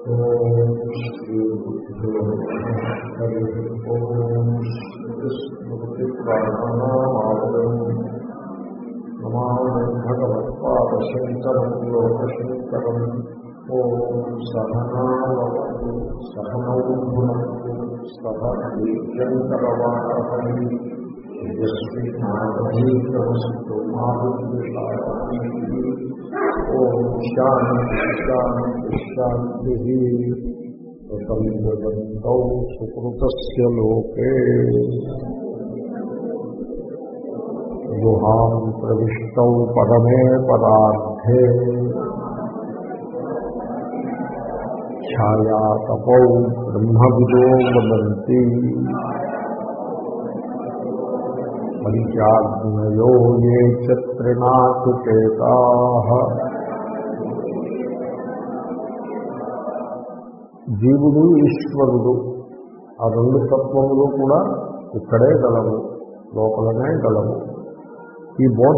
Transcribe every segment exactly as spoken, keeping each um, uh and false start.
ఓం శ్రీ గురుభ్యో నమః. హరి ఓం స్మృతి ప్రాణానామాలయం నమామి భగవత్పాదశంకరం లోకశంకరం. ఓం సహనావతు సహనౌ భునక్తు సహ వీర్యంకరవావహై యస్మిన్నావధీతమస్తు మా విద్విషావహై. ఓం శాంతి శాంతి శాంతి. సంవేదంతౌ సుకృతస్య లోకే గుహాం ప్రవిష్టౌ పరమే పరార్థే ఛాయాతపౌ బ్రహ్మవిదో వదంతి పంచాగ్నయో ఏ చత్రినాథు చేతాః. జీవుడు ఈశ్వరుడు ఆ రెండు తత్వములు కూడా ఇక్కడే గలవు, లోపలనే గలవు. ఈ బోధ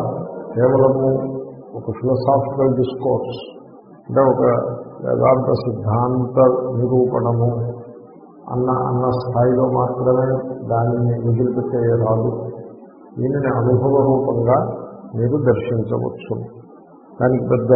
కేవలము ఒక ఫిలసాఫికల్ డిస్కోర్స్ అంటే ఒక వేదాంత సిద్ధాంత నిరూపణము అన్న అన్న స్థాయిలో మాత్రమే దానిని మిగిలిపెట్టేయరాదు. దీనిని అనుభవ రూపంగా మీరు దర్శించవచ్చు. దానికి పెద్ద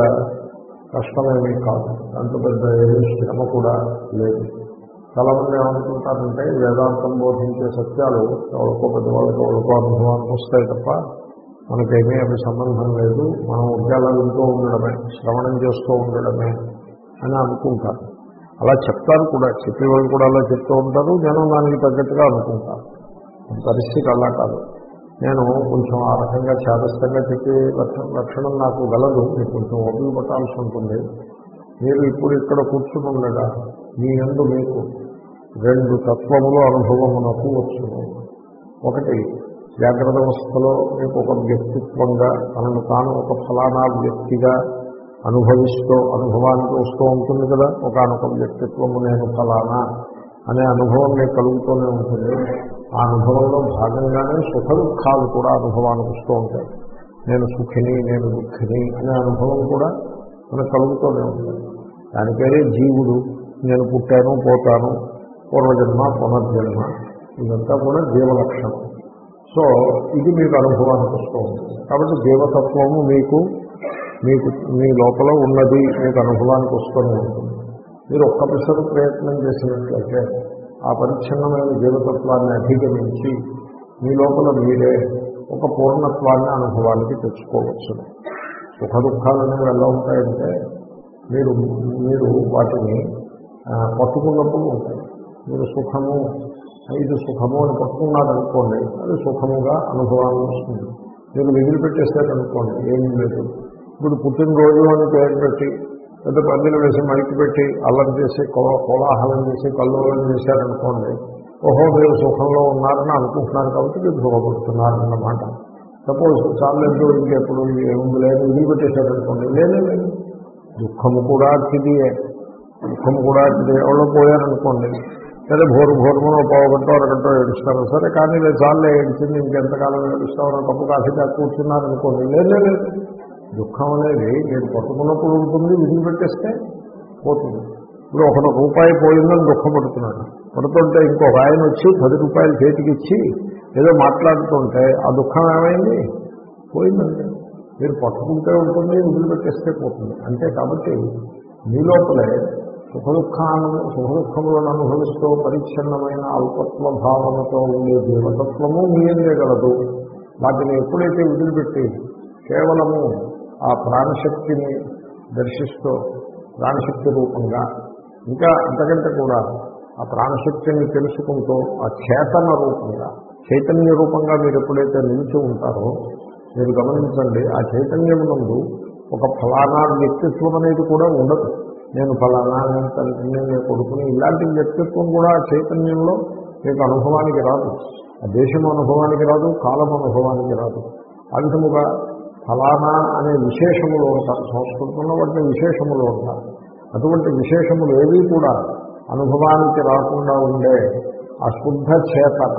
కష్టమేమీ కాదు, దాంట్లో పెద్ద ఏమీ శ్రమ కూడా లేదు. చాలామంది ఏమనుకుంటారంటే వేదాంతం బోధించే సత్యాలు ఎవరికో పెద్దవాళ్ళకి ఎవరికో అనుభవానికి వస్తాయి తప్ప మనకేమీ అవి సంబంధం లేదు, మనం ఉద్యాలు వింటూ ఉండడమే, శ్రవణం చేస్తూ ఉండడమే అని అనుకుంటారు. అలా చెప్తారు కూడా, చెప్పేవాళ్ళు కూడా అలా చెప్తూ ఉంటారు, జనం దానికి తగ్గట్టుగా అనుకుంటారు. పరిస్థితి అలా కాదు. నేను కొంచెం ఆ రకంగా చేదస్తంగా చెప్పే లక్షణం నాకు గలదు, మీకు కొంచెం ఓపిక పట్టాల్సి ఉంటుంది. మీరు ఇప్పుడు ఇక్కడ కూర్చుని ఉండగా మీ యందు మీకు రెండు తత్వములు అనుభవమునకు వచ్చును. ఒకటి జాగ్రత్త అవస్థలో మీకు ఒక వ్యక్తిత్వంగా తనను తాను ఒక ఫలానా వ్యక్తిగా అనుభవిస్తూ అనుభవానికి వస్తూ ఉంటుంది కదా, ఒకనొక వ్యక్తిత్వము నేను ఫలానా అనే అనుభవం మీకు కలుగుతూనే ఉంటుంది. ఆ అనుభవంలో భాగంగానే సుఖ దుఃఖాలు కూడా అనుభవానికి వస్తూ ఉంటాయి. నేను సుఖిని నేను దుఃఖిని అనే అనుభవం కూడా మనకు కలుగుతూనే ఉంటుంది. దాని పేరే జీవుడు. నేను పుట్టాను పోతాను, పూర్వజన్మ పునర్జన్మ, ఇదంతా కూడా జీవలక్షణం. సో ఇది మీకు అనుభవానికి వస్తూ ఉంటుంది. కాబట్టి జీవతత్వము మీకు మీకు మీ లోపల ఉన్నది మీకు అనుభవానికి వస్తూనే ఉంటుంది. మీరు ఒక్క పిసరు ప్రయత్నం చేసినట్లయితే ఆ పరిచ్ఛిన్నమైన జీవతత్వాన్ని అధిగమించి మీ లోపల మీరే ఒక పూర్ణత్వాన్ని అనుభవానికి తెచ్చుకోవచ్చు. సుఖ దుఃఖాలు అనేవి ఎలా ఉంటాయంటే మీరు మీరు వాటిని పట్టుకున్నప్పుడు ఉంటాయి. మీరు సుఖము ఇది సుఖము అని పట్టుకున్నారనుకోండి, అది సుఖముగా అనుభవాన్ని వస్తుంది. మీరు వదిలిపెట్టేశారనుకోండి ఏమీ లేదు. ఇప్పుడు పుట్టినరోజు అని పేరు పెట్టి పెద్ద పందిలు వేసి మైకి పెట్టి అల్లరి చేసి కోలాహలం చేసి కల్లోలం చేశారనుకోండి, ఓహో మీరు సుఖంలో ఉన్నారని అనుకుంటున్నారు కాబట్టి మీరు సుఖపడుతున్నారన్నమాట. సపోజ్ చాలేదు ఇంకెప్పుడు ఏముంది లేదు వదిలిపెట్టేశారనుకోండి, లేనే లేదు. దుఃఖము కూడా అతిథియే, దుఃఖము కూడా అతిథి. ఎవరో పోయారనుకోండి, సరే భోరు భోరుమనో పావుగంటో అరగంటో ఏడుస్తారు, సరే కానీ లేదు చాలే ఏడిచింది ఇంకెంతకాలం ఏడుస్తారో కప్పు కాఫీ దాకా కూర్చున్నారనుకోండి, లేనే లేదు. దుఃఖం అనేది మీరు పట్టుకున్నప్పుడు ఉంటుంది, విదిలిపెట్టేస్తే పోతుంది. ఇప్పుడు ఒక రూపాయి పోయిందని దుఃఖపడుతున్నాడు, పడుతుంటే ఇంకొక ఆయన వచ్చి పది రూపాయలు చేతికి ఇచ్చి ఏదో మాట్లాడుతుంటే ఆ దుఃఖం ఏమైంది? పోయిందండి. మీరు పట్టుకుంటే ఉంటుంది, వదిలిపెట్టేస్తే పోతుంది అంతే. కాబట్టి మీ లోపలే సుఖ దుఃఖాన్ని సుఖ దుఃఖములను అనుభవిస్తూ పరిచ్ఛిన్నమైన అల్పత్వ భావనతో ఉండే జీవతత్వము మీ అందగలదు. వాటిని ఎప్పుడైతే వదిలిపెట్టి కేవలము ఆ ప్రాణశక్తిని దర్శిస్తూ ప్రాణశక్తి రూపంగా ఇంకా అంతకంటే కూడా ఆ ప్రాణశక్తిని తెలుసుకుంటూ ఆ చేతన రూపంగా చైతన్య రూపంగా మీరు ఎప్పుడైతే నిలిచి ఉంటారో మీరు గమనించండి, ఆ చైతన్యమునందు ఒక ఫలానా వ్యక్తిత్వం అనేది కూడా ఉండదు. నేను ఫలానా నేను తండ్రిని నేను కొడుకుని ఇలాంటి వ్యక్తిత్వం కూడా ఆ చైతన్యంలో మీకు అనుభవానికి రాదు. ఆ దేశం అనుభవానికి రాదు, కాలం అనుభవానికి రాదు. ఆ విధముగా ఫలానా అనే విశేషములు ఉంటారు. సంస్కృతంలో వాటిని విశేషములు ఉంటారు. అటువంటి విశేషములు ఏవి కూడా అనుభవానికి రాకుండా ఉండే ఆ శుద్ధ చేతన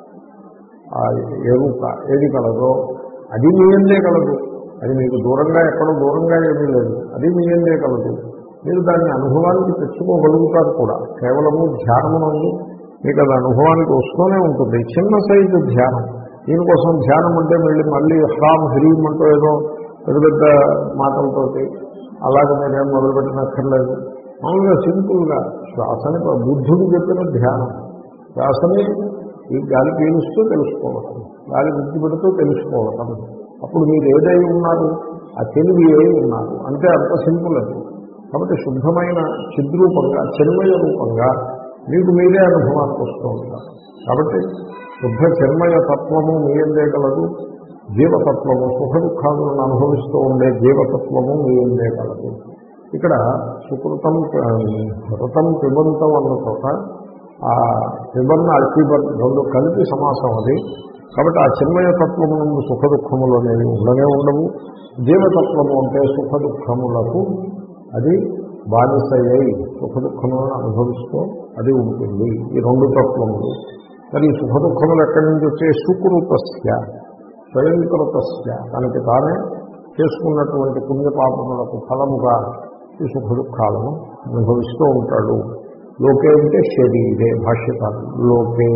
ఆ ఎరుక ఏది కలదో అది మీ అందే కలదు. అది మీకు దూరంగా ఎక్కడో దూరంగా ఏమీ లేదు, అది మీ అందే కలదు. మీరు దాన్ని అనుభవానికి తెచ్చుకోగలుగుతారు కూడా. కేవలము ధ్యానమునందు మీకు అది అనుభవానికి వస్తూనే ఉంటుంది. చిన్న సైజు ధ్యానం. దీనికోసం ధ్యానం అంటే మళ్ళీ మళ్ళీ హ్రామ్ హ్రీం అంటూ ఏదో పెద్ద పెద్ద మాటలతోటి అలాగే మీరేం మొదలుపెట్టినక్కర్లేదు. మామూలుగా సింపుల్గా శ్వాసని బుద్ధుడు చెప్పిన ధ్యానం. శ్వాసని ఈ గాలి పీలుస్తూ తెలుసుకోవటం, గాలి విడిచిపెడుతూ తెలుసుకోవటం. అప్పుడు మీరు ఏదై ఉన్నారు, ఆ తెలివి అయి ఉన్నారు. అంటే అంత సింపుల్ అది. కాబట్టి శుద్ధమైన చిద్రూపంగా చిన్మయ రూపంగా మీకు మీరే అనుభవానికి వస్తూ ఉంటారు. కాబట్టి శుద్ధ చిన్మయ తత్వము మీ అందే కలదు. జీవతత్వము సుఖ దుఃఖాలను అనుభవిస్తూ ఉండే జీవతత్వము మీ అందే కలదు. ఇక్కడ సుకృతం హృతం పిబంతం అన్న చోట ఆ పిబన్ అల్పిబన్ రెండు కలిపి సమాసం అది. కాబట్టి ఆ చిన్మయ తత్వము నుండి సుఖ దుఃఖములు అనేవి ఉండనే ఉండవు. జీవతత్వము అంటే సుఖ దుఃఖములకు అది బానిసయ్యి సుఖ దుఃఖములను అనుభవిస్తూ అది ఉంటుంది. ఈ రెండు తత్వములు. మరి ఈ సుఖ దుఃఖములు ఎక్కడి నుంచి వచ్చే సుకృతస్య స్వయంకృతస్య తనకి తానే చేసుకున్నటువంటి పుణ్యపాపములకు ఫలముగా ఈ సుఖ దుఃఖాలను అనుభవిస్తూ ఉంటాడు. లోకే అంటే శరీరే. భాష్యకారు లోకే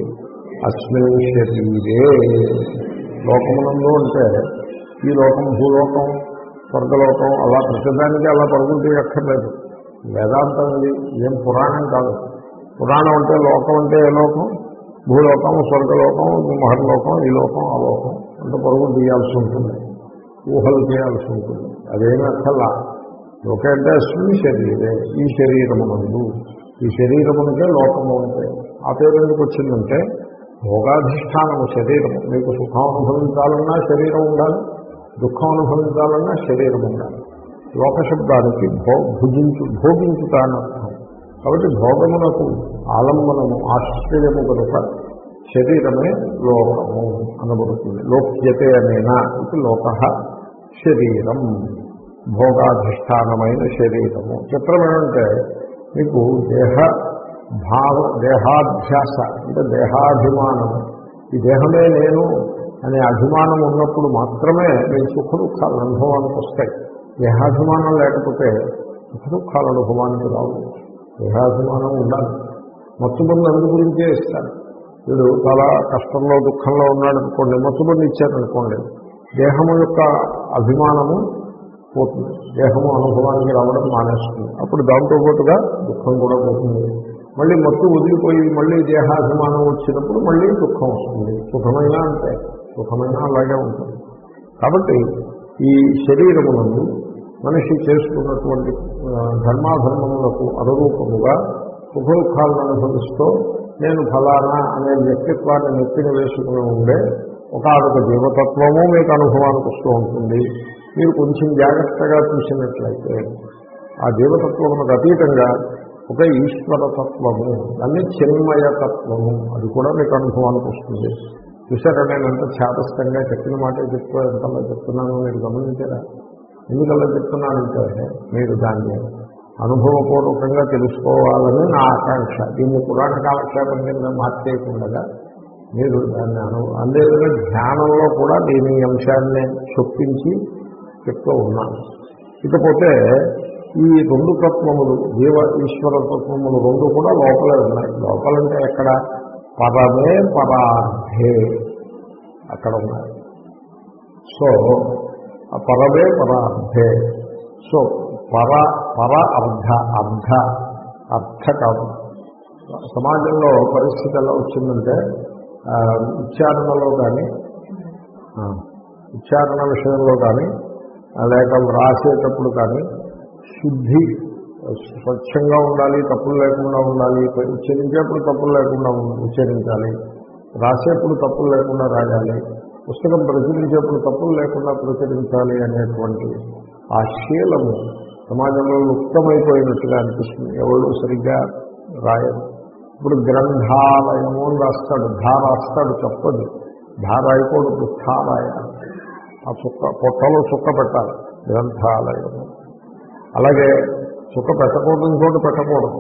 అస్మిన్ శరీరే. లోకమునందు అంటే ఈ లోకం భూలోకం స్వర్గలోకం అలా ప్రతిదానికి అలా పరుగులు తీయక్కర్లేదు. వేదాంతం ఇది ఏం పురాణం కాదు. పురాణం అంటే లోకం అంటే ఏ లోకం? భూలోకం స్వర్గలోకం మహర్లోకం ఈ లోకం ఆ లోకం అంటే పరుగులు తీయాల్సి ఉంటుంది, ఊహలు చేయాల్సి ఉంటుంది. అదేమీ అక్కర్లా. లోకే అంటే అస్మిన్ శరీరే. ఈ శరీరమునందు, ఈ శరీరమునికే లోకము అంటే ఆ పేరు ఎందుకు వచ్చిందంటే భోగాధిష్టానము శరీరము. మీకు సుఖం అనుభవించాలన్నా శరీరం ఉండాలి, దుఃఖం అనుభవించాలన్నా శరీరం ఉండాలి. లోకశబ్దానికి భో భుజించు భోగించుట అనర్థం. కాబట్టి భోగమునకు ఆలంబనము ఆశ్రయము కనుక శరీరమే లోకము అనబడుతుంది. లోక్యతే అనేనా ఇది లోక శరీరం, భోగాధిష్టానమైన శరీరము. చిత్రం ఏమంటే మీకు దేహ భావ దేహాధ్యాస అంటే దేహాభిమానము, ఈ దేహమే నేను అనే అభిమానం ఉన్నప్పుడు మాత్రమే మీకు సుఖ దుఃఖాల అనుభవానికి వస్తాయి. దేహాభిమానం లేకపోతే సుఖ దుఃఖాల అనుభవానికి రావు. దేహాభిమానం ఉండాలి. మత్తుబంధు అందు గురించే ఇస్తారు. వీడు చాలా కష్టంలో దుఃఖంలో ఉన్నాడు అనుకోండి, మత్తుబంధు ఇచ్చారనుకోండి, దేహము యొక్క అభిమానము పోతుంది, దేహము అనుభవానికి రావడం మానేస్తుంది. అప్పుడు దాంతో పాటుగా దుఃఖం కూడా పోతుంది. మళ్ళీ మత్తు వదిలిపోయి మళ్ళీ దేహాభిమానం వచ్చినప్పుడు మళ్ళీ దుఃఖం వస్తుంది. సుఖమైనా అంతే, సుఖమైనా అలాగే ఉంటుంది. కాబట్టి ఈ శరీరమునందు మనిషి చేసుకున్నటువంటి ధర్మాధర్మములకు అనురూపముగా సుఖ దుఃఖాలను అనుభవిస్తూ నేను ఫలానా అనే వ్యక్తిత్వాన్ని నెత్తిన వేసుకుని ఉండే ఒకనొక జీవతత్వము మీకు అనుభవానికి వస్తూ ఉంటుంది. మీరు కొంచెం జాగ్రత్తగా చూసినట్లయితే ఆ జీవతత్వమునకు అతీతంగా ఒక ఈశ్వరతత్వము, దాన్ని చిన్మయతత్వము, అది కూడా మీకు అనుభవానికి వస్తుంది. చూసారా, నేను ఎంత ఛాదస్థంగా చెప్పిన మాటే చెప్తూ ఎంతలా చెప్తున్నానో మీరు గమనించారా? ఎందుకలా చెప్తున్నానంటే మీరు దాన్ని అనుభవపూర్వకంగా తెలుసుకోవాలని నా ఆకాంక్ష. దీన్ని పురాణ కాలక్షేపం కింద మార్చేయకుండా మీరు దాన్ని అను అందేవిధంగా ధ్యానంలో కూడా దీని అంశాన్ని చొప్పించి చెప్తూ ఉన్నాను. ఇకపోతే ఈ రెండు తత్వములు, జీవ ఈశ్వర తత్వములు రెండు కూడా లోపలే ఉన్నాయి. లోపలంటే ఎక్కడ? పరమే పరార్థే అక్కడ ఉన్నాయి. సో ఆ పరమే పరార్థే. సో పర పర అర్ధ అర్ధ అర్థ కాదు. సమాజంలో పరిస్థితి ఎలా వచ్చిందంటే ఉచ్చారణలో కానీ ఉచ్చారణ విషయంలో కానీ లేక రాసేటప్పుడు కానీ శుద్ధి స్వచ్ఛంగా ఉండాలి, తప్పులు లేకుండా ఉండాలి. ఉచ్చరించేప్పుడు తప్పులు లేకుండా ఉచ్చరించాలి, రాసేప్పుడు తప్పులు లేకుండా రాయాలి, పుస్తకం ప్రచురించేప్పుడు తప్పులు లేకుండా ప్రచురించాలి అనేటువంటి ఆ శీలము సమాజంలో లుప్తమైపోయినట్టుగా అనిపిస్తుంది. ఎవరు సరిగ్గా రాయరు. ఇప్పుడు గ్రంథాలయము అని రాస్తాడు, ధా రాస్తాడు, తప్పదు. ధా రాయకూడదు, ధా రాయాలి. ఆ చుక్క పొట్టలో చుక్క పెట్టాలి, గ్రంథాలయము. అలాగే చుక్క పెట్టకూడని చోట పెట్టకూడదు,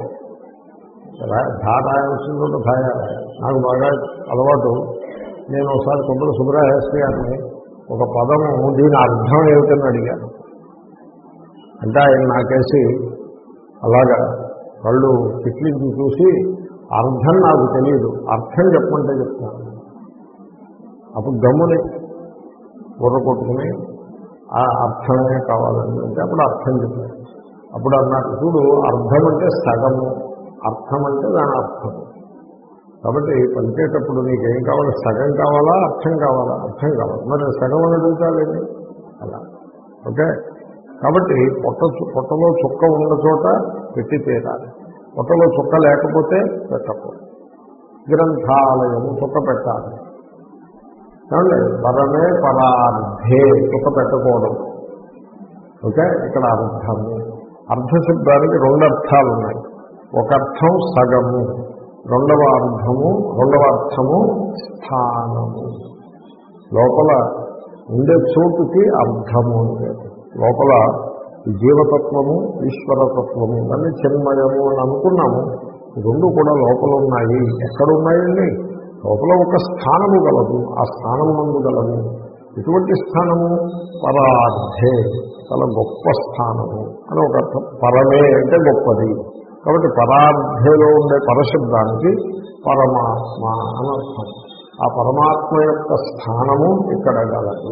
ధా రాయాల్సిన చోట ధాయాలి. నాకు బాగా అలవాటు. నేను ఒకసారి కొబ్బరి సుబ్రహ్మణ్య గారిని ఒక పదము దీని అర్థం ఏమిటని అడిగాను. అంటే ఆయన నాకేసి అలాగా కళ్ళు చిట్లించి చూసి అర్థం నాకు తెలియదు, అర్థం చెప్పమంటే చెప్తాను. అప్పుడు గమ్ముని బుర్ర కొట్టుకుని ఆ అర్థమే కావాలని అంటే అప్పుడు అర్థం చెప్పారు. అప్పుడు అన్నారు, చూడు అర్థం అంటే సగము, అర్థం అంటే దాని అర్థం. కాబట్టి పలికేటప్పుడు నీకేం కావాలి, సగం కావాలా అర్థం కావాలా? అర్థం కావాలి. మరి సగం అని అడుగుతావేంటి అలా. ఓకే, కాబట్టి పొట్ట పొట్టలో చుక్క ఉన్న చోట పెట్టి తీరాలి. పొట్టలో చుక్క లేకపోతే పెట్టకూడదు. గ్రంథాలయము చుక్క పెట్టాలి. ఏమండి, పరమే పరార్థే చుక్క పెట్టకూడదు. ఓకే, ఇక్కడ అర్థము, అర్థశబ్దానికి రెండు అర్థాలు ఉన్నాయి. ఒక అర్థం సగము, రెండవ అర్థము రెండవ అర్థము స్థానము. లోపల ఉండే చోటుకి అర్థము అంటే లోపల జీవతత్వము ఈశ్వరతత్వము దాన్ని చిన్మయము అని అనుకున్నాము. రెండు కూడా లోపల ఉన్నాయి. ఎక్కడ ఉన్నాయండి? లోపల ఒక స్థానము గలదు, ఆ స్థానము నందు గలదు. ఎటువంటి స్థానము? పరార్థే, చాలా గొప్ప స్థానము అని ఒక అర్థం. పరమే అంటే గొప్పది. కాబట్టి పరార్థేలో ఉండే పరశబ్దానికి పరమాత్మ అని అర్థం. ఆ పరమాత్మ యొక్క స్థానము ఇక్కడ గలదు.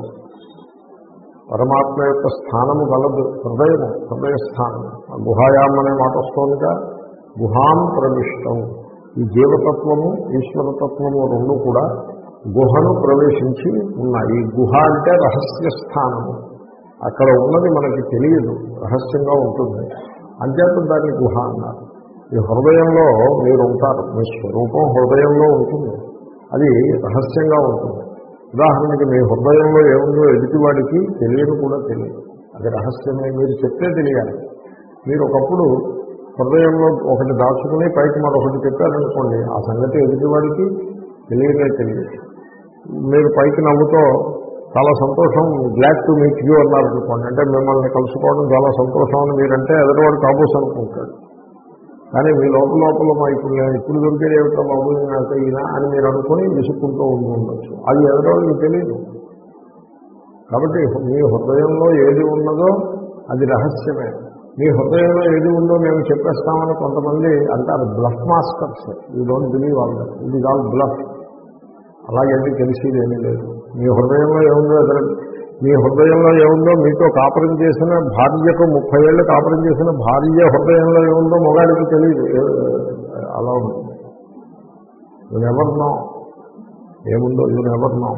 పరమాత్మ యొక్క స్థానము గలదు హృదయము, హృదయ స్థానం. గుహాయాం అనే మాట వస్తుందిగా, గుహాం ప్రవిష్టం. ఈ జీవతత్వము ఈశ్వరతత్వము రెండు కూడా గుహను ప్రవేశించి ఉన్నాయి. గుహ అంటే రహస్య స్థానము. అక్కడ ఉన్నది మనకి తెలియదు, రహస్యంగా ఉంటుంది. అంచేత దాన్ని గుహ అన్నారు. ఈ హృదయంలో మీరు ఉంటారు, మీ స్వరూపం హృదయంలో ఉంటుంది, అది రహస్యంగా ఉంటుంది. ఉదాహరణకి మీ హృదయంలో ఏముందో ఎదుటివాడికి తెలియదు కూడా తెలియదు, అది రహస్యమే. మీరు చెప్తే తెలియాలి. మీరు ఒకప్పుడు హృదయంలో ఒకటి దాచుకుని పైకి మరొకటి చెప్పారనుకోండి, ఆ సంగతి ఎదుటివాడికి తెలియనే తెలియదు. మీరు పైకి నవ్వుతో చాలా సంతోషం, గ్లాడ్ టు మీట్ యూ అన్నారు అనుకోండి, అంటే మిమ్మల్ని కలుసుకోవడం చాలా సంతోషం అని మీరంటే ఎదుటివాడు కాబోస్ అనుకుంటాడు. కానీ మీ లోపల లోపల మా ఇప్పుడు ఇప్పుడు దొరికేది ఏమిటో బాబు నాకు ఈయన అని మీరు అనుకుని విసుక్కుంటూ ఉంటూ ఉండొచ్చు. అది ఎదుటివాడికి తెలియదు. కాబట్టి మీ హృదయంలో ఏది ఉన్నదో అది రహస్యమే. మీ హృదయంలో ఏది ఉందో మేము చెప్పేస్తామని కొంతమంది అంటారు, bluff masters. You don't believe all that, it is all bluff. అలాగేమీ తెలిసేది ఏమీ లేదు. మీ హృదయంలో ఏముందో ఎదురు, మీ హృదయంలో ఏముందో మీతో కాపురం చేసిన భార్యకు ముప్పై ఏళ్ళు కాపురం చేసిన భార్య హృదయంలో ఏముందో మొగాడికి తెలియదు. అలా ఉంటుంది. యూ నెవర్ నో ఏముందో, యూ నెవర్ నో.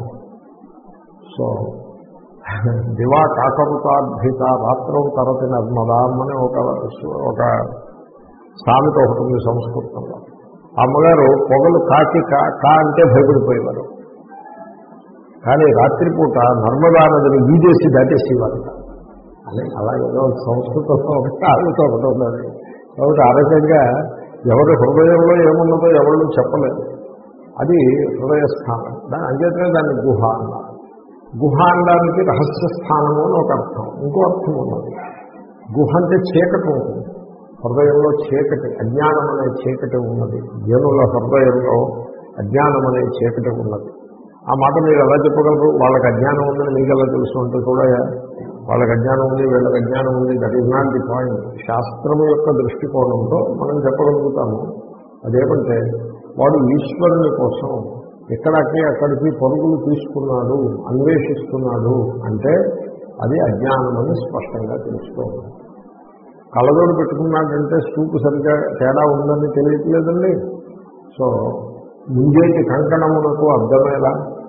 సో దివా కాకరుతాద్భిత రాత్రం తరతి నర్మదాం అని ఒక ఒక సామెత ఒకటి ఉంది సంస్కృతంలో. అమ్మగారు పొగలు కాకి కా అంటే భయపడిపోయేవారు, కానీ రాత్రిపూట నర్మదా నదిని ఈదేసి దాటేసేవారు అని. అలాగేదో సంస్కృతంలో ఒక సామెత ఒకటి ఉన్నది. కాబట్టి ఆ రకంగా ఎవరి హృదయంలో ఏమున్నదో ఎవరు చెప్పలేదు. అది హృదయస్థానం. దాని అంచేతనే దాన్ని గుహ అన్నారు. గుహ అనడానికి రహస్య స్థానము అని ఒక అర్థం. ఇంకో అర్థం ఉన్నది. గుహ అంటే చీకటి ఉంటుంది. హృదయంలో చీకటి, అజ్ఞానం అనే చీకటి ఉన్నది. జనుల హృదయంలో అజ్ఞానం అనే చీకటి ఉన్నది. ఆ మాట మీరు ఎలా చెప్పగలరు? వాళ్ళకి అజ్ఞానం ఉందని మీకు ఎలా తెలుసు అంటే చూడయా, వాళ్ళకి అజ్ఞానం ఉంది, వీళ్ళకి అజ్ఞానం ఉంది. That is not the point. శాస్త్రము యొక్క దృష్టికోణంతో మనం చెప్పగలుగుతాము. అదేమంటే వాడు ఈశ్వరుని కోసం ఎక్కడికి అక్కడికి పరుగులు తీసుకున్నాడు, అన్వేషిస్తున్నాడు అంటే అది అజ్ఞానమని స్పష్టంగా తెలుస్తోంది. కళ్ళజోడు పెట్టుకున్నాడంటే చూపు సరిగ్గా తేడా ఉందని తెలియట్లేదండి. సో ముంజేటి కంకణమునకు అర్థమేలా?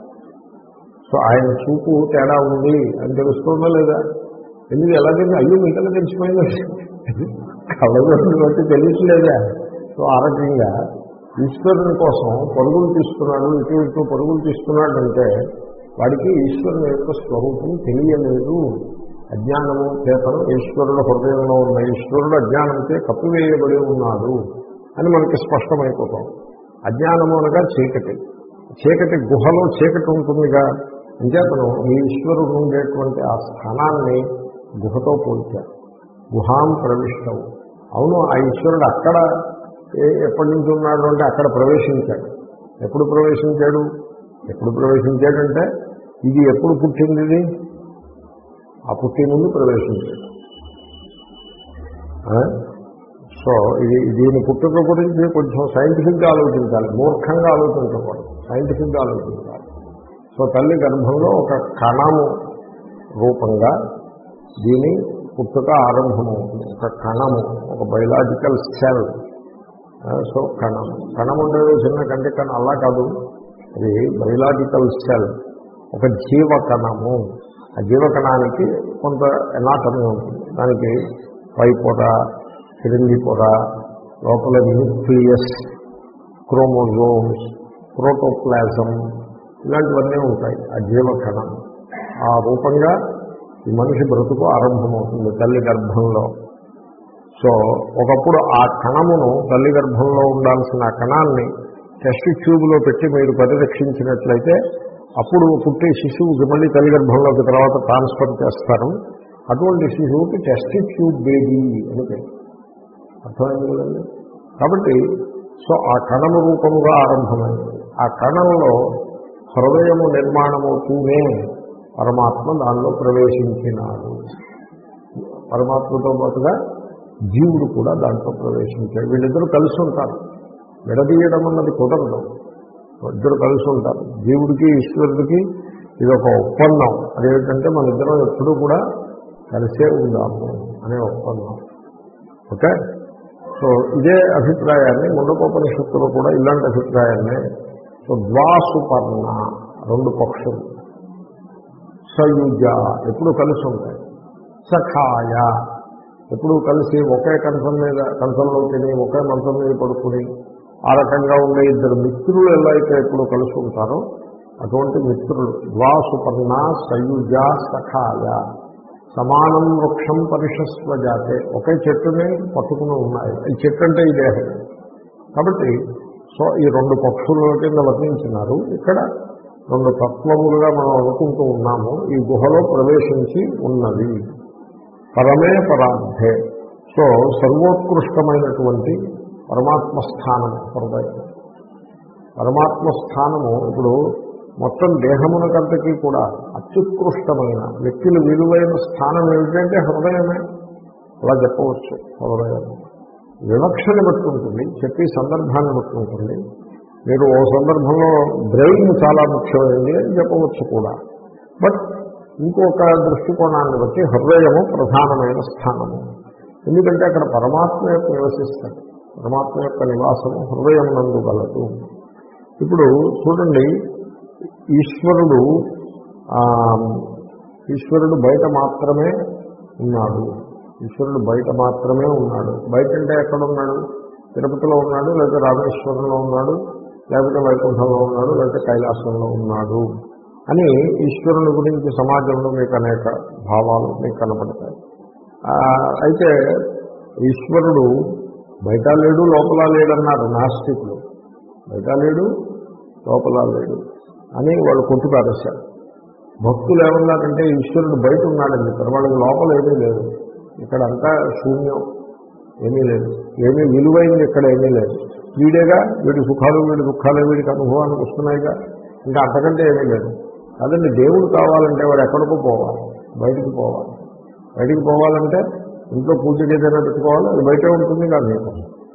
సో ఆయన చూపు తేడా ఉంది అని తెలుస్తుందా లేదా? ఎందుకు ఎలాగైంది? అయ్యో మీకల్లా తెలిసిపోయింది, కళ్ళజోడుని బట్టి తెలియట్లేదా? సో ఆ రకంగా ఈశ్వరుని కోసం పరుగులు తీస్తున్నాడు, ఇటు ఇటు పరుగులు తీస్తున్నాడంటే వాడికి ఈశ్వరుని యొక్క స్వరూపం తెలియలేదు. అజ్ఞానము చేతను ఈశ్వరుడు హృదయంలో ఉన్న ఈశ్వరుడు అజ్ఞానంతో కప్పివేయబడి ఉన్నాడు అని మనకి స్పష్టమైపోతాం. అజ్ఞానము అనగా చీకటి. చీకటి గుహలో చీకటి ఉంటుందిగా, అంచేతను ఈ ఈశ్వరుడు ఉండేటువంటి ఆ స్థానాన్ని గుహతో పోల్చారు. గుహాం ప్రవిష్టం. అవును, ఆ ఈశ్వరుడు అక్కడ ఎప్పటి నుంచి ఉన్నాడు అంటే అక్కడ ప్రవేశించాడు. ఎప్పుడు ప్రవేశించాడు? ఎప్పుడు ప్రవేశించాడంటే ఇది ఎప్పుడు పుట్టింది? ఇది ఆ పుట్టి ముందు ప్రవేశించాడు. సో ఇది దీని పుట్టుక గురించి కొంచెం సైంటిఫిక్గా ఆలోచించాలి, మూర్ఖంగా ఆలోచించకూడదు, సైంటిఫిక్గా ఆలోచించాలి. సో తల్లి గర్భంలో ఒక కణము రూపంగా దీని పుట్టుక ఆరంభమవుతుంది. ఒక కణము, ఒక బయలాజికల్ సెల్. సో కణం కణం ఉండేది చిన్న కంటి కణం అలా కాదు, అది బయలాజికల్ సెల్, ఒక జీవ కణము. ఆ జీవకణానికి కొంత ఎనాటమీ ఉంటుంది. దానికి పై పొర, క్రింది పొర, లోపల న్యూక్లియస్, క్రోమోజోమ్స్, ప్రోటోప్లాజం, ఇలాంటివన్నీ ఉంటాయి ఆ జీవకణం. ఆ రూపంగా ఈ మనిషి బ్రతుకు ఆరంభమవుతుంది తల్లి గర్భంలో. సో ఒకప్పుడు ఆ కణమును, తల్లి గర్భంలో ఉండాల్సిన ఆ కణాన్ని టెస్ట్ ట్యూబ్లో పెట్టి మీరు పరిరక్షించినట్లయితే అప్పుడు పుట్టే శిశువుకి మళ్ళీ తల్లి గర్భంలోకి తర్వాత ట్రాన్స్ఫర్ చేస్తారు. అటువంటి శిశువుకి టెస్ట్ ట్యూబ్ బేబీ అని పేరు. అర్థమైంది కదండి. కాబట్టి సో ఆ కణము రూపముగా ఆరంభమైంది. ఆ కణంలో హృదయము నిర్మాణమవుతూనే పరమాత్మ దానిలో ప్రవేశించినాడు. పరమాత్మతో పాటుగా జీవుడు కూడా దాంట్లో ప్రవేశించాడు. వీళ్ళిద్దరూ కలిసి ఉంటారు, విడదీయడం అన్నది కుదరదు. ఇద్దరు కలిసి ఉంటారు. జీవుడికి ఈశ్వరుడికి ఇది ఒక ఒప్పందం. అదేంటంటే మన ఇద్దరం ఎప్పుడూ కూడా కలిసే ఉందాము అనే ఒప్పందం. ఓకే. సో ఇదే అభిప్రాయాన్ని ముండకోపనిషత్తులో కూడా ఇలాంటి అభిప్రాయాన్ని. సో ద్వాసుపర్ణ, రెండు పక్షులు, సయుజ ఎప్పుడు కలిసి ఉంటాయి, సఖాయ ఎప్పుడు కలిసి ఒకే కంచం మీద కంచంలో తిని ఒకే మంచం మీద పడుకుని ఆ రకంగా ఉండే ఇద్దరు మిత్రులు ఎలా అయితే ఎప్పుడు కలిసి ఉంటారో అటువంటి మిత్రులు. ద్వాసుపర్ణ సయుజ సఖాయ సమానం వృక్షం పరిషస్వ జాతే, ఒకే చెట్టుని పట్టుకుని ఉన్నాయి. ఈ చెట్టు అంటే ఈ దేహం. కాబట్టి సో ఈ రెండు పక్షుల కింద వర్ణించినారు. ఇక్కడ రెండు తత్వములుగా మనం అనుకుంటూ ఉన్నాము. ఈ గుహలో ప్రవేశించి ఉన్నది. పరమే పరార్థే. సో సర్వోత్కృష్టమైనటువంటి పరమాత్మ స్థానము హృదయం. పరమాత్మ స్థానము ఇప్పుడు మొత్తం దేహమునకంతకీ కూడా అత్యుత్కృష్టమైన వ్యక్తులు విలువైన స్థానం ఏమిటంటే హృదయమే. అలా చెప్పవచ్చు. హృదయం వివక్షని బట్టి ఉంటుంది, చెప్పే సందర్భాన్ని బట్టి ఉంటుంది. మీరు ఓ సందర్భంలో బ్రెయిన్ చాలా ముఖ్యమైనది అని చెప్పవచ్చు కూడా. బట్ ఇంకొక దృష్టికోణాన్ని బట్టి హృదయము ప్రధానమైన స్థానము. ఎందుకంటే అక్కడ పరమాత్మ యొక్క నివసిస్తాడు. పరమాత్మ యొక్క నివాసము హృదయం నందు గలదు. ఇప్పుడు చూడండి, ఈశ్వరుడు ఈశ్వరుడు బయట మాత్రమే ఉన్నాడు. ఈశ్వరుడు బయట మాత్రమే ఉన్నాడు. బయట అంటే ఎక్కడ ఉన్నాడు? తిరుపతిలో ఉన్నాడు, లేకపోతే రామేశ్వరంలో ఉన్నాడు, లేకపోతే వైకుంఠంలో ఉన్నాడు, లేకపోతే కైలాసంలో ఉన్నాడు అని ఈశ్వరుని గురించి సమాజంలో మీకు అనేక భావాలు మీకు కనపడతాయి. అయితే ఈశ్వరుడు బయట లేడు, లోపల లేడన్నారు నాస్తికులు. బయట లేడు, లోపల లేడు అని వాళ్ళు కొట్టు పారేశారు. భక్తులు ఏమన్నారంటే ఈశ్వరుడు బయట ఉన్నాడని చెప్పారు. వాళ్ళకి లోపల ఏమీ లేదు, ఇక్కడంతా శూన్యం, ఏమీ లేదు, ఏమీ విలువైంది ఇక్కడ ఏమీ లేదు. వీడేగా, వీడి సుఖాలు వీడి దుఃఖాలే వీడికి అనుభవానికి వస్తున్నాయిగా, ఇంకా అంతకంటే ఏమీ లేదు. అదండి, దేవుడు కావాలంటే వాడు ఎక్కడికో పోవాలి, బయటికి పోవాలి. బయటికి పోవాలంటే ఇంట్లో పూజకి ఏదైనా పెట్టుకోవాలి, అది బయటే ఉంటుంది కాదు మీకు.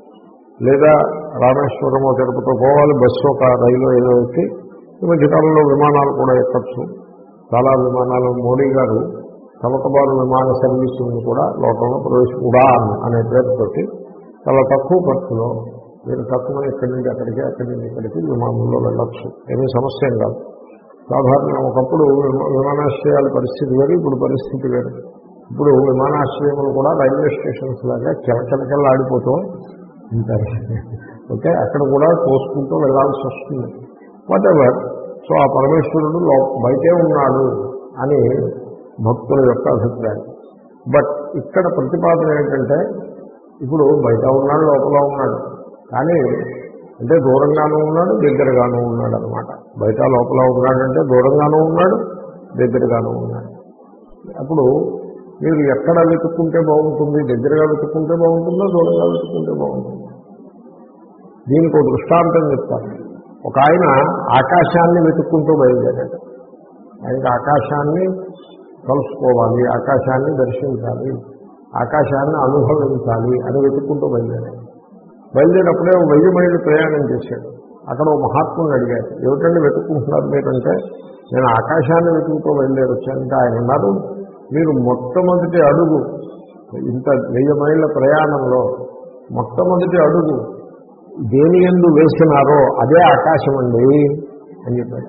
లేదా రామేశ్వరమో తిరుపతితో పోవాలి, బస్సు ఒక రైలు ఏదో ఎక్కి. ఈ మధ్యకాలంలో విమానాలు కూడా ఎక్కచ్చు, చాలా విమానాలు. మోడీ గారు తలకబారు విమాన సర్వీసులను కూడా లోకంలో ప్రవేశ ఉడాన్ అనే పేరుతోటి చాలా తక్కువ ఖర్చులో మీరు తక్కువ ఇక్కడి నుంచి అక్కడికి, అక్కడి నుంచి ఇక్కడికి విమానంలో వెళ్ళచ్చు. ఏమీ సమస్య ఏం కాదు. సాధారణ ఒకప్పుడు విమానాశ్రయాల పరిస్థితి వేరు, ఇప్పుడు పరిస్థితి వేరు. ఇప్పుడు విమానాశ్రయములు కూడా రైల్వే స్టేషన్స్ లాగా కిలకిలకిల ఆడిపోతూ ఉంటాయి. ఓకే, అక్కడ కూడా పోసుకుంటూ వెళ్లాల్సి వస్తుంది. What ever. సో ఆ పరమేశ్వరుడు బయటే ఉన్నాడు అని భక్తుల యొక్క అభిప్రాయం. బట్ ఇక్కడ ప్రతిపాదన ఏంటంటే ఇప్పుడు బయట ఉన్నాడు, లోపల ఉన్నాడు, కానీ అంటే దూరంగానూ ఉన్నాడు, దగ్గరగానూ ఉన్నాడు అనమాట. బయట లోపల ఉన్నాడంటే దూరంగానూ ఉన్నాడు, దగ్గరగానూ ఉన్నాడు. అప్పుడు మీరు ఎక్కడ వెతుక్కుంటే బాగుంటుంది? దగ్గరగా వెతుక్కుంటే బాగుంటుందో, దూరంగా వెతుక్కుంటే బాగుంటుంది? దీనికి ఒక దృష్టాంతం చెప్తాను. ఒక ఆయన ఆకాశాన్ని వెతుక్కుంటూ బయలుదేరాడు. ఆయనకి ఆకాశాన్ని కలుసుకోవాలి, ఆకాశాన్ని దర్శించాలి. ఆకాశాన్ని అనుభవించాలి అని వెతుక్కుంటూ బయలుదేరాడు. బయలుదేరినప్పుడే వెయ్యి మైళ్ళు ప్రయాణం చేశాడు. అక్కడ ఓ మహాత్ముని అడిగారు, ఏమిటండి వెతుక్కుంటున్నారు మీరంటే, నేను ఆకాశాన్ని వెతుకుతూ బయలుదేరి వచ్చానంటే ఆయన ఉన్నారు, మీరు మొట్టమొదటి అడుగు ఇంత వెయ్యి మైళ్ళ ప్రయాణంలో మొట్టమొదటి అడుగు దేని యందు వేసినారో అదే ఆకాశం అండి అని చెప్పారు.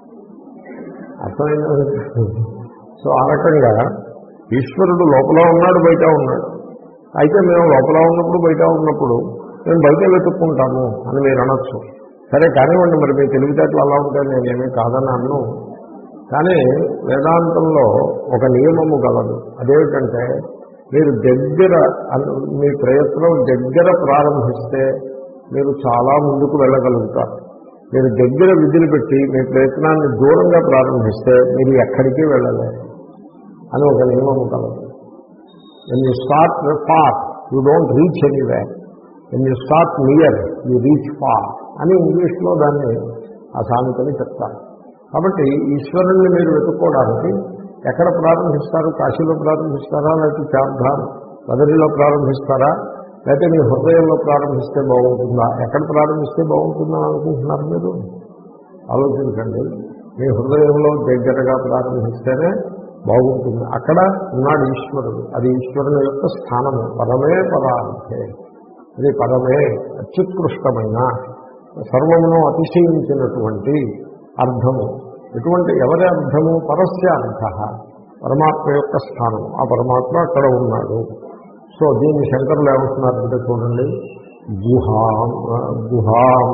అర్థమైంది. సో ఆ రకంగా ఈశ్వరుడు లోపల ఉన్నాడు, బయట ఉన్నాడు. అయితే మేము లోపల ఉన్నప్పుడు బయట ఉన్నప్పుడు మేము బయట వెతుక్కుంటాము అని మీరు అనొచ్చు. సరే కానివ్వండి, మరి మీ తెలివితేటలు అలా ఉంటాయి, నేనేమీ కాదని అన్ను. కానీ వేదాంతంలో ఒక నియమము గలదు. అదేమిటంటే మీరు దగ్గర మీ ప్రయత్నం దగ్గర ప్రారంభిస్తే మీరు చాలా ముందుకు వెళ్ళగలుగుతారు. మీరు దగ్గర విధులు పెట్టి మీ ప్రయత్నాన్ని దూరంగా ప్రారంభిస్తే మీరు ఎక్కడికి వెళ్ళలేరు అని ఒక నియమము కలదు. When you start far you don't reach anywhere, when you start near you reach far అని ఇంగ్లీష్లో దాన్ని ఆ సామెతని చెప్తారు. కాబట్టి ఈశ్వరుణ్ణి మీరు వెతుక్కోవడానికి ఎక్కడ ప్రారంభిస్తారు? కాశీలో ప్రారంభిస్తారా, లేకపోతే చార్ధామ్ బదరిలో ప్రారంభిస్తారా, లేకపోతే మీ హృదయంలో ప్రారంభిస్తే బాగుంటుందా? ఎక్కడ ప్రారంభిస్తే బాగుంటుందని అనుకుంటున్నారు మీరు? ఆలోచించండి. మీ హృదయంలో దగ్గరగా ప్రారంభిస్తేనే బాగుంటుంది. అక్కడ ఉన్నాడు ఈశ్వరుడు. అది ఈశ్వరుని యొక్క స్థానము. పరమే పరార్థే, అది పరమే అత్యుత్కృష్టమైన సర్వమును అతిశయించినటువంటి అర్థము. ఎటువంటి ఎవరి అర్థము? పరస్య అర్థ, పరమాత్మ యొక్క స్థానము. ఆ పరమాత్మ అక్కడ ఉన్నాడు. సో దీన్ని శంకరులు ఏమంటున్నారంటే చూడండి, గుహాం గుహాం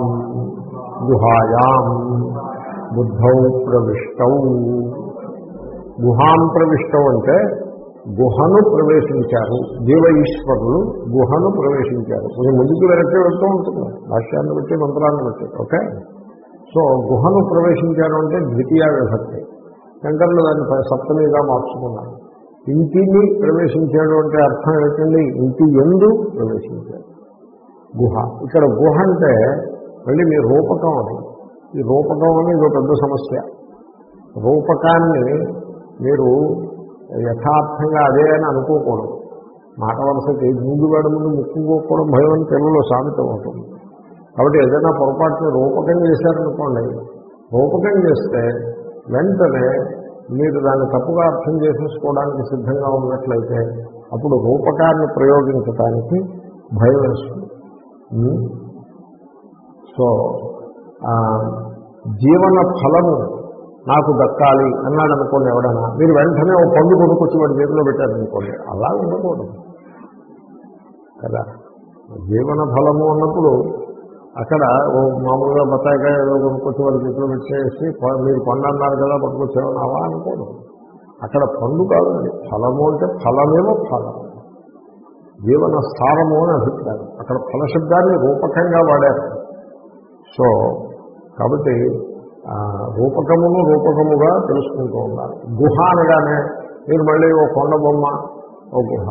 గుహాయాం బుద్ధౌ ప్రవిష్టౌ. గుహాం ప్రవిష్టం అంటే గుహను ప్రవేశించారు. జీవ ఈశ్వరులు గుహను ప్రవేశించారు. కొంచెం ముందుకు వెనక్కి వెళ్తూ ఉంటుంది భాష్యాన్ని బట్టి మంత్రాన్ని బట్టి. ఓకే, సో గుహను ప్రవేశించారు అంటే ద్వితీయ విభక్తి. శంకరులు దాన్ని సప్తమిగా మార్చుకున్నారు. ఇంటిని ప్రవేశించాడు అంటే అర్థం ఏంటండి? ఇంటి యందు ప్రవేశించాడు. గుహ. ఇక్కడ గుహ అంటే మళ్ళీ మీ రూపకం. అది ఈ రూపకం అని ఇది పెద్ద సమస్య. రూపకాన్ని మీరు యథార్థంగా అదే అని అనుకోకూడదు. మాట వలసకి ముందు వాడి ముందు ముక్కుకోకపోవడం భయం అని తెలుగులో సామెత ఉంటుంది. కాబట్టి ఏదైనా పొరపాటుని రూపకం చేశారనుకోండి, రూపకం చేస్తే వెంటనే మీరు దాన్ని తప్పుగా అర్థం చేసేసుకోవడానికి సిద్ధంగా ఉన్నట్లయితే అప్పుడు రూపకాన్ని ప్రయోగించడానికి భయం వేస్తుంది. సో జీవన ఫలము నాకు దక్కాలి అన్నాడు అనుకోండి ఎవడైనా, మీరు వెంటనే ఓ పండు కొనుక్కొచ్చి వాడి చేతిలో పెట్టారనుకోండి, అలా ఉండకూడదు కదా. జీవన ఫలము అన్నప్పుడు అక్కడ ఓ మామూలుగా బత్తాయికాయ ఏదో కొనుక్కొచ్చి వాడి చేతిలో పెట్టేసి మీరు పండు అన్నారు కదా పట్టుకొచ్చేవని అలా అనుకోదు. అక్కడ పండు కాదండి, ఫలము అంటే ఫలమేమో ఫలం, జీవన సారము అని అభిప్రాయం. అక్కడ ఫలశబ్దాన్ని రూపకంగా వాడారు. సో కాబట్టి రూపకమును రూపకముగా తెలుసుకుంటూ ఉండాలి. గుహ అనగానే మీరు మళ్ళీ ఓ కొండ బొమ్మ, ఓ గుహ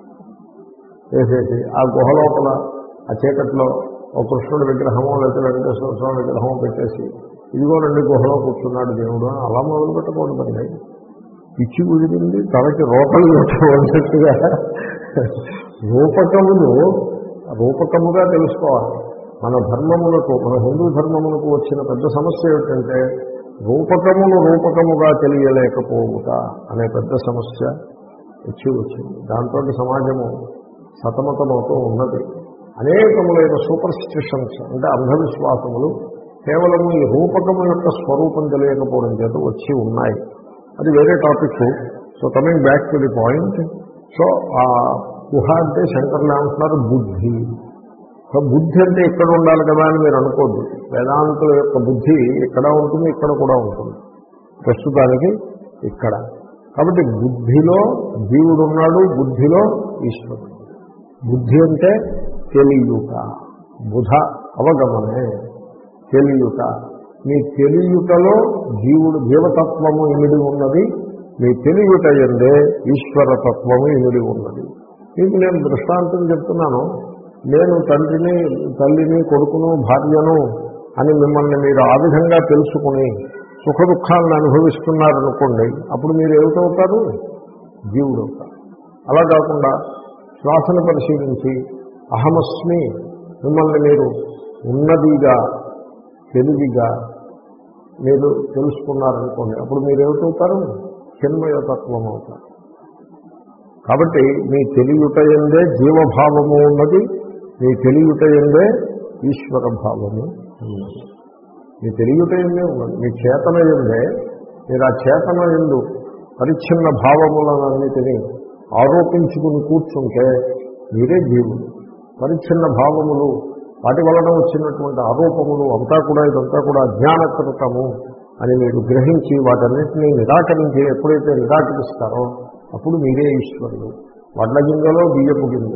వేసేసి ఆ గుహ లోపల ఆ చీకట్లో ఓ కృష్ణుడి విగ్రహమో లేకపోతే వెంకటేశ్వర స్వామి విగ్రహమో పెట్టేసి ఇదిగో రెండు గుహలో కూర్చున్నాడు దేవుడు అని అలా మొదలు పెట్టకూడదండి. పిచ్చి కుదిరింది తనకి రూపలు పెట్టవలసినట్టుగా రూపకమును రూపకముగా తెలుసుకోవాలి. మన ధర్మములకు, మన హిందూ ధర్మములకు వచ్చిన పెద్ద సమస్య ఏమిటంటే రూపకమును రూపకముగా తెలియలేకపోవుట అనే పెద్ద సమస్య వచ్చి వచ్చింది. దాంతో సమాజము సతమతమవుతూ ఉన్నది. అనేకములైన సూపర్ స్టిషన్స్ అంటే అంధవిశ్వాసములు కేవలం ఈ రూపకము యొక్క స్వరూపం తెలియకపోవడం చేత వచ్చి ఉన్నాయి. అది వేరే topic. So coming back to the point, so ఆ గుహ అంటే శంకర్లు ఏమంటున్నారు? బుద్ధి. బుద్ధి అంటే ఇక్కడ ఉండాలి కదా అని మీరు అనుకోద్దు. వేదాంతుల యొక్క బుద్ధి ఇక్కడ ఉంటుంది, ఇక్కడ కూడా ఉంటుంది. ప్రస్తుతానికి ఇక్కడ. కాబట్టి బుద్ధిలో జీవుడు ఉన్నాడు, బుద్ధిలో ఈశ్వరుడు. బుద్ధి అంటే తెలియుట, బుధ అవగమనే తెలియుట. మీ తెలియుటలో జీవుడు జీవతత్వము ఇమిడి ఉన్నది, మీ తెలియుట ఎందే ఈశ్వరతత్వము ఇమిడి ఉన్నది. మీకు నేను దృష్టాంతం చెప్తున్నాను. నేను తండ్రిని, తల్లిని, కొడుకును, భార్యను అని మిమ్మల్ని మీరు ఆ విధంగా తెలుసుకుని సుఖ దుఃఖాలను అనుభవిస్తున్నారనుకోండి, అప్పుడు మీరు ఏమిటవుతారు? జీవుడు అవుతారు. అలా కాకుండా శ్వాసను పరిశీలించి అహమస్మి మిమ్మల్ని మీరు ఉన్నదిగా తెలివిగా మీరు తెలుసుకున్నారనుకోండి, అప్పుడు మీరు ఏమిటవుతారు? చిన్మయతత్వం అవుతారు. కాబట్టి మీ తెలియుటయందే జీవభావము ఉన్నది, మీ తెలియుటయందే ఈశ్వర భావము ఉన్నది. మీ తెలియుటయందే ఉన్నది, మీ చేతన ఎందే. మీరు ఆ చేతన ఎందు పరిచ్ఛిన్న భావములన్నిటినీ ఆరోపించుకుని కూర్చుంటే మీరే జీవుడు. పరిచ్ఛిన్న భావములు, వాటి వలన వచ్చినటువంటి ఆరోపములు అంతా కూడా ఇదంతా కూడా అజ్ఞానకృతము అని మీరు గ్రహించి వాటన్నిటినీ నిరాకరించి ఎప్పుడైతే నిరాకరిస్తారో అప్పుడు మీరే ఈశ్వరుడు. వడ్ల గింజలో బియ్యపు గింజ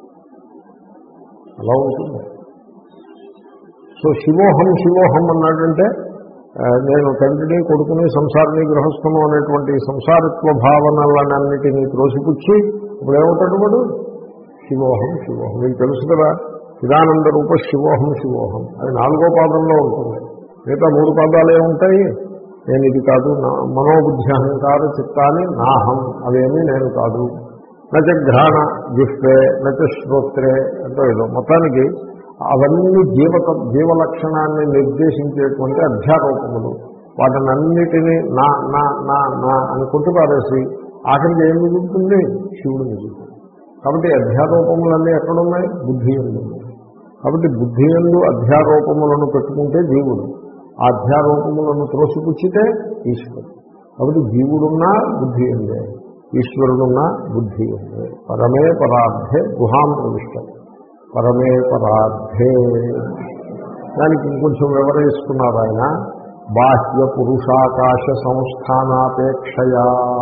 అలా ఉంటుంది. సో శివోహం శివోహం అన్నాడంటే నేను తండ్రిని కొడుకుని సంసారిని గృహస్థము అనేటువంటి సంసారత్వ భావనలన్నిటినీ త్రోసిపుచ్చి ఇప్పుడు ఏమంటాడు వాడు? శివోహం శివోహం. మీకు తెలుసు కదా, చిదానంద రూప శివోహం శివోహం అది నాలుగో పాదంలో ఉంటుంది. మిగతా మూడు పాదాలు ఏముంటాయి? నేను ఇది కాదు, నా మనోబుద్ధి అహంకార చిత్తాన్ని నాహం, అవేమీ నేను కాదు. నచ ఘ్రాణ జిహ్వే నచ శ్రోత్రే అంటే ఏదో మొత్తానికి అవన్నీ జీవక జీవలక్షణాన్ని నిర్దేశించేటువంటి అధ్యారూపములు. వాటినన్నిటినీ నా నా నా నా అని కొట్టుపారేసి ఆఖరికి ఏం మిగులుతుంది? శివుడు మిగులుతుంది. కాబట్టి అధ్యారూపములన్నీ ఎక్కడున్నాయి? బుద్ధి ఎందు. కాబట్టి బుద్ధి ఎందు అధ్యారూపములను పెట్టుకుంటే జీవుడు, ఆ అధ్యారూపములను త్రోసిపుచ్చితే ఈశ్వరుడు. కాబట్టి జీవుడున్నా బుద్ధి ఎందే, ఈశ్వరుడున్నా బుద్ధి ఎందే. పరమే పరార్థే గుహాం ప్రవిష్టం. పరమే పరార్థే దానికి ఇంకొంచెం వివరిస్తున్నారు ఆయన. బాహ్య పురుషాకాశ సంస్థానాపేక్షయా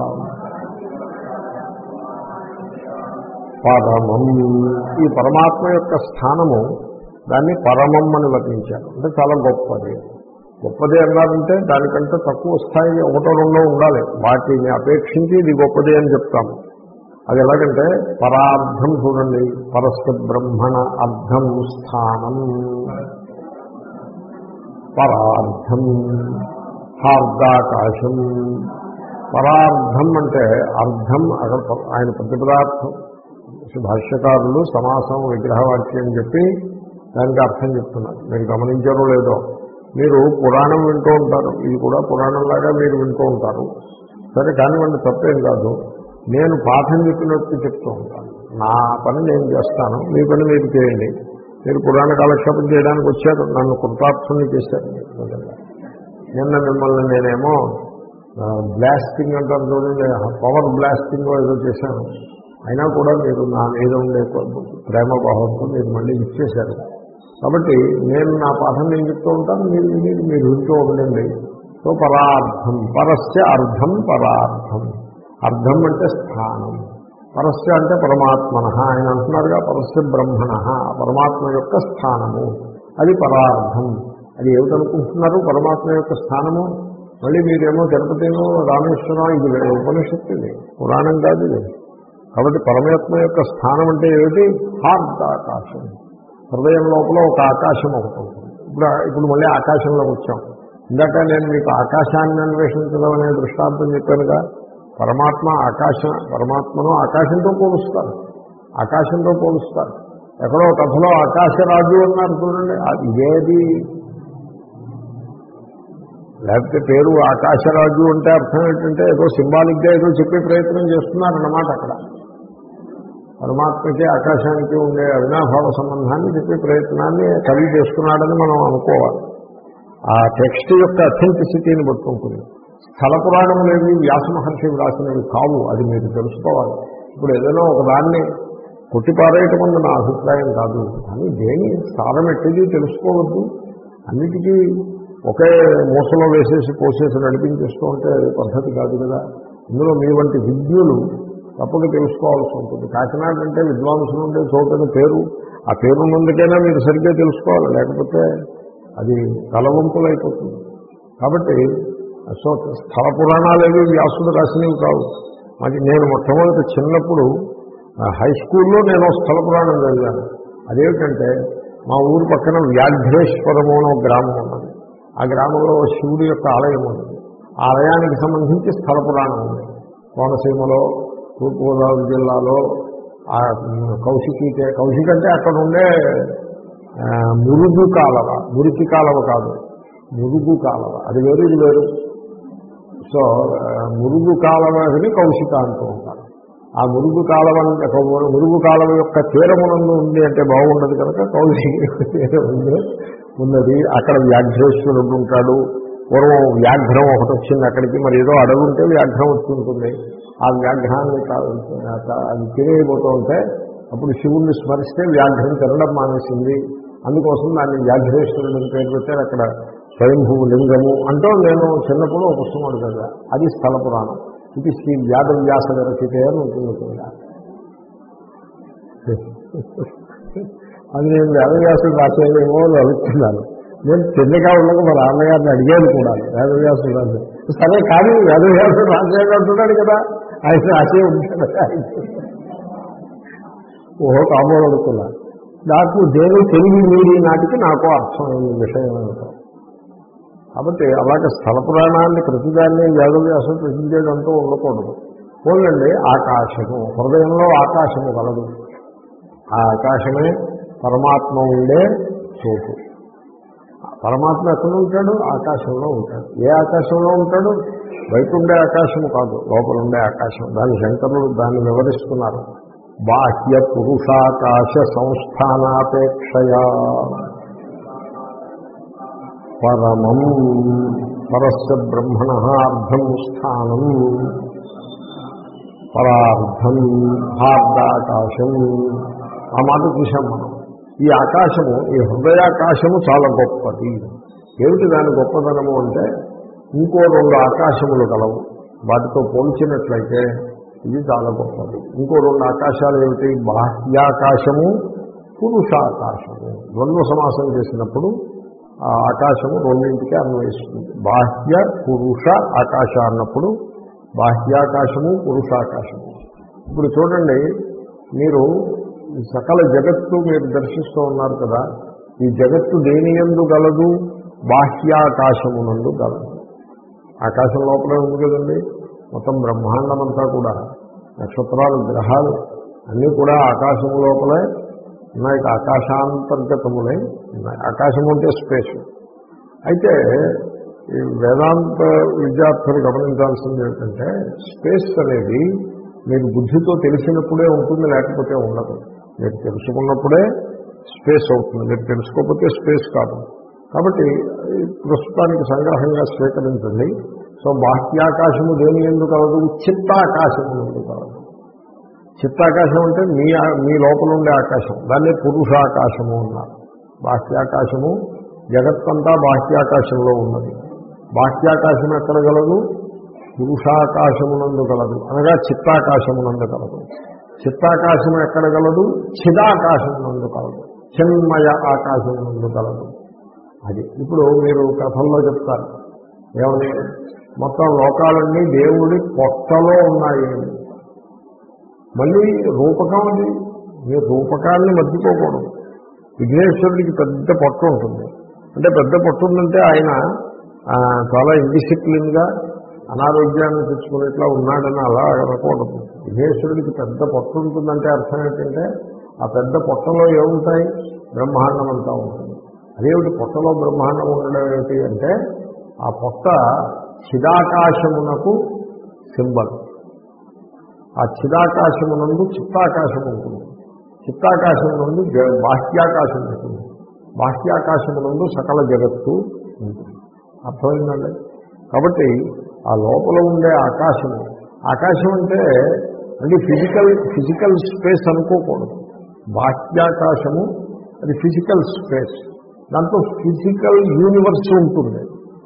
పరమం. ఈ పరమాత్మ యొక్క స్థానము దాన్ని పరమం అని వర్ణించారు. అంటే చాలా గొప్పది. గొప్పది అన్నారంటే దానికంటే తక్కువ స్థాయి ఒకటో రెండో ఉండాలి. వాటిని అపేక్షించి ఇది గొప్పది అని చెప్తాము. అది ఎలాగంటే పరార్థం చూడండి, పరస్య బ్రహ్మణ అర్థం స్థానం. పరార్థం హార్దాకాశం. పరార్థం అంటే అర్థం అక్కడ ఆయన ప్రతిపదార్థం. భాష్యకారులు సమాసం విగ్రహవాక్యం చెప్పి దానికి అర్థం చెప్తున్నారు. మీరు గమనించారో లేదో, మీరు పురాణం వింటూ ఉంటారు, ఇది కూడా పురాణంలాగా మీరు వింటూ ఉంటారు. సరే కానివ్వండి, తప్పేం కాదు. నేను పాఠం చెప్పినట్టు చెప్తూ ఉంటాను. నా పని నేను చేస్తాను, మీ పని మీరు చేయండి. మీరు పురాణ కాలక్షేపం చేయడానికి వచ్చారు, నన్ను కృతార్థుని చేశారు. నిన్న మిమ్మల్ని నేనేమో బ్లాస్టింగ్ అంటారు చూడండి, పవర్ బ్లాస్టింగ్ ఏదో చేశాను. అయినా కూడా మీరు నా మీద ఉండే ప్రేమ భావంతో మీరు మళ్ళీ ఇచ్చేశారు. కాబట్టి నేను నా పాఠం నేను చెప్తూ ఉంటాను, మీరు మీరు మీరు వింటూ ఉండండి. సో పరార్థం, పరస్య అర్థం పరార్థం. అర్థం అంటే స్థానం, పరస్య అంటే పరమాత్మన. ఆయన అంటున్నారుగా పరస్య బ్రహ్మణ, పరమాత్మ యొక్క స్థానము, అది పరార్థం. అది ఏమిటనుకుంటున్నారు పరమాత్మ యొక్క స్థానము? మళ్ళీ మీరేమో తిరుపతిలో రామేశ్వరం, ఇది ఉపనిషత్తు, ఇది పురాణం కాదు ఇది. కాబట్టి పరమాత్మ యొక్క స్థానం అంటే ఏమిటి? హార్దాకాశం. హృదయం లోపల ఒక ఆకాశం ఒకటి ఉంటుంది. ఇప్పుడు ఇప్పుడు మళ్ళీ ఆకాశంలోకి వచ్చాం. ఇందాక నేను మీకు ఆకాశాన్ని అన్వేషించడం అనే దృష్టాంతం చెప్పానుగా. పరమాత్మ ఆకాశం, పరమాత్మను ఆకాశంతో పోలుస్తారు, ఆకాశంతో పోలుస్తారు. ఎక్కడో కథలో ఆకాశరాజు అన్నారు చూడండి, ఇదేది? లేకపోతే పేరు ఆకాశరాజు అంటే అర్థం ఏంటంటే ఏదో సింబాలిక్గా ఏదో చెప్పే ప్రయత్నం చేస్తున్నారన్నమాట. అక్కడ పరమాత్మకి ఆకాశానికి ఉండే అవినాభావ సంబంధాన్ని చెప్పే ప్రయత్నాన్ని కవి చేస్తున్నాడని మనం అనుకోవాలి. ఆ టెక్స్ట్ యొక్క అథెంటిసిటీని బట్టి ఉంటుంది. స్థల పురాణములేవి వ్యాస మహర్షి వ్రాసినవి కావు, అది మీరు తెలుసుకోవాలి. ఇప్పుడు ఏదైనా ఒక దాన్ని కొట్టిపారేయటం అన్న నా అభిప్రాయం కాదు, కానీ దేని సారం ఎట్టిది తెలుసుకోవద్దు. అన్నిటికీ ఒకే మూసలో వేసేసి పోసేసి నడిపించేస్తూ ఉంటే పద్ధతి కాదు కదా. ఇందులో మీ వంటి విజ్ఞులు తప్పక తెలుసుకోవాల్సి ఉంటుంది. కాకినాడ అంటే విద్వాంసులు ఉండే చోటని పేరు, ఆ పేరు ముందుకైనా మీరు సరిగ్గా తెలుసుకోవాలి, లేకపోతే అది తలవంపులైపోతుంది. కాబట్టి సో స్థల పురాణాలేవి వ్యాసుడు రాసినవి కావు. మరి నేను మొట్టమొదటి చిన్నప్పుడు హై స్కూల్లో నేను స్థల పురాణం చదివాను. అదేమిటంటే మా ఊరు పక్కన వ్యాఘ్రేశ్వరము అని ఒక గ్రామం ఉన్నది. ఆ గ్రామంలో శివుడి యొక్క ఆలయం ఉంది. ఆ ఆలయానికి సంబంధించి స్థల పురాణం ఉంది. కోనసీమలో, తూర్పుగోదావరి జిల్లాలో ఆ కౌశికి కౌశిక్ అంటే అక్కడ ఉండే మురుగు కాలవ, మురికి కాలవ కాదు, మురుగు కాలవ, అది వేరు ఇది వేరు. సో మురుగు కాలవని కౌశిక అంటూ ఉంటారు. ఆ మురుగు కాలవ మురుగు కాలవ యొక్క తీరమునందు ఉంది అంటే బాగుండదు కనుక కౌశిక తీరం ఉంది ఉన్నది. అక్కడ వ్యాఘ్రేశ్వరుడు ఉంటాడు. పూర్వం వ్యాఘ్రం ఒకటి వచ్చింది అక్కడికి, మరి ఏదో అడవి ఉంటే వ్యాఘ్రం వచ్చి ఉంటుంది. ఆ వ్యాఘ్రాన్ని అది తినేయబోతూ ఉంటే అప్పుడు శివుణ్ణి స్మరిస్తే వ్యాఘ్రం తినడం మానేసింది. అందుకోసం దాన్ని వ్యాఘ్రేశ్వరుడిని పేరు పెట్టారు. అక్కడ స్వయంభూ లింగము అంటూ నేను చిన్నప్పుడు ఒక పుస్తకం అడుగుతా, అది స్థల పురాణం. ఇది శ్రీ వ్యాధవ్యాస రచితే అని ఉంటుంది. అది నేను వేదవ్యాసుడు రాసేదేమో అడుగుతున్నాను. నేను చిన్నగా ఉండగా మా నాన్నగారిని అడిగాను కూడా, వేదవ్యాసుడు రాసే సరే కానీ వేదవ్యాసుడు రాసేది అంటున్నాడు కదా, ఆయన రాసే ఉంటాడు. ఓహో కామోడు అడుగుతున్నా. నాకు దేని తెలుగు మీడి నాటికి నాకు అర్థమైన విషయం ఏమిటో. కాబట్టి అలాగే స్థల పురాణాన్ని ప్రతిదాన్ని వేదవ్యాసం ప్రతించేదంటూ ఉండకూడదు. పోలండి ఆకాశము, హృదయంలో ఆకాశము కలదు. ఆ ఆకాశమే పరమాత్మ ఉండే చోటు. పరమాత్మ ఎక్కడ ఉంటాడు? ఆకాశంలో ఉంటాడు. ఏ ఆకాశంలో ఉంటాడు? బయట ఉండే ఆకాశము కాదు, లోపల ఉండే ఆకాశం. దాని శంకరులు దాన్ని వివరిస్తున్నారు. బాహ్య పురుషాకాశ సంస్థానాపేక్షయా పరమం పరస్య బ్రహ్మణ అర్ధం స్థానం పరార్థం హార్దాకాశం. ఆ మాట చూశాం మనం. ఈ ఆకాశము, ఈ హృదయాకాశము చాలా గొప్పది. ఏమిటి దాని గొప్పదనము అంటే, ఇంకో రెండు ఆకాశములు కలవు. వాటితో పోల్చినట్లయితే ఇది చాలా గొప్పది. ఇంకో రెండు ఆకాశాలు ఏమిటి? బాహ్యాకాశము, పురుషాకాశము. ద్వంద్వ సమాసం చేసినప్పుడు ఆ ఆకాశము రెండింటికి అన్వయిస్తుంది. బాహ్య పురుష ఆకాశ అన్నప్పుడు బాహ్యాకాశము, పురుషాకాశము. ఇప్పుడు చూడండి, మీరు సకల జగత్తు మీరు దర్శిస్తూ ఉన్నారు కదా, ఈ జగత్తు దేని యందు గలదు? బాహ్యాకాశమునందు గలదు. ఆకాశం లోపలే ఉంది కదండి. మొత్తం బ్రహ్మాండం అంతా కూడా, నక్షత్రాలు, గ్రహాలు అన్నీ కూడా ఆకాశము లోపలే ఉన్నాయి. ఆకాశాంతర్గతములై ఉన్నాయి. ఆకాశం అంటే స్పేస్. అయితే ఈ వేదాంత విద్యార్థులు గమనించాల్సింది ఏంటంటే, స్పేస్ అనేది మీరు బుద్ధితో తెలిసినప్పుడే ఉంటుంది, లేకపోతే ఉండదు. మీరు తెలుసుకున్నప్పుడే స్పేస్ అవుతుంది, మీరు తెలుసుకోకపోతే స్పేస్ కాదు. కాబట్టి ప్రస్తుతానికి సంగ్రహంగా స్వీకరించండి. సో బాహ్యాకాశము దేని ఎందుకు కలదు? చిత్తాకాశము ఎందుకు కలదు? చిత్తాకాశం అంటే మీ మీ లోపల ఉండే ఆకాశం, దాన్ని పురుషాకాశము అన్నారు. బాహ్యాకాశము జగత్తంతా బాహ్యాకాశంలో ఉన్నది. బాహ్యాకాశం ఎక్కడ గలదు? పురుషాకాశమునందు గలదు, అనగా చిత్తాకాశమునందు కలదు. చిత్తాకాశం ఎక్కడ గలదు? చిదాకాశమునందు కలదు, చిన్మయ ఆకాశమునందు కలదు. అది ఇప్పుడు మీరు కథల్లో చెప్తారు, ఏమని? మొత్తం లోకాలన్నీ దేవుడి పొట్టలో ఉన్నాయి. మళ్ళీ రూపకం అది. మీరు రూపకాన్ని మర్చిపోకూడదు. విఘ్నేశ్వరుడికి పెద్ద పొట్ట ఉంటుంది. అంటే పెద్ద పొట్ట ఉందంటే ఆయన చాలా ఇండిసిప్లిన్గా అనారోగ్యాన్ని తెచ్చుకునేట్లా ఉన్నాడని అలా అనకూడదు. విఘ్నేశ్వరుడికి పెద్ద పొట్ట ఉంటుందంటే అర్థం ఏంటంటే, ఆ పెద్ద పొట్టలో ఏముంటాయి? బ్రహ్మాండం అంతా ఉంటుంది. అదేమిటి పొట్టలో బ్రహ్మాండం ఉండడం ఏమిటి అంటే, ఆ పొట్ట చిదాకాశమునకు సింబల్. ఆ చిదాకాశమునందు చిత్తాకాశం ఉంటుంది. చిత్తాకాశమునందు బాహ్యాకాశం ఉంటుంది. బాహ్యాకాశమునందు సకల జగత్తు ఉంటుంది. అర్థమైందండి? కాబట్టి ఆ లోపల ఉండే ఆకాశము, ఆకాశం అంటే అది ఫిజికల్ ఫిజికల్ స్పేస్ అనుకోకూడదు. బాహ్యాకాశము అది ఫిజికల్ స్పేస్. దాంట్లో ఫిజికల్ యూనివర్స్ ఉంటుంది.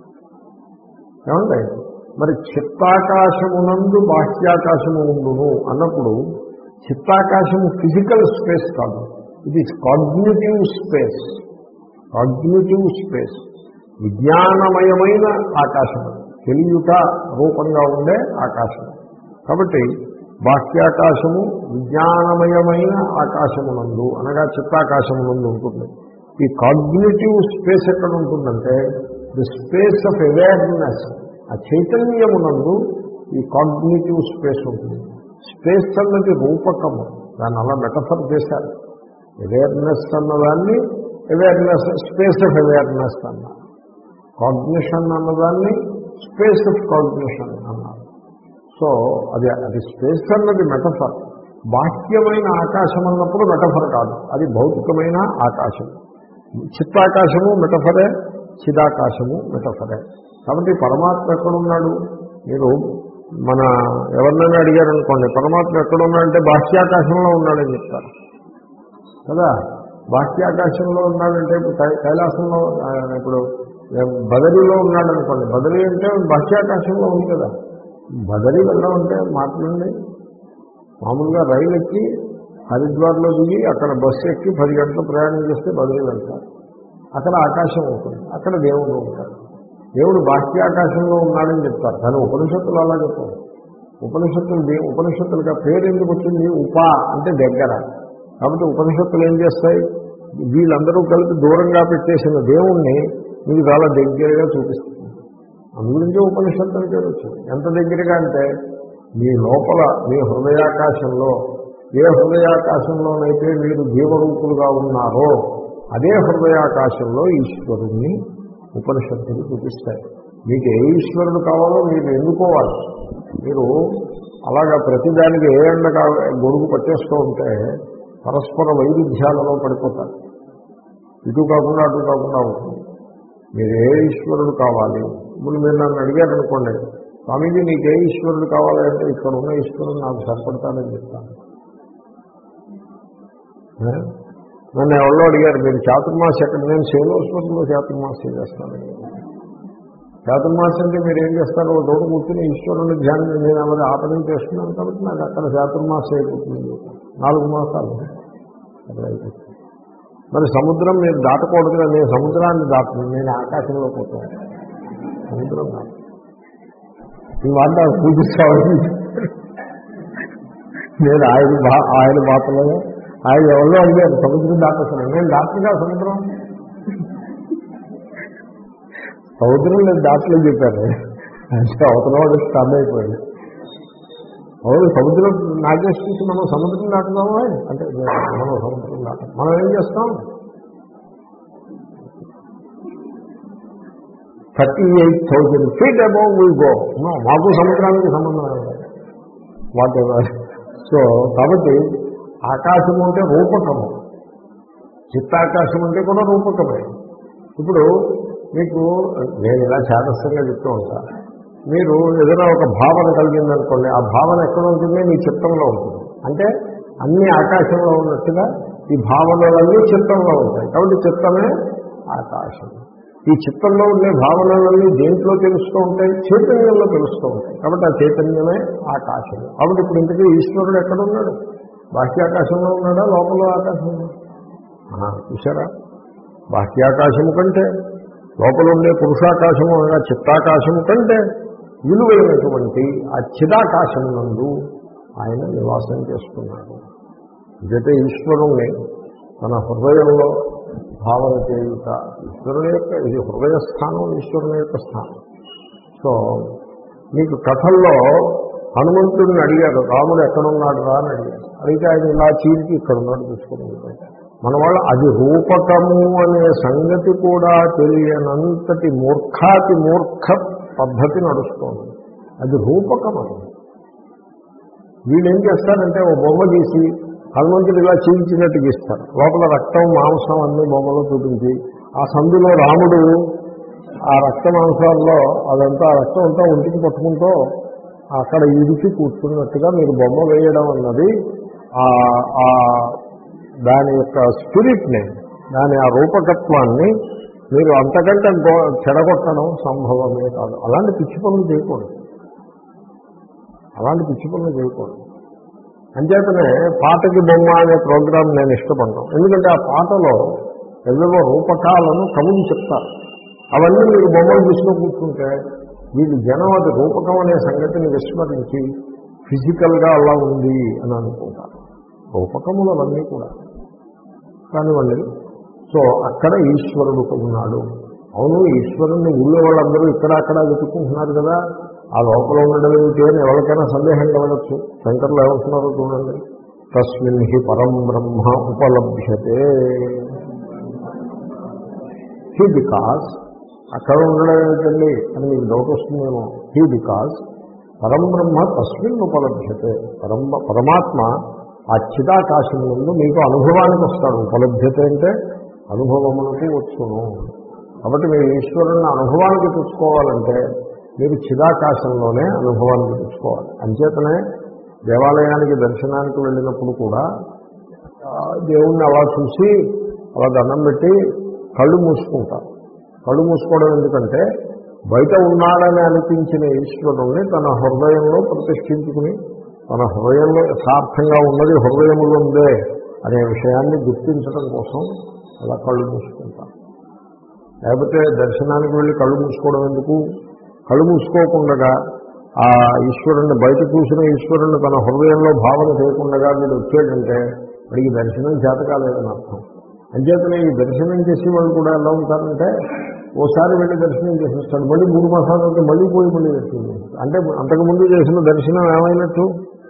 ఏమండి? మరి చిత్తాకాశమునందు బాహ్యాకాశము ఉండును అన్నప్పుడు చిత్తాకాశము ఫిజికల్ స్పేస్ కాదు, ఇది కాగ్నిటివ్ స్పేస్. కాగ్నిటివ్ స్పేస్ విజ్ఞానమయమైన ఆకాశం, తెలియట రూపంగా ఉండే ఆకాశం. కాబట్టి బాహ్యాకాశము విజ్ఞానమయమైన ఆకాశమునందు, అనగా చిత్తాకాశమునందు ఉంటుంది. ఈ కాగ్నిటివ్ స్పేస్ ఎక్కడ ఉంటుందంటే, ది స్పేస్ ఆఫ్ అవేర్నెస్, ఆ చైతన్యమునందు ఈ కాగ్నిటివ్ స్పేస్ ఉంటుంది. స్పేస్ అన్నది రూపకము, దాన్ని అలా మెటఫర్ చేశారు. అవేర్నెస్ అన్నదాన్ని అవేర్నెస్ స్పేస్ ఆఫ్ అవేర్నెస్ అన్నారు. కాగ్నిషన్ అన్నదాన్ని స్పేస్ ఆఫ్ కాగ్నిషన్ అన్నారు. సో అది అది స్పేస్ అన్నది మెటఫర్. బాహ్యమైన ఆకాశం అన్నప్పుడు మెటఫర్ కాదు, అది భౌతికమైన ఆకాశం. చిత్తాకాశము మెటఫరే, చిదాకాశము మెటఫరే. కాబట్టి పరమాత్మ ఎక్కడున్నాడు? మీరు మన ఎవరినైనా అడిగారనుకోండి, పరమాత్మ ఎక్కడున్నాడంటే బాహ్యాకాశంలో ఉన్నాడని చెప్తారు కదా. బాహ్యాకాశంలో ఉన్నాడంటే ఇప్పుడు కైలాసంలో, ఇప్పుడు బదరీలో ఉన్నాడనుకోండి, బదరీ అంటే బాహ్యాకాశంలో ఉంది కదా. బదరీ వెళ్ళడం అంటే మాట్లాడండి, మామూలుగా రైలు ఎక్కి హరిద్వార్లో దిగి అక్కడ బస్సు ఎక్కి పది గంటలు ప్రయాణం చేస్తే బదరీ వెళ్తారు. అక్కడ ఆకాశం ఉంటుంది, అక్కడ దేవుడు ఉంటాడు. దేవుడు బాహ్యాకాశంలో ఉన్నాడని చెప్తారు, కానీ ఉపనిషత్తులు అలా చెప్పారు. ఉపనిషత్తులు ఉపనిషత్తులుగా పేరు ఎందుకు వచ్చింది? ఉపా అంటే దగ్గర. కాబట్టి ఉపనిషత్తులు ఏం చేస్తాయి? వీళ్ళందరూ కలిపి దూరంగా పెట్టేసిన దేవుణ్ణి మీకు చాలా దగ్గరగా చూపిస్తుంది. అందుగురించి ఉపనిషత్తులు పేరు వచ్చింది. ఎంత దగ్గరగా అంటే మీ లోపల మీ హృదయాకాశంలో, ఏ హృదయాకాశంలోనైతే మీరు జీవరూపులుగా ఉన్నారో అదే హృదయాకాశంలో ఈశ్వరుణ్ణి ఉపనిషత్తులు చూపిస్తాయి. మీకు ఏ ఈశ్వరుడు కావాలో మీరు ఎన్నుకోవాలి. మీరు అలాగా ప్రతిదానికి ఏ ఎండ గొడుగు పట్టేస్తూ ఉంటే పరస్పర వైరుధ్యాలలో పడిపోతారు. ఇటు కాకుండా అటు కాకుండా ఉంటుంది. మీరు ఏ ఈశ్వరుడు కావాలి? ఇప్పుడు మీరు నన్ను అడిగారనుకోండి, స్వామీజీ నీకు ఏ ఈశ్వరుడు కావాలి అంటే ఇక్కడ ఉన్న ఈశ్వరుడు నాకు సరిపడతానని చెప్తాను. నన్ను ఎవరో అడిగారు, మీరు చాతుర్మాసి ఎక్కడ? నేను శైలోస్వరంలో చాతుర్మాసి చేస్తాను. చాతుర్మాసి అంటే మీరు ఏం చేస్తారు? ఒక చోట కూర్చుని ఈశ్వరుని ధ్యానం నేను ఎవరి ఆపదం చేస్తున్నాను కాబట్టి నాకు అక్కడ చాతుర్మాసి అయిపోతుంది. నాలుగు మాసాలు అక్కడ అయిపోతుంది. మరి సముద్రం మీరు దాటకూడదు కదా. నేను సముద్రాన్ని దాటును, నేను ఆకాశంలో పోతాను. సముద్రం దాటు ఈ మాట పూజిస్తామని నేను ఆయన బా ఆయన మాటలో ఆయన ఎవరో అడిగారు సముద్రం దాటేస్తాను. నేను దాటగా సముద్రం సముద్రం నేను దాటలేదు చెప్పాను. అంటే అవతలవాడు స్టన్ అయిపోయాడు. అవును, సముద్రం నాగేశ్వరికి మనం సముద్రం దాటుదామా అంటే మనం సముద్రం దాటాం. మనం ఏం చేస్తాం? Thirty eight thousand feet above we go. మాకు సముద్రానికి సంబంధం వాట్ ఎవర్. సో కాబట్టి ఆకాశం అంటే రూపకము, చిత్తాకాశం అంటే కూడా రూపకమే. ఇప్పుడు మీకు నేను ఇలా చాదస్యంగా చెప్తూ ఉంటాను. మీరు ఏదైనా ఒక భావన కలిగిందనుకోండి, ఆ భావన ఎక్కడ ఉంటుంది? మీ చిత్తంలో ఉంటుంది. అంటే అన్ని ఆకాశంలో ఉన్నట్టుగా ఈ భావనలన్నీ చిత్తంలో ఉంటాయి. కాబట్టి చిత్తమే ఆకాశం. ఈ చిత్తంలో ఉండే భావనలన్నీ దేంట్లో తెలుస్తూ ఉంటాయి? చైతన్యంలో తెలుస్తూ ఉంటాయి. కాబట్టి ఆ చైతన్యమే ఆకాశం. కాబట్టి ఇప్పుడు ఇంతకీ ఈశ్వరుడు ఎక్కడున్నాడు? బాహ్యాకాశంలో ఉన్నాడా, లోపల ఆకాశంలో? చూసారా? బాహ్యాకాశము కంటే లోపల ఉండే పురుషాకాశము అనగా చిత్తాకాశము కంటే విలువైనటువంటి ఆ చిదాకాశం నందు ఆయన నివాసం చేస్తున్నాడు. ఇదైతే ఈశ్వరుణ్ణి తన హృదయంలో భావన చేయుట ఈశ్వరుని యొక్క, ఇది హృదయ స్థానం, ఈశ్వరుని యొక్క స్థానం. సో మీకు కథల్లో హనుమంతుడిని అడిగారు, రాముడు ఎక్కడున్నాడు రా అని అడిగారు. అడిగితే ఆయన ఇలా చీరికి ఇక్కడ ఉన్నాడు చూసుకుని. మన వాళ్ళు అది రూపకము అనే సంగతి కూడా తెలియనంతటి మూర్ఖాతి మూర్ఖ పద్ధతి నడుస్తోంది. అది రూపకం. అది వీళ్ళు ఏం చేస్తారంటే ఓ బొమ్మ గీసి హనుమంతుడు ఇలా చీల్చినట్టు గీస్తారు. లోపల రక్తం మాంసం అన్ని బొమ్మలో చూపించి ఆ సందులో రాముడు ఆ రక్త మాంసాల్లో అదంతా రక్తం అంతా ఒంటికి పట్టుకుంటూ అక్కడ ఇడిచి కూర్చున్నట్టుగా మీరు బొమ్మ వేయడం అన్నది దాని యొక్క స్పిరిట్ని, దాని ఆ రూపకత్వాన్ని మీరు అంతకంటే చెడగొట్టడం సంభవమే కాదు. అలాంటి పిచ్చి పనులు చేయకూడదు. అలాంటి పిచ్చి పనులు చేయకూడదు. అంచేతనే పాటకి బొమ్మ అనే ప్రోగ్రాం నేను ఇష్టపడ్డాను. ఎందుకంటే ఆ పాటలో ఏవేవో రూపకాలను కవులు చెప్తారు. అవన్నీ మీరు బొమ్మలు తీసుకుని కూర్చుంటే వీళ్ళు జనం అది రూపకం అనే సంగతిని విస్మరించి ఫిజికల్గా అలా ఉంది అని అనుకుంటారు. రూపకములు అవన్నీ కూడా కానివ్వండి. సో అక్కడ ఈశ్వరుడు ఉన్నాడు. అవును, ఈశ్వరుణ్ణి ఊళ్ళో వాళ్ళందరూ ఇక్కడ అక్కడ వెతుక్కుంటున్నారు కదా, ఆ లోపల ఉండడం ఏమిటి అని ఎవరికైనా సందేహం కలగచ్చు. శంకర్లు ఏమంటున్నారో చూడండి. తస్మిన్ హి పరం బ్రహ్మ ఉపలభ్యతే. హి బికాజ్ అక్కడ ఉండడం ఏంటండి అని మీకు డౌట్ వస్తుందేమో. హి బికాజ్ పరం బ్రహ్మ తస్మిన్ ఉపలభ్యతే. పరం పరమాత్మ ఆ చిదాకాశం ముందు మీకు అనుభవానికి వస్తాడు. ఉపలభ్యతే అంటే అనుభవములకు వచ్చును. కాబట్టి మీరు ఈశ్వరుని అనుభవానికి తెచ్చుకోవాలంటే మీరు చిదాకాశంలోనే అనుభవానికి తెచ్చుకోవాలి. అంచేతనే దేవాలయానికి దర్శనానికి వెళ్ళినప్పుడు కూడా దేవుణ్ణి అలా చూసి అలా దండం పెట్టి కళ్ళు మూసుకుంటారు. కళ్ళు మూసుకోవడం ఎందుకంటే బయట ఉన్నాడని అనిపించిన ఈశ్వరుణ్ణి తన హృదయంలో ప్రతిష్ఠించుకుని తన హృదయంలో యథార్థంగా ఉన్నది హృదయంలో ఉందే అనే విషయాన్ని గుర్తించడం కోసం అలా కళ్ళు మూసుకుంటారు. లేకపోతే దర్శనానికి వెళ్ళి కళ్ళు మూసుకోవడం ఎందుకు? కళ్ళు మూసుకోకుండా ఆ ఈశ్వరుణ్ణి బయట చూసిన ఈశ్వరుణ్ణి తన హృదయంలో భావన చేయకుండా మీరు వచ్చేటంటే వాడికి దర్శనం చేత కాలేదని అర్థం. అంచేతనే ఈ దర్శనం చేసి వాళ్ళు కూడా ఎలా ఉంటారంటే ఓసారి వెళ్ళి దర్శనం చేసేస్తాడు, మళ్ళీ మూడు మాసాల తర్వాత మళ్ళీ పోయి మళ్ళీ దర్శనం చేస్తాడు. అంటే అంతకుముందు చేసిన దర్శనం ఏమైనట్టు?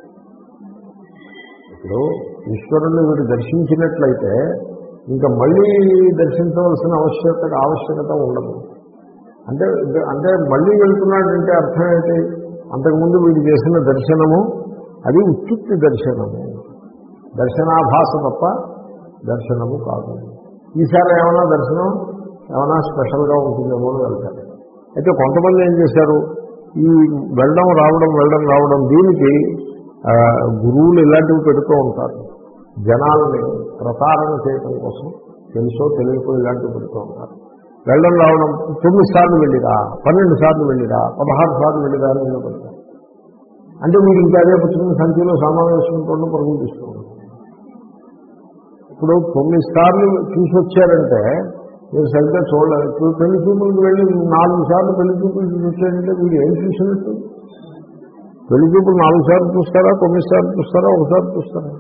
ఇప్పుడు ఈశ్వరుణ్ణి వీడు దర్శించినట్లయితే ఇంకా మళ్ళీ దర్శించవలసిన ఆవశ్యకత ఆవశ్యకత ఉండదు. అంటే అంటే మళ్ళీ వెళ్తున్నాడంటే అర్థం ఏంటి? అంతకుముందు వీడు చేసిన దర్శనము అది ఉత్తుత్తి దర్శనము, దర్శనాభాస తప్ప దర్శనము కాదు. ఈసారి ఏమైనా దర్శనం ఏమైనా స్పెషల్గా ఉంటుందేమో అని వెళ్తారు. అయితే కొంతమంది ఏం చేశారు, ఈ వెళ్ళడం రావడం వెళ్ళడం రావడం దీనికి గురువులు ఇలాంటివి పెడుతూ ఉంటారు. జనాలని ప్రతారణ చేయడం కోసం తెలుసో తెలియకో ఇలాంటివి పెడుతూ ఉంటారు. వెళ్ళడం రావడం తొమ్మిది సార్లు వెళ్ళిరా, పన్నెండు సార్లు వెళ్ళిరా, పదహారు సార్లు వెళ్ళిరా అని ఇలా పెడతారు. అంటే మీరు ఇంకా అదే పుచ్చుకుని సంఖ్యలో సమావేశంతో పరుగులు తీసుకోండి. ఇప్పుడు తొమ్మిది సార్లు చూసి వచ్చారంటే మీరు సరిగ్గా చూడలేదు. ఇప్పుడు పెళ్లి చూపులకు వెళ్ళి నాలుగు సార్లు పెళ్లి చూపులు చూసి వచ్చారంటే మీరు ఏం చూసినట్టు? పెళ్లి చూపులు నాలుగు సార్లు చూస్తారా, తొమ్మిది సార్లు చూస్తారా, ఒకసారి చూస్తారా?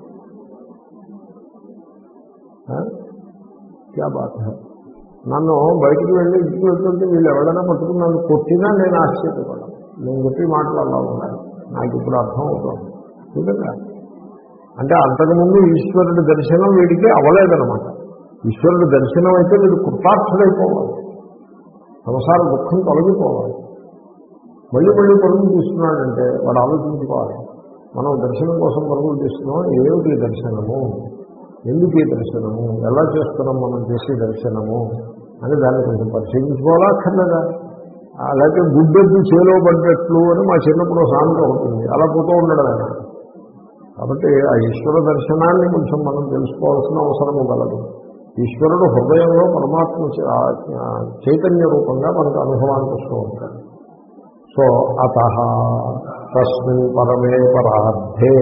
క్యా బాత్ హై. నన్ను బయటికి వెళ్ళి ఇంటికి వెళ్తుంటే వీళ్ళు ఎవరైనా పట్టుకుని నన్ను కొట్టినా నేను ఆశ్చర్యపడను. నేను చెప్పి మాట్లాడాలా ఉన్నాయి నాకు ఇప్పుడు అర్థం అవుతుంది. నిజంగా అంటే అంతకుముందు ఈశ్వరుడి దర్శనం వీడికి అవ్వలేదనమాట. ఈశ్వరుడి దర్శనం అయితే వీడు కృతార్థుడైపోవాలి, సంసార దుఃఖం తొలగిపోవాలి. మళ్ళీ మళ్ళీ పరుగులు తీస్తున్నాడంటే వాడు ఆలోచించుకోవాలి, మనం దర్శనం కోసం పరుగులు తీస్తున్నాం, ఏమిటి దర్శనము, ఎందుకు ఈ దర్శనము, ఎలా చేస్తున్నాం మనం చేసే దర్శనము అని దాన్ని కొంచెం పరిశీలించుకోవాలా అక్కర్లేదా? అలాగే గుడ్డెద్దు చేలో పడ్డట్లు అని మా చిన్నప్పుడు సామెత అవుతుంది, అలా పోతూ ఉండడం ఆయన. కాబట్టి ఆ ఈశ్వర దర్శనాన్ని కొంచెం మనం తెలుసుకోవాల్సిన అవసరము గలదు. ఈశ్వరుడు హృదయంలో పరమాత్మ చైతన్య రూపంగా మనకు అనుభవానికి వస్తూ ఉంటాడు. సో అత తస్మిన్ పరమే పరార్థే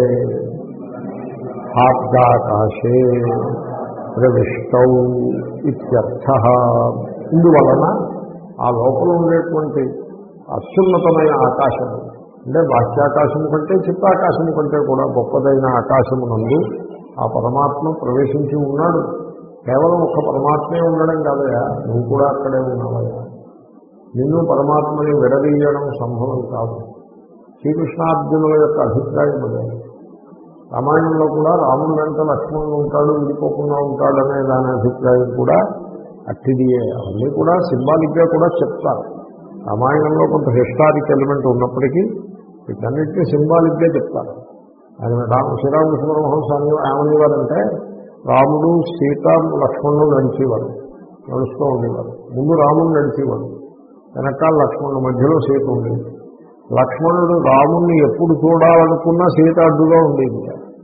ఆర్గాకాశే ప్రవిష్టౌ ఇత్యర్థః. ఇందువలన ఆ లోపల ఉండేటువంటి అత్యున్నతమైన ఆకాశం అంటే బాహ్యాకాశము కంటే చిత్తాకాశము కంటే కూడా గొప్పదైన ఆకాశమునందు ఆ పరమాత్మ ప్రవేశించి ఉన్నాడు. కేవలం ఒక్క పరమాత్మే ఉండడం కాదయా, నువ్వు కూడా అక్కడే ఉన్నావయ్యా. నిన్ను పరమాత్మని విడదీయడం సంభవం కాదు. శ్రీకృష్ణార్జునుల యొక్క అభిప్రాయం అదే. రామాయణంలో కూడా రాముడు వెంట లక్ష్మణుడు ఉంటాడు, విడిపోకుండా ఉంటాడు అనే దాని అభిప్రాయం కూడా అట్టిదియే. అవన్నీ కూడా సింబాలిక్గా కూడా చెప్తారు. రామాయణంలో కొంత హిస్టారిక్ ఎలిమెంట్ ఉన్నప్పటికీ వీటన్నిటినీ సింబాలిక్గా చెప్తారు. ఆయన రామ శ్రీరామకృష్ణ పరమహంస ఏమనేవారంటే రాముడు సీత లక్ష్మణుడు నడిచేవారు, నడుస్తూ ఉండేవారు. ముందు రాముడు నడిచేవాడు, వెనకాల లక్ష్మణుడు, మధ్యలో సీత ఉండేది. లక్ష్మణుడు రాముణ్ణి ఎప్పుడు చూడాలనుకున్నా సీత అడ్డుగా ఉండేది.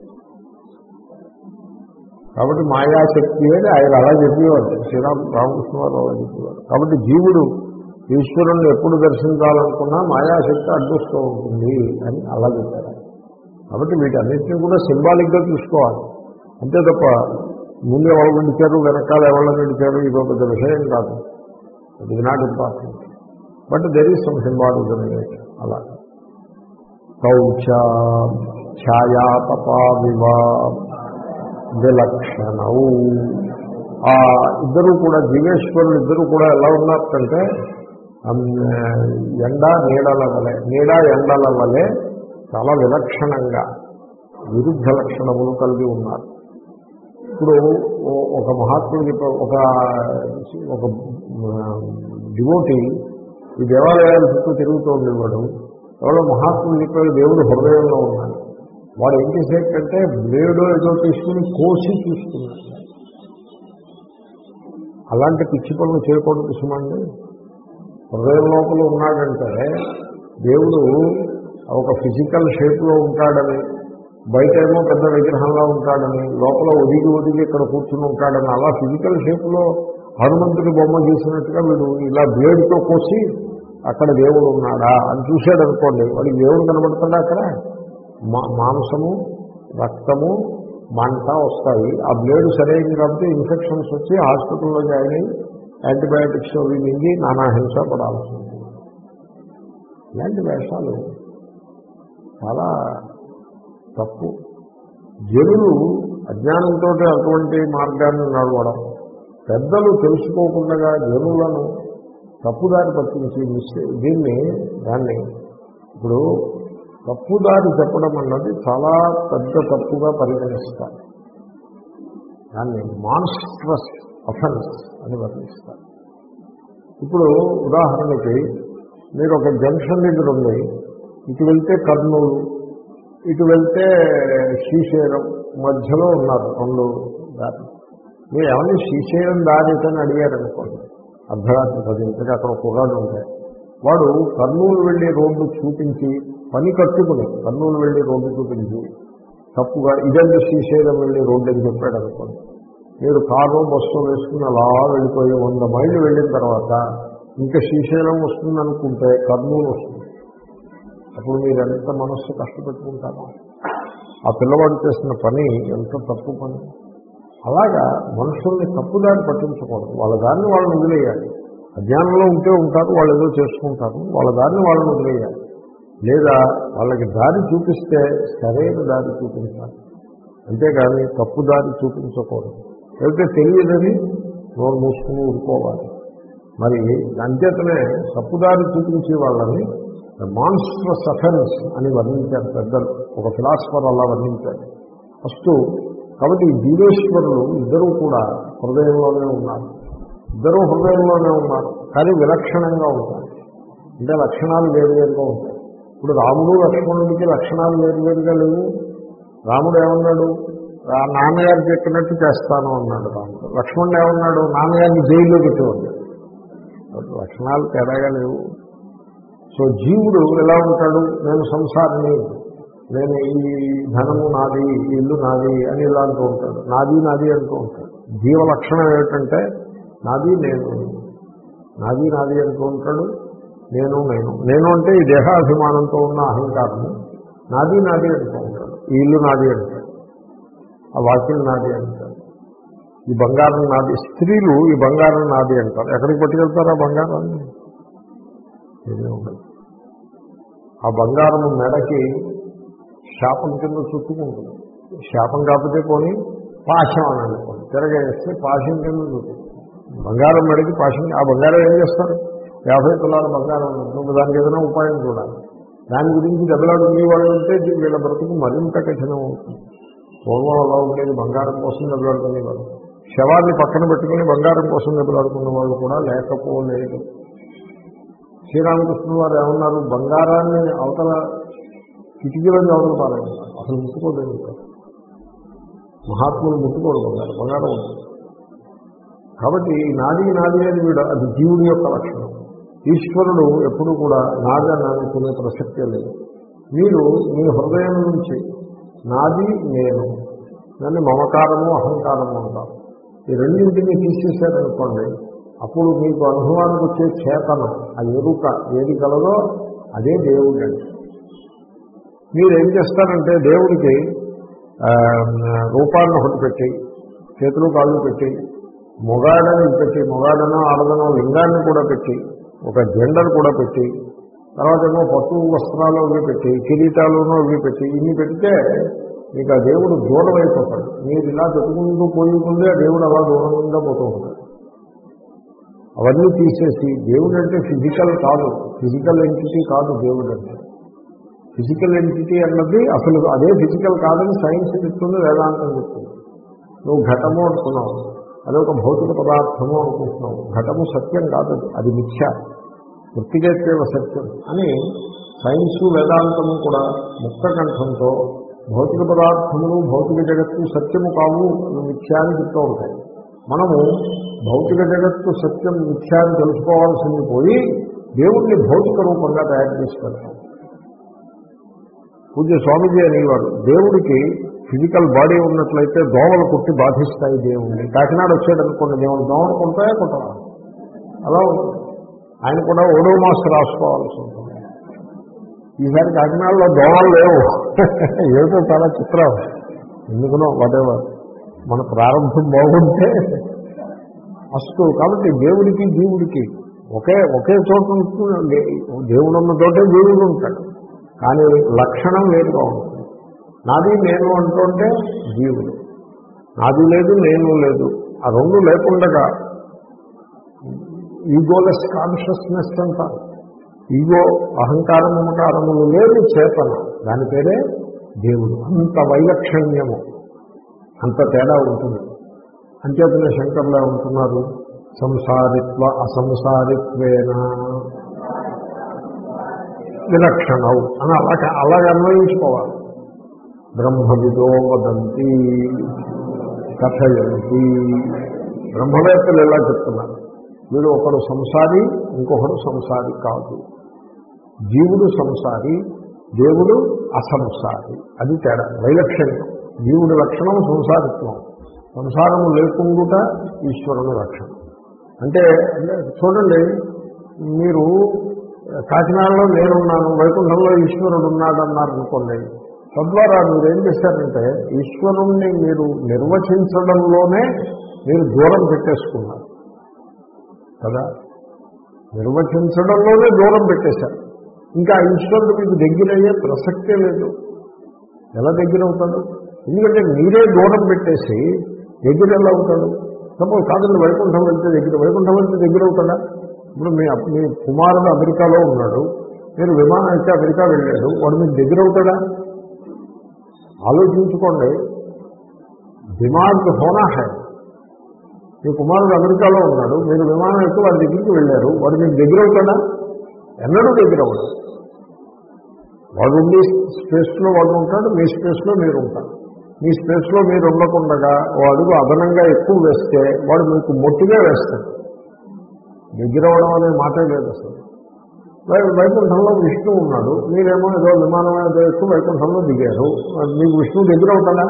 కాబట్టి మాయాశక్తి అని ఆయన అలా చెప్పేవారు. శ్రీరామ రామకృష్ణ వారు అలా చెప్పేవారు. కాబట్టి జీవుడు ఈశ్వరుణ్ణి ఎప్పుడు దర్శించాలనుకున్నా మాయాశక్తి అడ్డుస్తూ ఉంటుంది అని అలా చెప్పారు. కాబట్టి వీటన్నిటిని కూడా సింబాలిక్గా చూసుకోవాలి. అంతే తప్ప ముందు ఎవరు నడిచారు వెనకాల ఎవరు నడిచారు ఇది ఒక పెద్ద విషయం కాదు. It is not important. But there is some symbolism in it. అలా కౌచ ఛాయాతపా వివా విలక్షణౌ. ఆ ఇద్దరు కూడా జీవేశ్వరులు ఇద్దరు కూడా ఎలా ఉన్నారంటే ఎండ నీడల వలె, నీడ ఎండల వలె చాలా విలక్షణంగా విరుద్ధ లక్షణములు కలిగి ఉన్నారు. ఇప్పుడు ఒక మహాత్ముడు చెప్ప ఒక ఒక డివోటీ ఈ దేవాలయాల చుట్టూ తిరుగుతూ ఉండేవాడు. ఎవరో మహాత్ముడు చెప్పాడు దేవుడు హృదయంలో ఉన్నాడు. వాడు ఏం చేసేటంటే బ్లేడో ఏదో తీసుకుని కోసి చూసుకున్నాడు. అలాంటి పిచ్చి పనులు చేయకూడదు సుమండి. హృదయం లోపల ఉన్నాడంటే దేవుడు ఒక ఫిజికల్ షేప్లో ఉంటాడని, బయట ఏమో పెద్ద విగ్రహంలో ఉంటాడని, లోపల ఒదిగి ఒదిగి ఇక్కడ కూర్చుని ఉంటాడని, అలా ఫిజికల్ షేప్లో హనుమంతుడి బొమ్మ గీసినట్టుగా వీడు ఇలా బ్లేడ్తో కోసి అక్కడ దేవుడు ఉన్నాడా అని చూశాడు అనుకోండి, వాడికి దేవుడు కనబడుతుందా? అక్కడ మా మాంసము రక్తము మంట వస్తాయి. ఆ బ్లేడ్ సరైనది కాబట్టి ఇన్ఫెక్షన్స్ వచ్చి హాస్పిటల్లో జాయిన్ అయ్యి యాంటీబయాటిక్స్ అవి మింగి నానా హింస పడాల్సి ఉంటుంది. ఇలాంటి వేషాలు చాలా తప్పు. జనులు అజ్ఞానంతో అటువంటి మార్గాన్ని నడవడం, పెద్దలు తెలుసుకోకుండా జనులను తప్పుదారి పట్టించి దీన్ని దాన్ని ఇప్పుడు తప్పుదారి చెప్పడం అన్నది చాలా పెద్ద తప్పుగా పరిగణిస్తారు. దాన్ని మాన్స్ట్రస్ అఫెన్స్ అని వర్ణిస్తారు. ఇప్పుడు ఉదాహరణకి మీరు ఒక జంక్షన్ దగ్గర ఉంది, ఇటు వెళ్తే కర్నూలు, ఇటు వెళ్తే శ్రీశైలం, మధ్యలో ఉన్నారు రెండు దారి. మీరు ఏమన్నా శ్రీశైలం దారి అని అడిగారనుకోండి, అర్ధరాత్రి పదింటికి అక్కడ కుర్రాడు ఉంటాయి. వాడు కర్నూలు వెళ్ళే రోడ్డు చూపించి పని కట్టుకుని కర్నూలు వెళ్ళే రోడ్డు చూపించి తప్పుగా ఇదంతా శ్రీశైలం వెళ్ళే రోడ్డు అని చెప్పాడు అనుకోండి. మీరు కారు బస్సు వేసుకుని అలా వెళ్ళిపోయి వంద మైళ్ళు వెళ్ళిన తర్వాత ఇంకా శ్రీశైలం వస్తుంది అనుకుంటే కర్నూలు వస్తుంది. అప్పుడు మీరు ఎంత మనస్సు కష్టపెట్టుకుంటారో. ఆ పిల్లవాడు చేసిన పని ఎంత తప్పు పని. అలాగా మనుషుల్ని తప్పుదారి పట్టించకూడదు. వాళ్ళ దాన్ని వాళ్ళని వదిలేయాలి. అజ్ఞానంలో ఉంటే ఉంటారు, వాళ్ళు ఏదో చేసుకుంటారు, వాళ్ళ దాన్ని వాళ్ళని వదిలేయాలి. లేదా వాళ్ళకి దారి చూపిస్తే సరైన దారి చూపించాలి, అంతేగాని తప్పు దారి చూపించకూడదు. లేకపోతే తెలియదని నోరు మూసుకుని ఊరుకోవాలి. మరి అంచేతనే తప్పుదారి చూపించే వాళ్ళని మాన్స్ట్రస్ అఫెన్స్ అని వర్ణించారు పెద్దలు. ఒక ఫిలాసఫర్ అలా వర్ణించారు. ఫస్ట్ కాబట్టి ఈ జీవేశ్వరులు ఇద్దరూ కూడా హృదయంలోనే ఉన్నారు. ఇద్దరూ హృదయంలోనే ఉన్నారు, కానీ విలక్షణంగా ఉంటారు. అంటే లక్షణాలు వేరువేరుగా ఉంటాయి. ఇప్పుడు రాముడు లక్ష్మణుడికి లక్షణాలు వేరువేరుగా లేవు. రాముడు ఏమన్నాడు? నాన్నగారు చెప్పినట్టు చేస్తాను అన్నాడు రాముడు. లక్ష్మణుడు ఏమన్నాడు? నాన్నగారిని జైల్లో పెట్టేవాడు. లక్షణాలు తేడాగా లేవు. సో జీవుడు ఎలా ఉంటాడు? నేను సంసారిని, నేను ఈ ధనము నాది, ఈ ఇల్లు నాది అని ఇలా అంటూ ఉంటాడు. నాది నాది అంటూ ఉంటాడు. జీవ లక్షణం ఏమిటంటే నాది నేను, నాది నాది అంటూ ఉంటాడు. నేను నేను నేను అంటే ఈ దేహాభిమానంతో ఉన్న అహంకారము. నాది నాది అంటూ ఉంటాడు. ఈ ఇల్లు నాది అంటాడు, ఆ వాక్యం నాది అంటాడు, ఈ బంగారం నాది. స్త్రీలు ఈ బంగారం నాది అంటారు. ఎక్కడికి పట్టుకెళ్తారు ఆ బంగారాన్ని? ఏమీ ఉండదు. ఆ బంగారము మెడకి శాపం కింద చుట్టుకుంటుంది. శాపం కాకపోతే పోనీ పాశం అని అనుకోండి, తిరగేస్తే పాశం కింద చుట్టుకుంటుంది. బంగారం మెడకి పాశం. ఆ బంగారం ఏం చేస్తారు? యాభై తులాల బంగారం ఉంటుంది, దానికి ఏదైనా ఉపాయం చూడాలి. దాని గురించి దెబ్బలాడుకునే వాళ్ళు ఉంటే వీళ్ళ బ్రతుకు మరింత కఠినం అవుతుంది. పూర్వం అలా ఉండేది, బంగారం కోసం దెబ్బలాడుకునేవారు. శవాన్ని పక్కన పెట్టుకుని బంగారం కోసం దెబ్బలాడుకున్న వాళ్ళు కూడా లేకపోలేదు. శ్రీరామకృష్ణ వారు ఏమన్నారు? బంగారాన్ని అవతల కిటికీలోని అవతల పారాయన్నారు. అసలు ముట్టుకోలేదు. మహాత్ములు ముట్టుకోరు బంగారం, బంగారం ఉంటుంది. కాబట్టి నాది నాది అని వీడు, అది జీవుడి యొక్క లక్షణం. ఈశ్వరుడు ఎప్పుడూ కూడా నాది అని అనుకునే ప్రసక్తే లేదు. మీరు మీ హృదయం నుంచి నాది నేను, దాన్ని మమకారము అహంకారము అంటారు. ఈ రెండింటినీ తీసేశారనుకోండి, అప్పుడు మీకు అనుభవానికి వచ్చే చేతనం, ఆ ఎరుక ఏది కలదో అదే దేవుడు అంటే. మీరేం చేస్తారంటే దేవుడికి రూపాన్ని ఒకటి పెట్టి, చేతులు కాళ్ళు పెట్టి, మొగాడని పెట్టి, మొగాడనో ఆడదనో లింగాన్ని కూడా పెట్టి, ఒక జెండర్ కూడా పెట్టి, తర్వాత ఏమో పట్టు వస్త్రాలు అవి పెట్టి, కిరీటాలను అవి పెట్టి, ఇన్ని పెడితే మీకు ఆ దేవుడు దూరం అయిపోతాడు. మీరు ఇలా పెట్టుకుంటూ పోయి ఆ దేవుడు అలా దూరంగా పోతూ ఉంటాడు. అవన్నీ తీసేసి దేవుడు అంటే ఫిజికల్ కాదు, ఫిజికల్ ఎంటిటీ కాదు దేవుడు అంటే. ఫిజికల్ ఎంటిటీ అన్నది అసలు అదే ఫిజికల్ కాదని సైన్స్ చెప్తుంది, వేదాంతం చెప్తుంది. నువ్వు ఘటము అనుకున్నావు, అదొక భౌతిక పదార్థము అనుకుంటున్నావు. ఘటము సత్యం కాదు, అది మిథ్య. వృత్తికేత్యవ సత్యం అని సైన్సు వేదాంతము కూడా ముక్త కంఠంతో భౌతిక పదార్థములు భౌతిక జగత్తు సత్యము కావు, మిథ్యా అని చెప్తూ ఉంటాయి. మనము భౌతిక జగత్తు సత్యం మిథ్యా అని తెలుసుకోవాల్సింది పోయి దేవుణ్ణి భౌతిక రూపంగా తయారు చేసి పెడతాం. పూజ్య స్వామీజీ అనేవారు, దేవుడికి ఫిజికల్ బాడీ ఉన్నట్లయితే దోమలు కుట్టి బాధిస్తాయి దేవుణ్ణి. కాకినాడ వచ్చాడనుకోండి, దేవుడు దోమలు కొడతాయా కొట్టవా? అలా ఉంటుంది. ఆయన కూడా ఓడో మాస్ రాసుకోవాల్సి ఉంటుంది. ఈసారి కాకినాడలో దోమలు లేవు, ఏదో చాలా చిత్రం. ఎందుకునో వాటెవర్ మన ప్రారంభం బాగుంటే అస్తు. కాబట్టి దేవుడికి జీవుడికి ఒకే ఒకే చోట ఉంటుంది. దేవుడు ఉన్న చోటే జీవుడు ఉంటాడు, కానీ లక్షణం వేరుగా ఉంటుంది. నాది నేను అంటుంటే జీవుడు, నాది లేదు నేను లేదు, ఆ రెండు లేకుండా ఈగోలెస్ కాన్షియస్నెస్ అంటారు. ఈగో అహంకారం మమకారములు లేదు చేతన, దాని పేరే దేవుడు. అంత వైలక్షణ్యము, అంత తేడా ఉంటుంది. అంచేతనే శంకర్లే ఉంటున్నారు, సంసారిత్వ అసంసారిత్వేన విలక్షణవు అని అలా అలాగే అన్వయించుకోవాలి. బ్రహ్మవిదో వదంతి కథయంతి. బ్రహ్మవేత్తలు ఎలా చెప్తున్నారు, వీడు ఒకడు సంసారి, ఇంకొకడు సంసారి కాదు. జీవుడు సంసారి, దేవుడు అసంసారి. అది తేడా, వైలక్షణ్యం. జీవుడి లక్షణం సంసారిత్వం, సంసారము లేకుండా ఈశ్వరుని లక్షణం. అంటే చూడండి, మీరు కాకినాడలో నేనున్నాను, వైకుంఠంలో ఈశ్వరుడు ఉన్నాడన్నారనుకోండి, తద్వారా మీరు ఏం చేశారంటే ఈశ్వరుణ్ణి మీరు నిర్వచించడంలోనే మీరు దూరం పెట్టేసుకున్నారు కదా. నిర్వచించడంలోనే దూరం పెట్టేశారు. ఇంకా ఈశ్వరుడు మీకు దగ్గరయ్యే ప్రసక్తే లేదు. ఎలా దగ్గర అవుతాడు? ఎందుకంటే మీరే దూరం పెట్టేసి దగ్గర ఎలా అవుతాడు? సపోజ్ కాదండి, వైకుంఠం వెళ్తే దగ్గర, వైకుంఠం వెళ్తే దగ్గర అవుతాడా? ఇప్పుడు మీ మీ కుమారుడు అమెరికాలో ఉన్నాడు, మీరు విమానం అయితే అమెరికా వెళ్ళాడు, వాడు మీకు దగ్గర అవుతాడా? ఆలోచించుకోండి. దిమాగ్ హోనా హై. మీ కుమారుడు అమెరికాలో ఉన్నాడు, మీరు విమానం అయితే వాడి దగ్గరికి వెళ్ళారు, వాడు మీకు దగ్గర అవుతాడా? ఎన్నడూ దగ్గర అవుతాడు. వాడు ఉండి స్పేస్లో వాడు ఉంటాడు, మీ స్పేస్లో మీరు ఉంటారు. మీ స్పేస్లో మీరు ఉండకుండా ఓ అడుగు అదనంగా ఎక్కువ వేస్తే వాడు మీకు మొట్టిగా వేస్తాడు. దగ్గర అవడం అనే మాటే లేదు అసలు. వైకుంఠంలో విష్ణు ఉన్నాడు, మీరేమో ఏదో విమానం ఏదో ఎక్కువ వైకుంఠంలో దిగారు, మీకు విష్ణు దగ్గర అవుతాడా?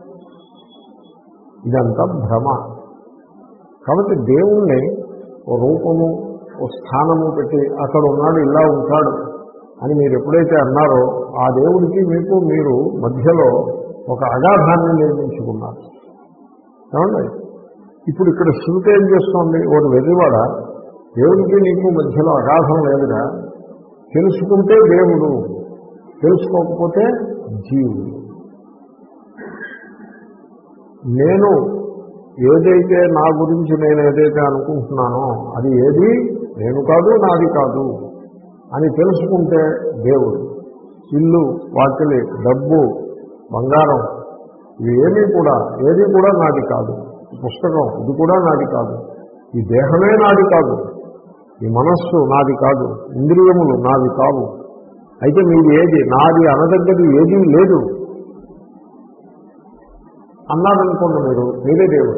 ఇదంతా భ్రమ. కాబట్టి దేవుణ్ణి ఓ రూపము ఓ స్థానము పెట్టి అక్కడ ఉన్నాడు ఇలా ఉంటాడు అని మీరు ఎప్పుడైతే అన్నారో ఆ దేవుడికి మీకు మీరు మధ్యలో ఒక అగాధాన్ని నిర్మించుకున్నారు. ఏమండి? ఇప్పుడు ఇక్కడ శృతి ఏం చేస్తోంది? ఒకటి వెర్రివాడ, దేవుడికి నీకు మధ్యలో అగాధం లేదుగా, తెలుసుకుంటే దేవుడు, తెలుసుకోకపోతే జీవుడు. నేను ఏదైతే నా గురించి నేను ఏదైతే అనుకుంటున్నానో అది ఏది నేను కాదు, నాది కాదు అని తెలుసుకుంటే దేవుడు. ఇల్లు, వాకిలి, డబ్బు, బంగారం ఇవి ఏమీ కూడా ఏది కూడా నాది కాదు. పుస్తకం ఇది కూడా నాది కాదు. ఈ దేహమే నాది కాదు, ఈ మనస్సు నాది కాదు, ఇంద్రియములు నాది కావు. అయితే మీది ఏది నాది అనదగ్గది ఏదీ లేదు అన్నారనుకోండి, మీరు మీరే దేవుడు.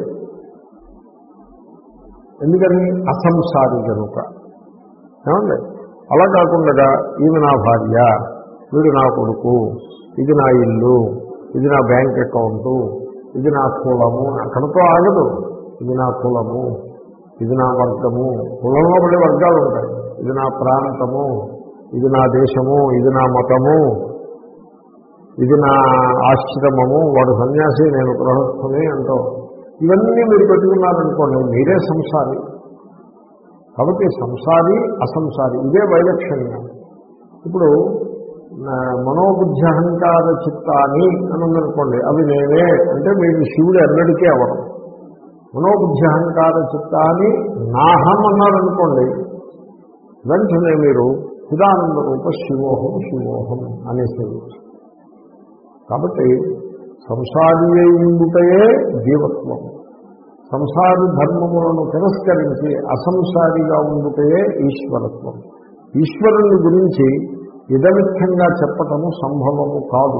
ఎందుకని? అసంసారి కనుక. ఏమండి? అలా కాకుండా ఈమె నా భార్య, వీడు నా కొడుకు, ఇది నా ఇల్లు, ఇది నా బ్యాంక్ అకౌంటు, ఇది నా కులము, అక్కడితో ఆగదు. ఇది నా కులము, ఇది నా వర్గము, కులంలో పడే వర్గాలు ఉంటాయి. ఇది నా ప్రాంతము, ఇది నా దేశము, ఇది నా మతము, ఇది నా ఆశ్రమము, వాడు సన్యాసి నేను గృహస్థుని అంటూ ఇవన్నీ మీరు పెట్టుకున్నారనుకోండి, మీరే సంసారి. కాబట్టి సంసారి అసంసారి ఇదే వైలక్షణ్యం. ఇప్పుడు మనోబుద్ధి అహంకార చిత్తాన్ని అని ఉందనుకోండి, అవి నేనే అంటే మీరు శివుడు ఎన్నడికే అవడం. మనోబుద్ధి అహంకార చిత్తాన్ని నాహం అన్నారనుకోండి, వెంటనే మీరు చిదానంద రూప శివోహం శివోహం అనేసేది. కాబట్టి సంసారీ ఉండుటయే జీవత్వం, సంసారి ధర్మములను తిరస్కరించి అసంసారిగా ఉండుటయే ఈశ్వరత్వం. ఈశ్వరుని గురించి ఇదమిత్తంగా చెప్పటము సంభవము కాదు.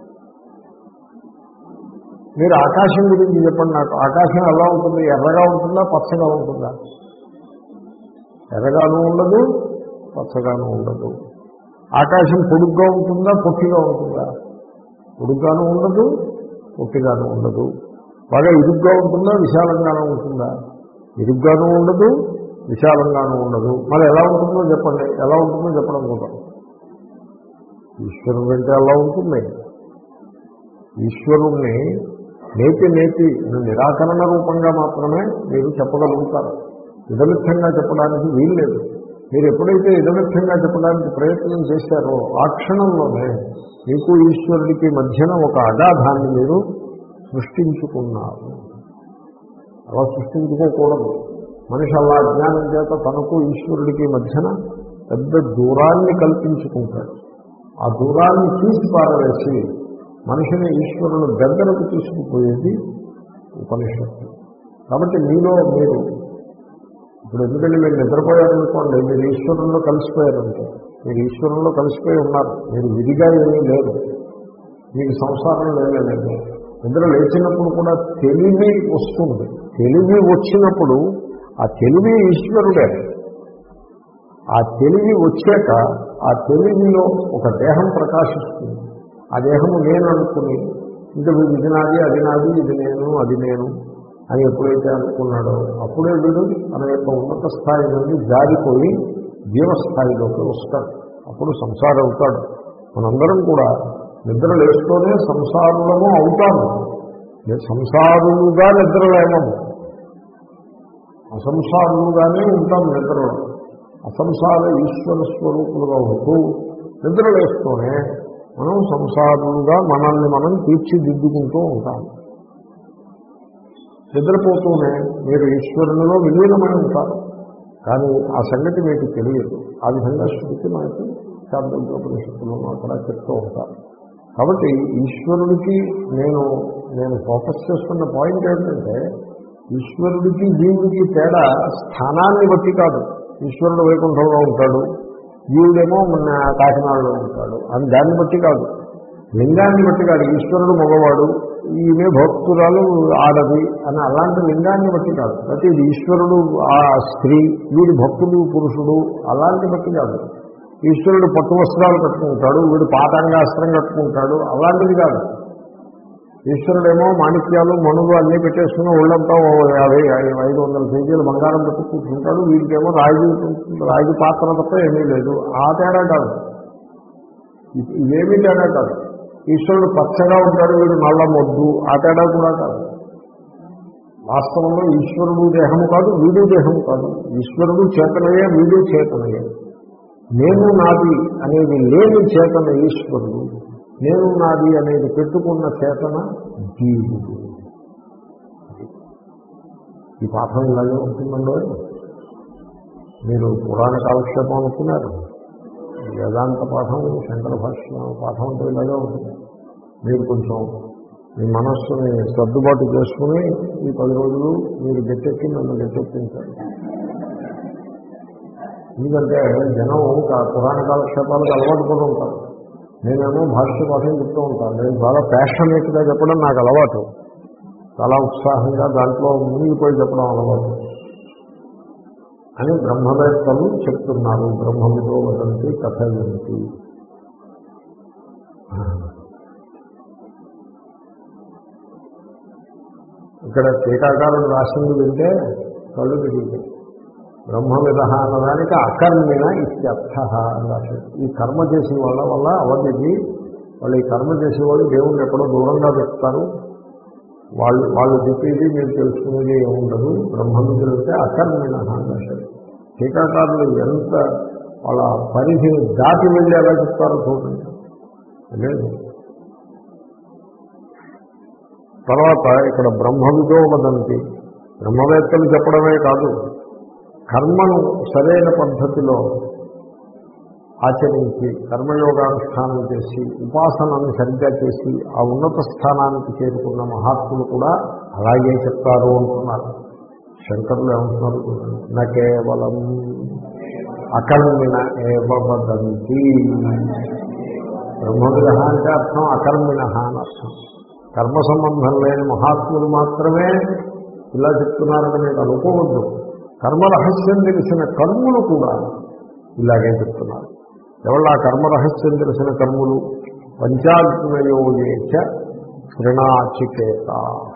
మీరు ఆకాశం గురించి చెప్పండి నాకు. ఆకాశం ఎలా ఉంటుంది? ఎర్రగా ఉంటుందా, పచ్చగా ఉంటుందా? ఎర్రగాను ఉండదు, పచ్చగాను ఉండదు. ఆకాశం పొడుగ్గా ఉంటుందా, పొట్టిగా ఉంటుందా? పొడుగ్గాను ఉండదు, పొట్టిగాను ఉండదు. బాగా ఇరుగ్గా ఉంటుందా, విశాలంగానూ ఉంటుందా? ఇరుగ్గాను ఉండదు, విశాలంగానూ ఉండదు. మరి ఎలా ఉంటుందో చెప్పండి. ఎలా ఉంటుందో చెప్పడం కూడా ఈశ్వరుడు అంటే ఎలా ఉంటుంది? ఈశ్వరుణ్ణి నేతి నేతి నిరాకరణ రూపంగా మాత్రమే మీరు చెప్పగలుగుతారు. ఇదమిత్తంగా చెప్పడానికి వీలు లేదు. మీరు ఎప్పుడైతే ఇదమిత్తంగా చెప్పడానికి ప్రయత్నం చేశారో ఆ క్షణంలోనే మీకు ఈశ్వరుడికి మధ్యన ఒక అగాధాన్ని మీరు సృష్టించుకున్నారు. అలా సృష్టించుకోకూడదు. మనిషి అలా అజ్ఞానం చేత తనకు ఈశ్వరుడికి మధ్యన పెద్ద దూరాన్ని కల్పించుకుంటాడు. ఆ దూరాన్ని తీసి పారవేసి మనిషిని ఈశ్వరుని దగ్గరకు తీసుకుపోయేది ఉపనిషత్తు. కాబట్టి మీలో మీరు ఇప్పుడు ఎందుకంటే మీరు నిద్రపోయారనుకోండి, మీరు ఈశ్వరంలో కలిసిపోయారంటే మీరు ఈశ్వరంలో కలిసిపోయి ఉన్నారు. మీరు విధిగా ఏమీ లేదు, మీకు సంసారం లేదు. నిద్ర లేచినప్పుడు కూడా తెలివి వస్తుంది. తెలివి వచ్చినప్పుడు ఆ తెలివి ఈశ్వరుడే. ఆ తెలివి వచ్చాక ఆ తెలివిలో ఒక దేహం ప్రకాశిస్తుంది. ఆ దేహము నేను అనుకుని ఇంకా ఇది నాది, అది నాది, ఇది నేను, అది నేను అని ఎప్పుడైతే అనుకున్నాడో అప్పుడే వీడు తన యొక్క ఉన్నత స్థాయి నుండి జారిపోయి జీవస్థాయిలోకి వస్తాడు. అప్పుడు సంసారం అవుతాడు. మనందరం కూడా నిద్ర లేస్తూనే సంసారులము అవుతాము. సంసారులుగా నిద్రలేమము, అసంసారులుగానే ఉంటాం నిద్రలో. అసంసార ఈశ్వర స్వరూపులుగా ఉంటూ నిద్రలేస్తూనే మనం సంసారులుగా మనల్ని మనం తీర్చిదిద్దుకుంటూ ఉంటాం. నిద్రపోతూనే మీరు ఈశ్వరునిలో విలీనమై ఉంటారు. కానీ ఆ సంగతి మీకు తెలియదు. ఆ విధంగా శృతి మనకి శాబ్దోపనిషత్తులను అక్కడ చెప్తూ ఉంటారు. కాబట్టి ఈశ్వరుడికి నేను నేను ఫోకస్ చేస్తున్న పాయింట్ ఏంటంటే ఈశ్వరుడికి జీవుడికి తేడా స్థానాన్ని బట్టి కాదు. ఈశ్వరుడు వైకుంఠంలో ఉంటాడు, జీవుడేమో మన కాకినాడలో ఉంటాడు అని దాన్ని బట్టి కాదు. లింగాన్ని బట్టి కాదు. ఈశ్వరుడు మగవాడు, ఈమె భక్తురాలు ఆడది అని అలాంటి లింగాన్ని బట్టి కాదు. ప్రతి ఈశ్వరుడు ఆ స్త్రీ, వీడి భక్తుడు పురుషుడు అలాంటి బట్టి కాదు. ఈశ్వరుడు పట్టు వస్త్రాలు కట్టుకుంటాడు, వీడు పాతాంగాస్త్రం కట్టుకుంటాడు అలాంటిది కాదు. ఈశ్వరుడేమో మాణిక్యాలు మణులు అన్నీ పెట్టేసుకుని ఒళ్ళంతా యాభై ఐదు వందల కేజీలు బంగారం పెట్టి కూర్చుంటాడు. వీడికేమో రాగి రాగి పాత్ర తప్ప ఏమీ లేదు. ఆ తేడా కాదు, ఇవేమీ తేడా కాదు. ఈశ్వరుడు పచ్చగా ఉంటాడు, వీడు నల్ల మొద్దు, ఆ తేడా కూడా కాదు. వాస్తవంలో ఈశ్వరుడు దేహము కాదు, వీడు దేహము కాదు. ఈశ్వరుడు చేతనయే, వీడు చేతనయే. నేను నాది అనేది లేని చేతన ఈశ్వరుడు, నేను నాది అనేది పెట్టుకున్న చేతన జీవుడు. ఈ పాఠం ఇలాగే ఉంటుందండో. మీరు పురాణ కాలక్షేపం అనుకున్నారు, వేదాంత పాఠం, శంకర భాష్య పాఠం అంటే ఇలాగే ఉంటుంది. మీరు కొంచెం మీ మనస్సుని సర్దుబాటు చేసుకుని ఈ పది రోజులు మీరు గట్టెక్కి నన్ను గట్టెక్కించాలి. ఎందుకంటే జనం పురాణ కాలక్షేపాలకు అలవాటు పడి ఉంటారు. నేనేమో భాష్య పాఠం చెప్తూ ఉంటాను. నేను చాలా ప్యాషనేట్గా చెప్పడం నాకు అలవాటు, చాలా ఉత్సాహంగా దాంట్లో మునిగిపోయి చెప్పడం అలవాటు అని బ్రహ్మవేత్తలు చెప్తున్నారు. బ్రహ్మవిదో వదంతి కథయంతి. ఇక్కడ టీకాకారుడు రాసింది వింటే కళ్ళు తిరిగి బ్రహ్మవిద అన్నదానికి అకర్మిణ ఇత్యర్థ అని రాశారు. ఈ కర్మ చేసిన వాళ్ళ వల్ల అవధిది వాళ్ళు ఈ కర్మ చేసేవాళ్ళు దేవుణ్ణి ఎక్కడో దూరంగా పెడతారు. వాళ్ళు వాళ్ళు చెప్పేది మీరు తెలుసుకునేది ఏముండదు. బ్రహ్మవిధులు అంటే అకర్మిణ అని రాశారు. టీకాకారులు ఎంత వాళ్ళ పరిధిని దాటి వెళ్ళి ఎలా చెప్తారో చూడండి. లేదు. తర్వాత ఇక్కడ బ్రహ్మవిదో వదంతి, బ్రహ్మవేత్తలు చెప్పడమే కాదు, కర్మను సరైన పద్ధతిలో ఆచరించి కర్మయోగానుష్ఠానం చేసి ఉపాసనను సరిగ్గా చేసి ఆ ఉన్నత స్థానానికి చేరుకున్న మహాత్ములు కూడా అలాగే చెప్తారు అంటున్నారు. శంకరులు ఏమంటున్నారు? నా కేవలం అకర్మిణ ఏవ వదంతి. బ్రహ్మవిద అంటే అర్థం అకర్మిణ అని అర్థం. కర్మ సంబంధం లేని మహాత్ములు మాత్రమే ఇలా చెప్తున్నారని మీరు అనుకోవద్దు. కర్మ రహస్యం తెలిసిన కర్ములు కూడా ఇలాగే చెప్తున్నారు. ఎవరు ఆ కర్మ రహస్యం తెలిసిన కర్ములు? పంచాగ్నయోయేచ శ్రీణాచికేత.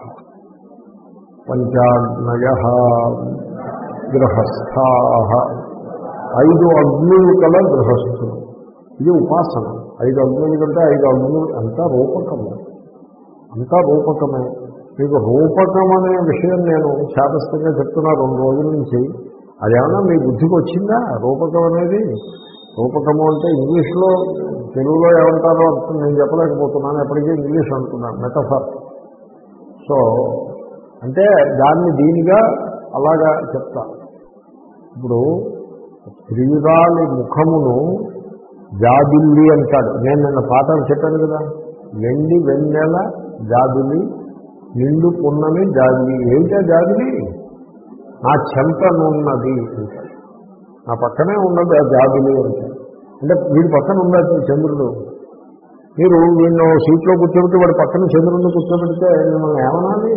పంచాగ్నయ గృహస్థా, ఐదు అగ్నులు కల గృహస్థులు. ఇది ఉపాసన. ఐదు అగ్నులు కంటే ఐదు అగ్నులు అంతా రూపకము, అంతా రూపకమే. మీకు రూపకం అనే విషయం నేను శాస్త్రంగా చెప్తున్నా రెండు రోజుల నుంచి. అదేమన్నా మీ బుద్ధికి వచ్చిందా రూపకం అనేది? రూపకము అంటే ఇంగ్లీష్లో, తెలుగులో ఏమంటారో అర్థం నేను చెప్పలేకపోతున్నాను. ఎప్పటికీ ఇంగ్లీష్ అంటున్నాను, మెటఫర్. సో అంటే దాన్ని దీనిగా అలాగా చెప్తా. ఇప్పుడు ప్రియురాలి ముఖమును జాబిల్లి అంటాడు. నేను నిన్న పాఠాలు చెప్పాను కదా, వెండి వెన్నెల జాబిలి, నిండు పున్నమి జాబిలి. ఏమిటా జాబిలి? నా చెంతనున్నది అంటాడు. నా పక్కనే ఉన్నది ఆ జాబిలి అంటాడు. అంటే వీడి పక్కన ఉన్నది చంద్రుడు. మీరు వీడిని సీట్లో కూర్చోబెట్టి వాడి పక్కన చంద్రుడిని కూర్చోబెడితే మిమ్మల్ని ఏమనాలి?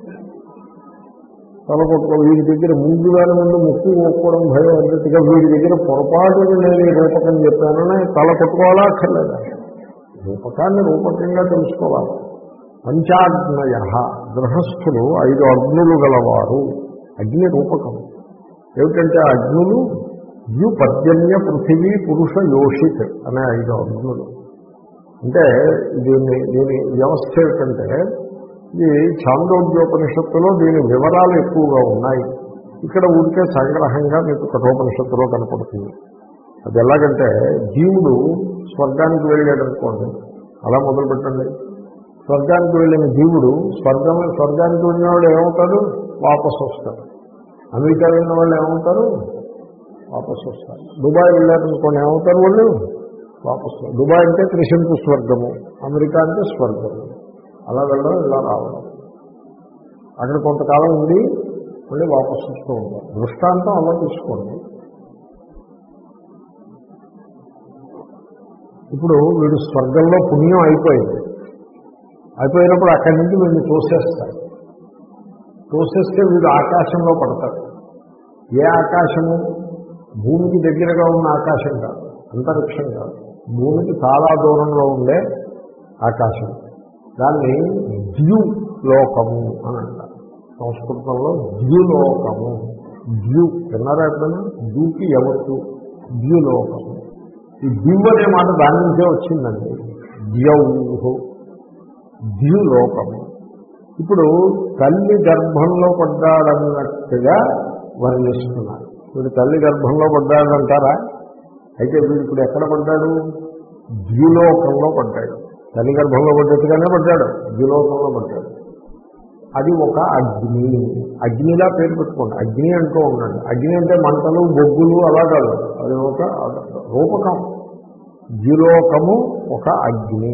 తల కొట్టుకో. వీడి దగ్గర ముందు వేల ముందు ముక్కు ఒప్పుకోవడం భయం అన్నట్టుగా వీడి దగ్గర పొరపాటుని నేను రూపకం చెప్పానని తల కొట్టుకోవాలా అక్కర్లేదా? రూపకాన్ని రూపకంగా తెలుసుకోవాలి. పంచాగ్నయ గృహస్థులు ఐదు అగ్నులు గలవారు. అగ్ని రూపకం ఏమిటంటే అగ్నులు ద్యు పర్జన్య పృథివీ పురుష యోషిత్ అనే ఐదు అగ్నులు. అంటే దీన్ని దీని వ్యవస్థ ఏమిటంటే, ఇది ఛాందోగ్యోపనిషత్తులో దీని వివరాలు ఎక్కువగా ఉన్నాయి. ఇక్కడ ఊరికే సంగ్రహంగా మీకు కఠోపనిషత్తులో కనపడుతుంది. అది ఎలాగంటే, జీవుడు స్వర్గానికి వెళ్ళాడనుకోండి, అలా మొదలు పెట్టండి. స్వర్గానికి వెళ్ళిన జీవుడు స్వర్గం స్వర్గానికి వెళ్ళిన వాళ్ళు ఏమవుతారు? వాపసు వస్తారు. అమెరికా వెళ్ళిన వాళ్ళు ఏమవుతారు? వాపసు వస్తారు. దుబాయ్ వెళ్ళారనుకోండి, ఏమవుతారు వాళ్ళు? వాపసు. దుబాయ్ అంటే త్రిశంకు స్వర్గము, అమెరికా అంటే స్వర్గము. అలా వెళ్ళడం, ఇలా రావడం. అక్కడ కొంతకాలం ఉండి మళ్ళీ వాపసు వస్తూ ఉంటారు. దృష్టాంతం అలా తీసుకోండి. ఇప్పుడు వీడు స్వర్గంలో పుణ్యం అయిపోయింది. అయిపోయినప్పుడు అక్కడి నుంచి వీడిని తోసేస్తారు. తోసేస్తే వీడు ఆకాశంలో పడతాడు. ఏ ఆకాశము? భూమికి దగ్గరగా ఉన్న ఆకాశం కాదు, అంతరిక్షం కాదు, భూమికి చాలా దూరంలో ఉండే ఆకాశం. దాన్ని ద్యులోకము అని అంటారు. సంస్కృతంలో ద్యులోకము. ద్యు విన్నారా ఎప్పుడైనా? ద్యూకి ఎవరు? ద్యులోకము. ఈ ద్యు అనే మాట దాని నుంచే వచ్చిందండి. ద్యౌహు, ద్యులోకము. ఇప్పుడు తల్లి గర్భంలో పడ్డాడన్నట్టుగా వర్ణిస్తున్నారు. వీడు తల్లి గర్భంలో పడ్డాడంటారా? అయితే వీడు ఇప్పుడు ఎక్కడ పడ్డాడు? ద్యులోకంలో పడ్డాడు. తల్లి గర్భంలో పడ్డట్టుగానే పడ్డాడు, ద్యులోకంలో పడ్డాడు. అది ఒక అగ్ని. అగ్నిలా పేరు పెట్టుకోండి, అగ్ని అంటూ ఉండండి. అగ్ని అంటే మంటలు, బొగ్గులు అలా కాదు, అది ఒక రూపకం. ద్యులోకము ఒక అగ్ని.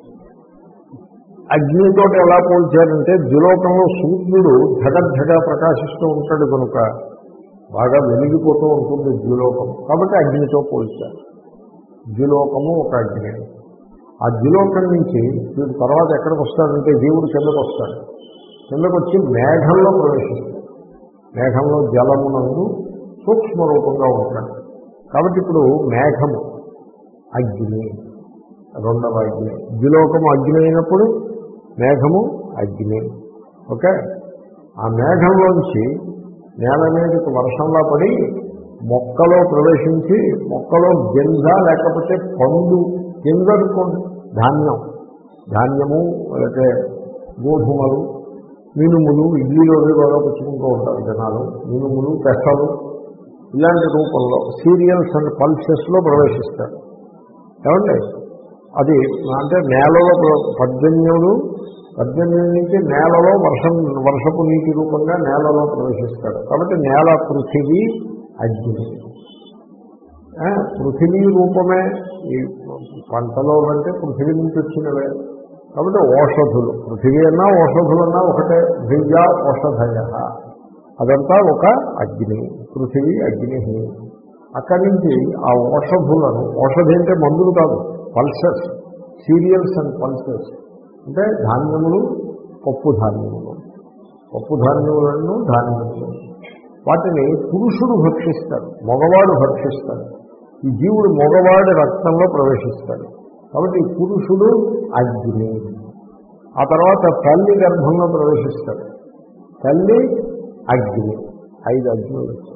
అగ్నితో ఎలా పోల్చారంటే, ద్యులోకంలో సూర్యుడు ధగద్ధగా ప్రకాశిస్తూ ఉంటాడు కనుక బాగా వెలిగిపోతూ ఉంటుంది ద్యులోకము. కాబట్టి అగ్నితో పోల్చారు. ద్యులోకము ఒక అగ్ని. ఆ ద్యులోకం నుంచి వీడు తర్వాత ఎక్కడికి వస్తాడంటే, జీవుడు కిందకు వస్తాడు. కిందకు వచ్చి మేఘంలో ప్రవేశిస్తాడు. మేఘంలో జలమునందు సూక్ష్మ రూపంగా ఉంటాడు. కాబట్టి ఇప్పుడు మేఘము అగ్ని, రెండవ అగ్ని. ద్యులోకము అగ్ని అయినప్పుడు మేఘము అగ్ని. ఓకే. ఆ మేఘంలోంచి నేల మీదకి వర్షంలా పడి మొక్కలో ప్రవేశించి, మొక్కలో గింజ లేకపోతే పండు, గింజ అనుకోండి, ధాన్యం, ధాన్యము లేకపోతే గోధుమలు, మినుములు, ఇడ్లీలో బాగా పుచ్చుకుంటూ ఉంటారు జనాలు. మినుములు, పెసలు ఇలాంటి రూపంలో సీరియల్స్ అండ్ పల్సెస్లో ప్రవేశిస్తారు. ఏమండి? అది అంటే నేలలో పద్దెనిమిది పద్దెనిమిది నుంచి నేలలో వర్షం వర్షపు నీటి రూపంగా నేలలో ప్రవేశిస్తాడు. కాబట్టి నేల, పృథివీ, అగ్ని. పృథివీ రూపమే ఈ పంటలో అంటే పృథివీ నుంచి వచ్చినవే. కాబట్టి ఓషధులు, పృథివీ అన్నా ఓషధులన్నా ఒకటే. దివ్యా ఓషధయ, అదంతా ఒక అగ్ని. పృథివీ అగ్ని. అక్కడి నుంచి ఆ ఓషధులను, ఓషధి అంటే మందులు కాదు, పల్సెస్, సీరియల్స్ అండ్ పల్సెస్ అంటే ధాన్యములు, పప్పు ధాన్యములు, పప్పు ధాన్యములను ధాన్యములు, వాటిని పురుషుడు భక్షిస్తాడు, మగవాడు భక్షిస్తాడు. ఈ జీవుడు మగవాడి రక్తంలో ప్రవేశిస్తాడు. కాబట్టి ఈ పురుషుడు అగ్ని. ఆ తర్వాత తల్లి గర్భంలో ప్రవేశిస్తాడు, తల్లి అగ్ని. ఐదు అగ్నులు వచ్చాయి.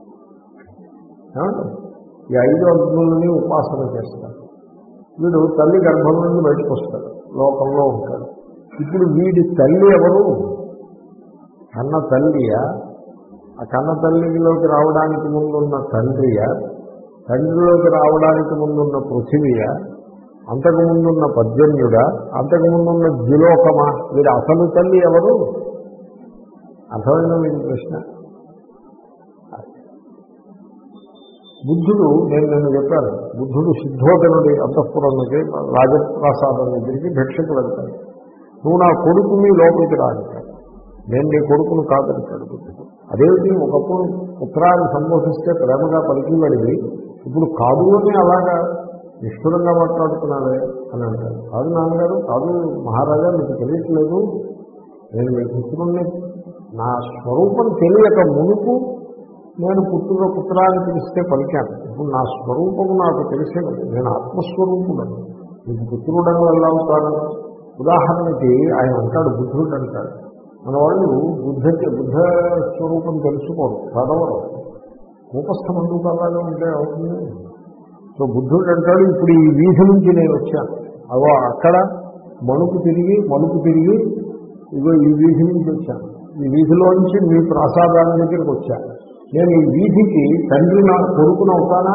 ఈ ఐదు అగ్నులని ఉపాసన చేస్తాడు. వీడు తల్లి గర్భం నుండి బయటకు వస్తాడు, లోకంలో ఉంటాడు. ఇప్పుడు వీడి తల్లి ఎవరు? కన్న తల్లియా? ఆ కన్న తల్లిలోకి రావడానికి ముందున్న తండ్రియా? తండ్రిలోకి రావడానికి ముందున్న పృథివీయా? అంతకు ముందున్న పర్జన్యుడా? అంతకు ముందున్న ద్యులోకమా? వీడు అసలు తల్లి ఎవరు? అర్థమైన వీడి ప్రశ్న. బుద్ధుడు, నేను నేను చెప్పాను, బుద్ధుడు సిద్ధోదనుడి అంతఃపురానికి రాజప్రాసాదం దగ్గరికి భిక్షకు వెళ్తాడు. నువ్వు నా కొడుకుని లోపలికి రాంటాడు. నేను నీ కొడుకును కాదంటాడు బుద్ధుడు. అదేమిటి, ఒకప్పుడు పుత్రాన్ని సంబోధిస్తే ప్రేమగా పలికివాడివి, ఇప్పుడు కాదు అని అలాగా నిష్ఠురంగా మాట్లాడుతున్నావే అని అంటాడు. కాదు నాన్నగారు, కాదు మహారాజా, మీకు తెలియట్లేదు, నేను మీ పుత్రుణ్ణి, నా స్వరూపం తెలియక మునుపు నేను పుత్రుల పుత్రాన్ని పిలిస్తే పలికాను. ఇప్పుడు నా స్వరూపము నాకు తెలిసినది, నేను ఆత్మస్వరూపుడను, మీకు పుత్రుడని ఎలా అవుతాను? ఉదాహరణకి ఆయన అంటాడు, బుద్ధుడు అంటాడు, మన వాళ్ళు బుద్ధకి బుద్ధ స్వరూపం తెలుసుకోరు, చదవరు, కూపస్థమందుకు అలాగే ఉంటే అవుతుంది. సో బుద్ధుడు అంటాడు, ఇప్పుడు ఈ వీధి నుంచి నేను వచ్చాను, అవో అక్కడ మణుకు తిరిగి మలుపు తిరిగి ఇగో ఈ వీధి నుంచి వచ్చాను, ఈ వీధిలోంచి మీ ప్రసాదాల దగ్గరికి వచ్చాను. నేను ఈ వీధికి తండ్రి నా కొడుకును అవుతానా?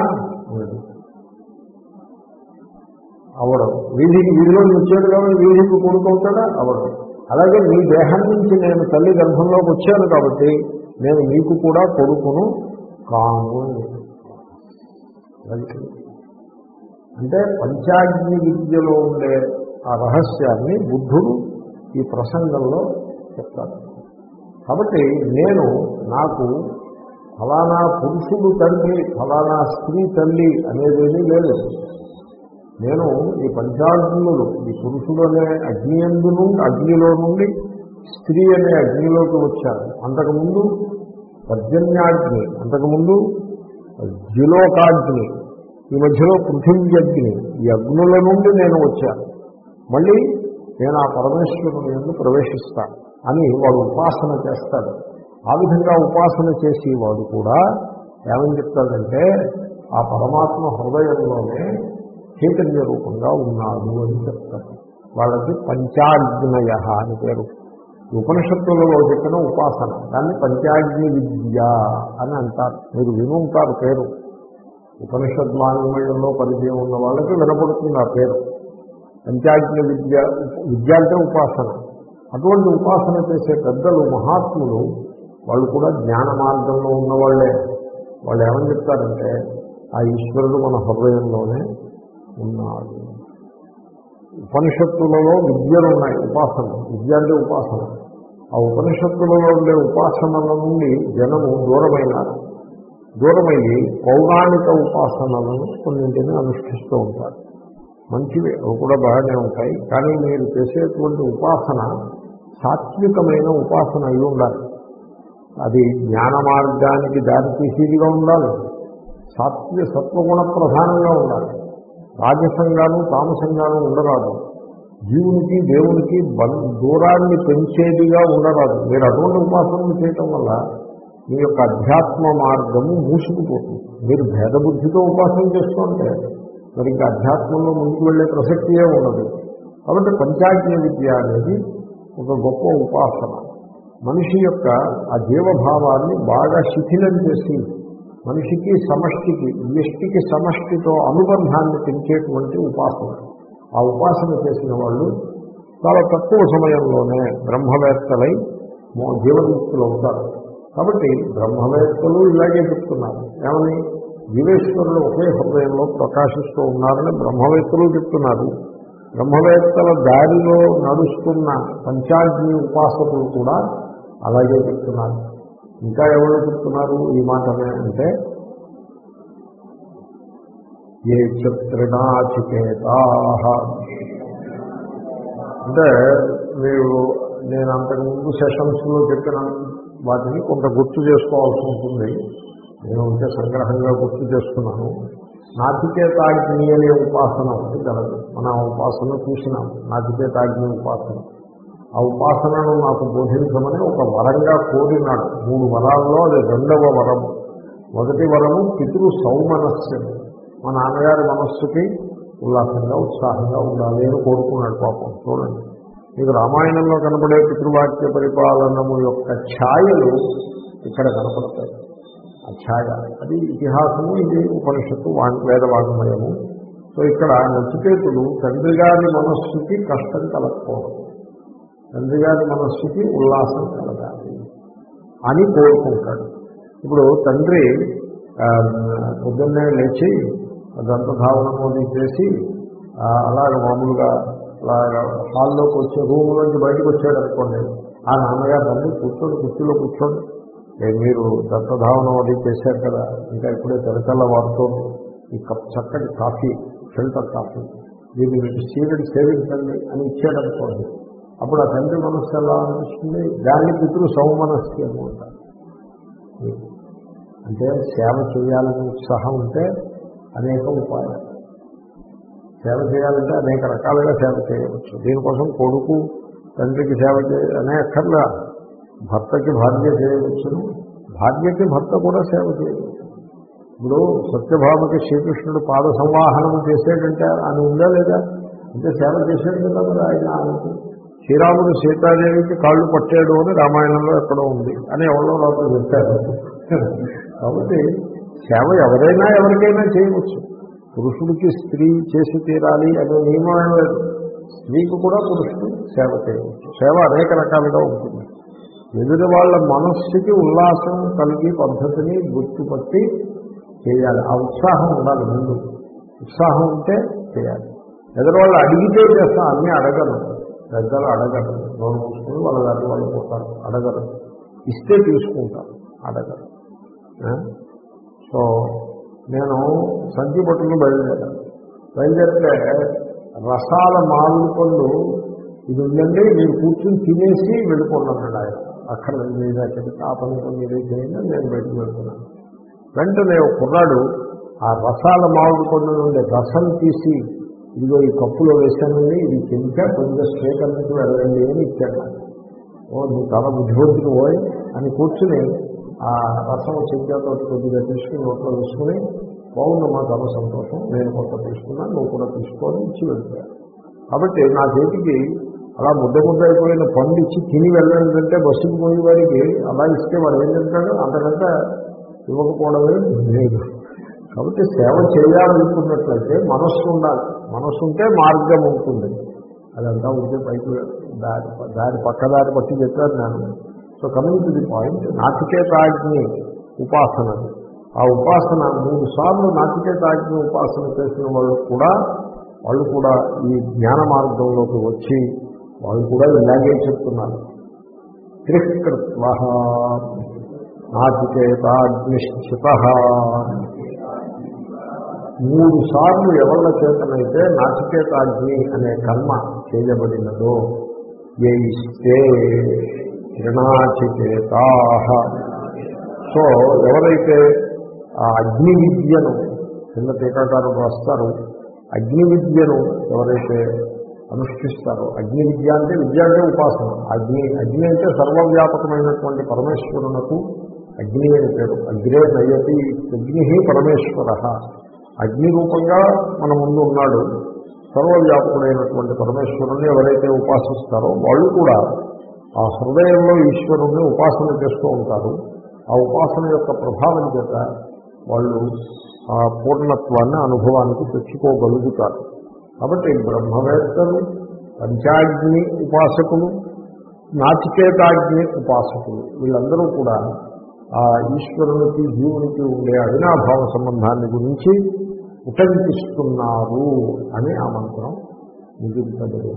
అవడం. వీధికి వీధిలో వచ్చాడు కాబట్టి వీధికి కొడుకు అవుతాడా? అవడం. అలాగే మీ దేహం నుంచి నేను తల్లి గర్భంలోకి వచ్చాను కాబట్టి నేను మీకు కూడా కొడుకును కాను. అంటే పంచాగ్ని విద్యలో ఉండే ఆ రహస్యాన్ని బుద్ధుడు ఈ ప్రసంగంలో చెప్తాడు. కాబట్టి నేను నాకు ఫలానా పురుషుడు తండ్రి, ఫలానా స్త్రీ తల్లి అనేదేమీ లేదు. నేను ఈ పంచాగ్నులు, ఈ పురుషుడు అనే అగ్నియందు నుండి, అగ్నిలో నుండి స్త్రీ అనే అగ్నిలోకి వచ్చాను. అంతకుముందు పర్జన్యాగ్ని, అంతకుముందు ద్యులోకాగ్ని, ఈ మధ్యలో పృథివ్యగ్ని, ఈ అగ్నుల నుండి నేను వచ్చాను. మళ్ళీ నేను ఆ పరమేశ్వరుని యందు ప్రవేశిస్తాను అని వాడు ఉపాసన చేస్తాడు. ఆ విధంగా ఉపాసన చేసి వాడు కూడా ఏమని చెప్తాడంటే ఆ పరమాత్మ హృదయంలోనే చైతన్య రూపంగా ఉన్నాడు అని చెప్తాడు. వాళ్ళకి పంచాగ్నయ అని పేరు. ఉపనిషత్తులలో చెప్పిన ఉపాసన, దాన్ని పంచాగ్ని విద్య అని అంటారు. మీరు విని ఉంటారు పేరు. ఉపనిషద్వాంగ్మయంలో పరిచయం ఉన్న వాళ్ళకి వినపడుతుంది ఆ పేరు. పంచాగ్ని విద్య. విద్య అంటే ఉపాసన. అటువంటి ఉపాసన చేసే పెద్దలు, మహాత్ములు, వాళ్ళు కూడా జ్ఞాన మార్గంలో ఉన్నవాళ్లే. వాళ్ళు ఏమని చెప్తారంటే ఆ ఈశ్వరుడు మన హృదయంలోనే ఉన్నాడు. ఉపనిషత్తులలో విద్యలు ఉన్నాయి, ఉపాసన. విద్య అంటే ఉపాసన. ఆ ఉపనిషత్తులలో ఉండే ఉపాసనల నుండి జనము దూరమైనారు. దూరమయ్యి పౌరాణిక ఉపాసనలను కొన్నింటిని అనుష్ఠిస్తూ ఉంటారు. మంచివి, అవి కూడా బాగానే ఉంటాయి. కానీ మీరు చేసేటువంటి ఉపాసన సాత్వికమైన ఉపాసన అయి ఉండాలి. అది జ్ఞాన మార్గానికి దారితీసేదిగా ఉండాలి. సాత్విక సత్వగుణ ప్రధానంగా ఉండాలి. రాజసంగాను తామసంగాను ఉండరాదు. జీవునికి దేవునికి దూరాన్ని పెంచేదిగా ఉండరాదు. మీరు అటువంటి ఉపాసనలు చేయటం వల్ల మీ యొక్క అధ్యాత్మ మార్గము మూసుకుపోతుంది. మీరు భేదబుద్ధితో ఉపాసన చేస్తుంటే మరి ఇంకా అధ్యాత్మంలో ముందుకు వెళ్ళే ప్రసక్తియే ఉండదు. కాబట్టి పంచాగ్ని విద్య అనేది ఒక గొప్ప ఉపాసన. మనిషి యొక్క ఆ జీవభావాన్ని బాగా శిథిలం చేసి మనిషికి సమష్టికి, వ్యష్టికి సమష్టితో అనుబంధాన్ని పెంచేటువంటి ఉపాసన. ఆ ఉపాసన చేసిన వాళ్ళు చాలా తక్కువ సమయంలోనే బ్రహ్మవేత్తలై జీవన్ముక్తులు అవుతారు. కాబట్టి బ్రహ్మవేత్తలు ఇలాగే చెప్తున్నారు. ఏమని? జీవేశ్వరులు ఒకే హృదయంలో ప్రకాశిస్తూ ఉన్నారని బ్రహ్మవేత్తలు చెప్తున్నారు. బ్రహ్మవేత్తల దారిలో నడుస్తున్న పంచాగ్ని ఉపాసకులు కూడా అలాగే చెప్తున్నారు. ఇంకా ఎవరు చెప్తున్నారు ఈ మాటనే అంటే ఏ త్రినాచికేతా అంటే మీరు నేను అంతకుముందు సెషన్స్లో చెప్పిన వాటిని కొంత గుర్తు చేసుకోవాల్సి ఉంటుంది. నేను ఉంటే సంగ్రహంగా గుర్తు చేస్తున్నాను. నాచికేతాగ్ని అనే ఉపాసన ఒకటి కలదు. మనం ఉపాసన చూసినాం, నాచికేతాగ్ని ఉపాసన. ఆ ఉపాసనను నాకు బోధించమని ఒక వరంగా కోరినాడు. మూడు వరాల్లో అది రెండవ వరము. మొదటి వరము పితృ సౌమనస్యం, మా నాన్నగారి మనస్సుకి ఉల్లాసంగా ఉత్సాహంగా ఉండాలి అని కోరుకున్నాడు. పాపం చూడండి, మీకు రామాయణంలో కనపడే పితృవాక్య పరిపాలనము యొక్క ఛాయలు ఇక్కడ కనపడతాయి. ఆ ఛాయ అది ఇతిహాసము, ఇది ఉపనిషత్తు వేదవాంగ్మయము. సో ఇక్కడ నచికేతుడు తండ్రి గారి మనస్సుకి కష్టం కలగకూడదు, తండ్రి గారి మనస్సుకి ఉల్లాసం కలగాలి అని కోరుకుంటాడు. ఇప్పుడు తండ్రి పొద్దున్నే లేచి దంతధావనం అది చేసి అలాగ మామూలుగా అలాగా హాల్లోకి వచ్చే రూములోంచి బయటకు వచ్చాడు అనుకోండి, ఆ నాన్నగారు తండ్రి కూర్చోండి, కుర్చీలో కూర్చోండి, మీరు దంతధావనం అది చేశారు కదా, ఇంకా ఇప్పుడే తెరచల్ల వాడుతూ ఈ కప్ చక్కటి కాఫీ, ఫిల్టర్ కాఫీ, దీన్ని మీకు సీరియడ్ సేవించండి అని ఇచ్చాడు అనుకోండి, అప్పుడు ఆ తండ్రి మనస్సు ఎలా అనిపిస్తుంది? దాన్ని పితృ సౌమనస్యం అంటారు. అంటే సేవ చేయాలని ఉత్సాహం ఉంటే అనేక ఉపాయాలు. సేవ చేయాలంటే అనేక రకాలుగా సేవ చేయవచ్చు. దీనికోసం కొడుకు తండ్రికి సేవ చేయ అనే అక్కర్లా, భర్తకి భార్య చేయవచ్చును, భార్యకి భర్త కూడా సేవ చేయవచ్చు. ఇప్పుడు సత్యభామకి శ్రీకృష్ణుడు పాద సంవాహనం చేసేటంటే ఆయన ఉందా లేదా అంటే సేవ చేశాడు కదా మరి ఆయన. ఆయనకి శ్రీరాముడు సీతాదేవికి కాళ్ళు పట్టాడు అని రామాయణంలో ఎక్కడో ఉంది అని ఎవరో లోపల చెప్పారు. కాబట్టి సేవ ఎవరైనా ఎవరికైనా చేయవచ్చు. పురుషుడికి స్త్రీ చేసి తీరాలి అనే నియమం లేదు. స్త్రీకి కూడా పురుషుడు సేవ చేయవచ్చు. సేవ అనేక రకాలుగా ఉంటుంది. ఎదుటి వాళ్ళ మనస్సుకి ఉల్లాసం కలిగి పద్ధతిని గుర్తుపట్టి చేయాలి. ఆ ఉత్సాహం ఉండాలి. ముందు ఉత్సాహం ఉంటే చేయాలి. ఎదురు వాళ్ళు అడిగితే చేస్తాం, అన్నీ అడగరు. పెద్దలు అడగరు, నోరు మూసుకుని వాళ్ళ దాన్ని వాళ్ళు పోతారు, అడగరు. ఇస్తే తీసుకుంటారు, అడగరు. సో నేను సంచి పట్టుకుని బయలుదేరాను. బయలుదేరితే రసాల మామిడి పళ్ళు ఇది ఉందండి, మీరు కూర్చుని తినేసి వెళ్ళిపోన్నానండి ఆయన. అక్కడ మీద చెప్తే ఆ పని మీరే చేయండి, నేను బయటకు వెళ్తున్నాను. వెంటనే ఒక కుర్రాడు ఆ రసాల మామిడి పళ్ళు నుండి రసం తీసి ఇదిగో ఈ కప్పులో వేశానండి, ఇది చెంచా కొంచెం స్వీకరించి వెళ్ళండి అని ఇచ్చాడు. ఓ నువ్వు చాలా బుద్ధివంతుడు పోయి అని కూర్చుని ఆ రసం చెంచాతో కొద్దిగా తీసుకుని నోట్లో వేసుకుని, బాగుందమ్మా చాలా సంతోషం, నేను కొంత తీసుకున్నాను, నువ్వు కూడా తీసుకొని ఇచ్చి వెళ్తాను. కాబట్టి నా చేతికి అలా ముద్ద ముద్ద అయిపోయిన పండు ఇచ్చి తిని వెళ్ళాలంటే బస్సుకు పోయే వారికి అలా ఇస్తే వాడు ఏం చెప్తాడు, అంతకంటే ఇవ్వకపోవడమే లేదు. కాబట్టి సేవ చేయాలనుకున్నట్లయితే మనస్సు ఉండాలి. మనస్సు ఉంటే మార్గం ఉంటుంది. అదంతా ఉంటే పైకి దారి దారి పక్కదారి పట్టి చెప్పారు నేను. So coming to the point, నాచికేతాగ్ని ఉపాసనది. ఆ ఉపాసన మూడు సార్లు నాచికేతాగ్ని ఉపాసన చేసిన వాళ్ళు కూడా వాళ్ళు కూడా ఈ జ్ఞాన మార్గంలోకి వచ్చి వాళ్ళు కూడా ఇలాగే చెప్తున్నారు. త్రికృత్వ నాచికేతాగ్నిశ్చిత. మూడు సార్లు ఎవళ్ళ చేతనైతే నాచికేతాగ్ని అనే కర్మ చేయబడినదో ఏ ఇస్తే త్రినాచికేతా. సో ఎవరైతే ఆ అగ్ని విద్యను, చిన్న టీకాకారులు రాస్తారు, అగ్ని విద్యను ఎవరైతే అనుష్ఠిస్తారో, అగ్ని విద్య అంటే విద్య అంటే ఉపాసన. అగ్ని అగ్ని అంటే సర్వవ్యాపకమైనటువంటి పరమేశ్వరునకు అగ్ని అని పేరు. అగ్రే నయతి అగ్ని పరమేశ్వర. అగ్ని రూపంగా మన ముందు ఉన్నాడు. సర్వవ్యాపకుడైనటువంటి పరమేశ్వరుణ్ణి ఎవరైతే ఉపాసిస్తారో వాళ్ళు కూడా ఆ హృదయంలో ఈశ్వరుణ్ణి ఉపాసన చేస్తూ ఉంటారు. ఆ ఉపాసన యొక్క ప్రభావం చేత వాళ్ళు ఆ పూర్ణత్వాన్ని అనుభవానికి తెచ్చుకోగలుగుతారు. కాబట్టి బ్రహ్మవేత్తలు, పంచాగ్ని ఉపాసకులు, నాచికేతాగ్ని ఉపాసకులు వీళ్ళందరూ కూడా ఆ ఈశ్వరునికి జీవునికి ఉండే అవినాభావ సంబంధాన్ని గురించి ఉటంకిస్తున్నారు అని ఆ మంత్రం ముగింపలేదు.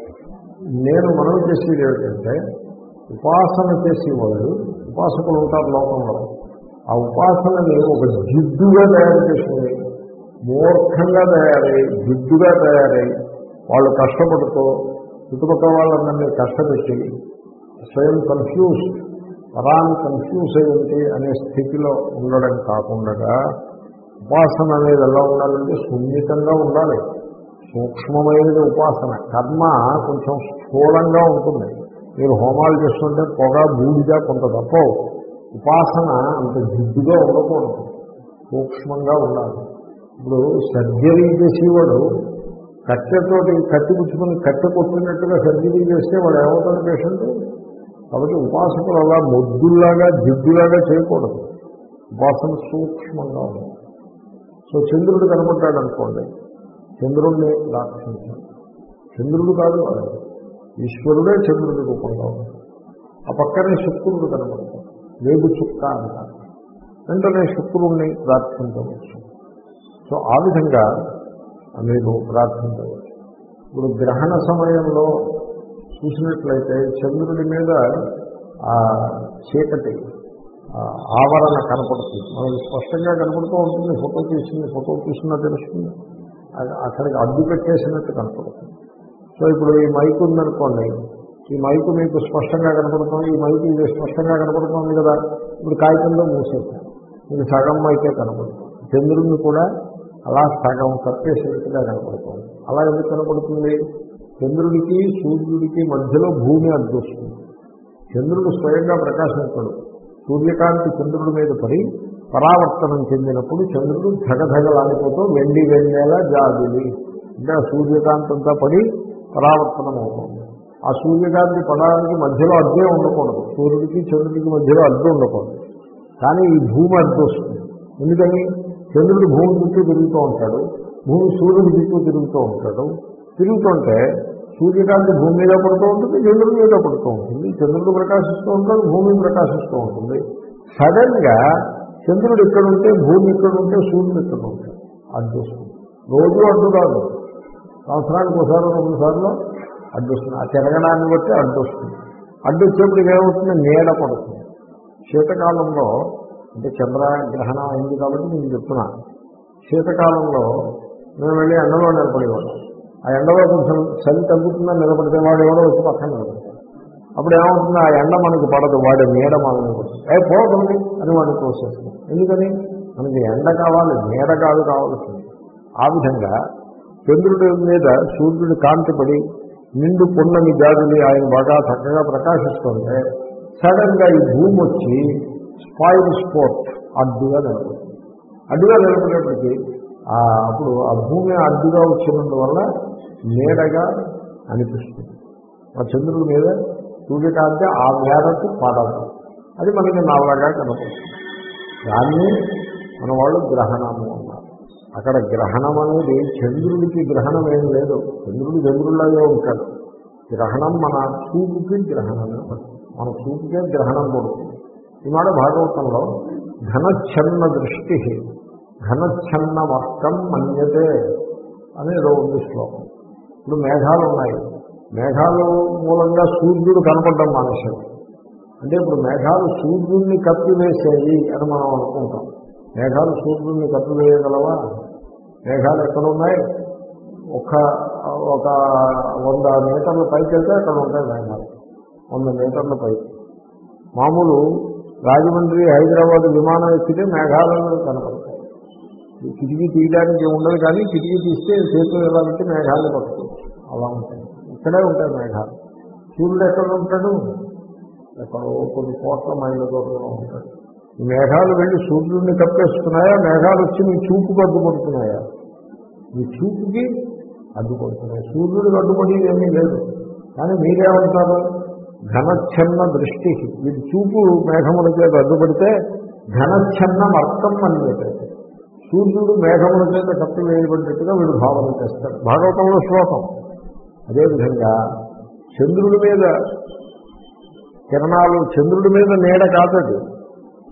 నేను మనం చేసేది ఏమిటంటే, ఉపాసన చేసేవాళ్ళు ఉపాసకులు ఉంటారు లోకంలో. ఆ ఉపాసనని ఒక జిడ్డుగా తయారు చేసుకుని, మూర్ఖంగా తయారై, జిడ్డుగా తయారై, వాళ్ళు కష్టపడుతూ చుట్టుపక్కల వాళ్ళందరినీ కష్టపెట్టి స్వయం కన్ఫ్యూజ్, పరాన్ని కన్ఫ్యూజ్ అయ్యింది అనే స్థితిలో ఉండడం కాకుండా, ఉపాసన అనేది ఎలా ఉండాలంటే సున్నితంగా ఉండాలి. సూక్ష్మమైనది ఉపాసన. కర్మ కొంచెం స్థూలంగా ఉంటుంది. మీరు హోమాలు చేస్తుంటే పొగ బూడిగా కొంత తప్ప, ఉపాసన అంత జిడ్డుగా ఉండకూడదు, సూక్ష్మంగా ఉండాలి. ఇప్పుడు సర్జరీ చేసేవాడు కట్టెతోటి కత్తి పుచ్చుకొని కట్టె కొట్టినట్టుగా సర్జరీ చేస్తే వాడు ఏమవుతాడు పేషెంట్. కాబట్టి ఉపాసకులు అలా మొద్దుల్లాగా జిడ్డులాగా చేయకూడదు. ఉపాసన సూక్ష్మంగా ఉంది. సో చంద్రుడు కనపడ్డాడు అనుకోండి, చంద్రుడిని ప్రార్థించాలి. చంద్రుడు కాదు వాడు, ఈశ్వరుడే చంద్రుడి రూపంగా ఉంటాడు. ఆ పక్కనే శుక్రుడు కనపడతాడు, వేగు చుక్క అంటారు. వెంటనే శుక్రుడిని ప్రార్థించవచ్చు. సో ఆ విధంగా మీరు ప్రార్థించవచ్చు. ఇప్పుడు గ్రహణ సమయంలో చూసినట్లయితే చంద్రుడి మీద ఆ చీకటి ఆవరణ కనపడుతుంది, మనకి స్పష్టంగా కనపడుతూ ఉంటుంది. ఫోటో తీసింది ఫోటో చూసినా తెలుస్తుంది, అక్కడికి అడ్డు పెట్టేసినట్టు కనపడుతుంది. సో ఇప్పుడు ఈ మైకు ఉందనుకోండి, ఈ మైకు మీకు స్పష్టంగా కనపడుతుంది, ఈ మైకు ఇది స్పష్టంగా కనపడుతుంది కదా. ఇప్పుడు కాగితంలో మూసేసాను, ఇది సగం మైకే కనపడుతుంది. చంద్రుడిని కూడా అలా సగం కప్పేసేట్టుగా కనపడుతుంది. అలా ఎందుకు కనపడుతుంది? చంద్రుడికి సూర్యుడికి మధ్యలో భూమి అడ్డొస్తుంది. చంద్రుడు స్వయంగా ప్రకాశించడు. సూర్యకాంతి చంద్రుడి మీద పడి పరావర్తనం చెందినప్పుడు చంద్రుడు ధగధగలాడిపోతూ వెండి వెన్నెల జాబిలి, అంటే సూర్యకాంతి అంతా పడి పరావర్తనం అవుతుంది. ఆ సూర్యకాంతి పడడానికి మధ్యలో అడ్డే ఉండకూడదు, సూర్యుడికి చంద్రుడికి మధ్యలో అడ్డు ఉండకూడదు. కానీ ఈ భూమి అడ్డు వస్తుంది. ఎందుకని? చంద్రుడు భూమి చుట్టూ తిరుగుతూ ఉంటాడు, భూమి సూర్యుడి చుట్టూ తిరుగుతూ ఉంటాడు. తిరుగుతుంటే సూర్యకాంతి భూమి మీద పడుతూ ఉంటుంది, చంద్రుడి మీద పడుతూ ఉంటుంది. చంద్రుడు ప్రకాశిస్తూ ఉంటాడు, భూమి ప్రకాశిస్తూ ఉంటుంది. సడన్ గా చంద్రుడు ఇక్కడ ఉంటే భూమి ఇక్కడ ఉంటే సూర్యుడు ఇక్కడ ఉంటాడు, అడ్డు వస్తుంది. రోజు అడ్డు కాదు, సంవత్సరానికి ఒకసారి రెండు సార్లు అడ్డు వస్తుంది. ఆ తిరగడాన్ని బట్టి అడ్డు వస్తుంది. అడ్డు వచ్చేప్పటికి ఏమవుతుంది? నీడ పడుతుంది. శీతకాలంలో అంటే చంద్రగ్రహణం అయింది కాబట్టి నేను చెప్తున్నా, శీతకాలంలో మేము వెళ్ళి ఎండలో నిలబడేవాళ్ళం. ఆ ఎండలో కొంచెం చలి తగ్గుతుందని నిలబడితే వాడు ఎవడో వచ్చి పక్కన నిలబడతాడు. అప్పుడు ఏమవుతుంది? ఆ ఎండ మనకు పడదు, వాడి నీడ మనకు పడుతుంది. ఏ పోతుంది అని వాడిని తోసేస్తాం. ఎందుకని? మనకి ఎండ కావాలి, నీడ కాదు కావాల్సింది. ఆ విధంగా చంద్రుడి మీద సూర్యుడి కాంతి పడి నిండు పున్నమి జాబిలి ఆయన బాగా చక్కగా ప్రకాశిస్తుంటే సడన్ గా ఈ భూమి వచ్చి స్పాయిల్ స్పోర్ట్ అడ్డుగా నిలబడుతుంది. అడ్డుగా నిలబడేప్పటికీ అప్పుడు ఆ భూమి అడ్డుగా వచ్చినందువల్ల నీడగా అనిపిస్తుంది. ఆ చంద్రుడి మీద సూర్యకాంతి ఆ మేరకు పడదు, అది మనకి నల్లగా కనపడుతుంది. దాన్ని మన వాళ్ళు గ్రహణము అన్నారు. అక్కడ గ్రహణం అనేది చంద్రుడికి గ్రహణం ఏం లేదు, చంద్రుడు చంద్రుడిలాగే ఉంటాడు. గ్రహణం మన చూపుకి గ్రహణమే, మన చూపుకే గ్రహణం పడుతుంది. ఈనాడు భాగవతంలో ఘనచ్ఛన్న దృష్టి ఘనచ్ఛన్న వర్గం మన్యతే అనేది ఉంది శ్లోకం. ఇప్పుడు మేఘాలు ఉన్నాయి, మేఘాలు మూలంగా సూర్యుడు కనపడడం మానేశాడు. అంటే ఇప్పుడు మేఘాలు సూర్యుడిని కప్పివేసేయి అని మనం అనుకుంటాం. మేఘాలు సూర్యుడిని కప్పివేయగలవా? మేఘాలు ఎక్కడ ఉన్నాయి? ఒక ఒక వంద మీటర్ల పైకి వెళ్తే అక్కడ ఉంటాయి మేఘాలు, వంద మీటర్ల పైకి. మామూలు రాజమండ్రి హైదరాబాద్ విమానం ఎక్కితే మేఘాలను కనపడతాయి. కిటికీ తీయడానికి ఉండదు, కానీ కిటికీ తీస్తే చేతులు ఎలా పెట్టి మేఘాలను పట్టుకోవచ్చు, అలా ఉంటాయి. ఇక్కడే ఉంటాయి మేఘాలు. సూర్యుడు ఎక్కడ ఉంటాడు? ఎక్కడో కొన్ని కోట్ల మైళ్ళ దూరంలో ఉంటాడు. ఈ మేఘాలు వెళ్ళి సూర్యుడిని కప్పేస్తున్నాయా? మేఘాలు వచ్చి మీ చూపుకు అడ్డుపడుతున్నాయా? మీ చూపుకి అడ్డుపడుతున్నాయి. సూర్యుడికి అడ్డుపడేది ఏమీ లేదు. కానీ మీరేమంటారు? ఘనచ్ఛన్న దృష్టి, వీడి చూపు మేఘముల చేత అడ్డుపడితే ఘనచ్ఛన్నం అర్థం అనిపితే సూర్యుడు మేఘముల చేత కప్పివేయబడినట్టుగా వీడు భావన చేస్తాడు. భాగవతంలో శ్లోకం. అదేవిధంగా చంద్రుడి మీద కిరణాలు, చంద్రుడి మీద నీడ కాదది,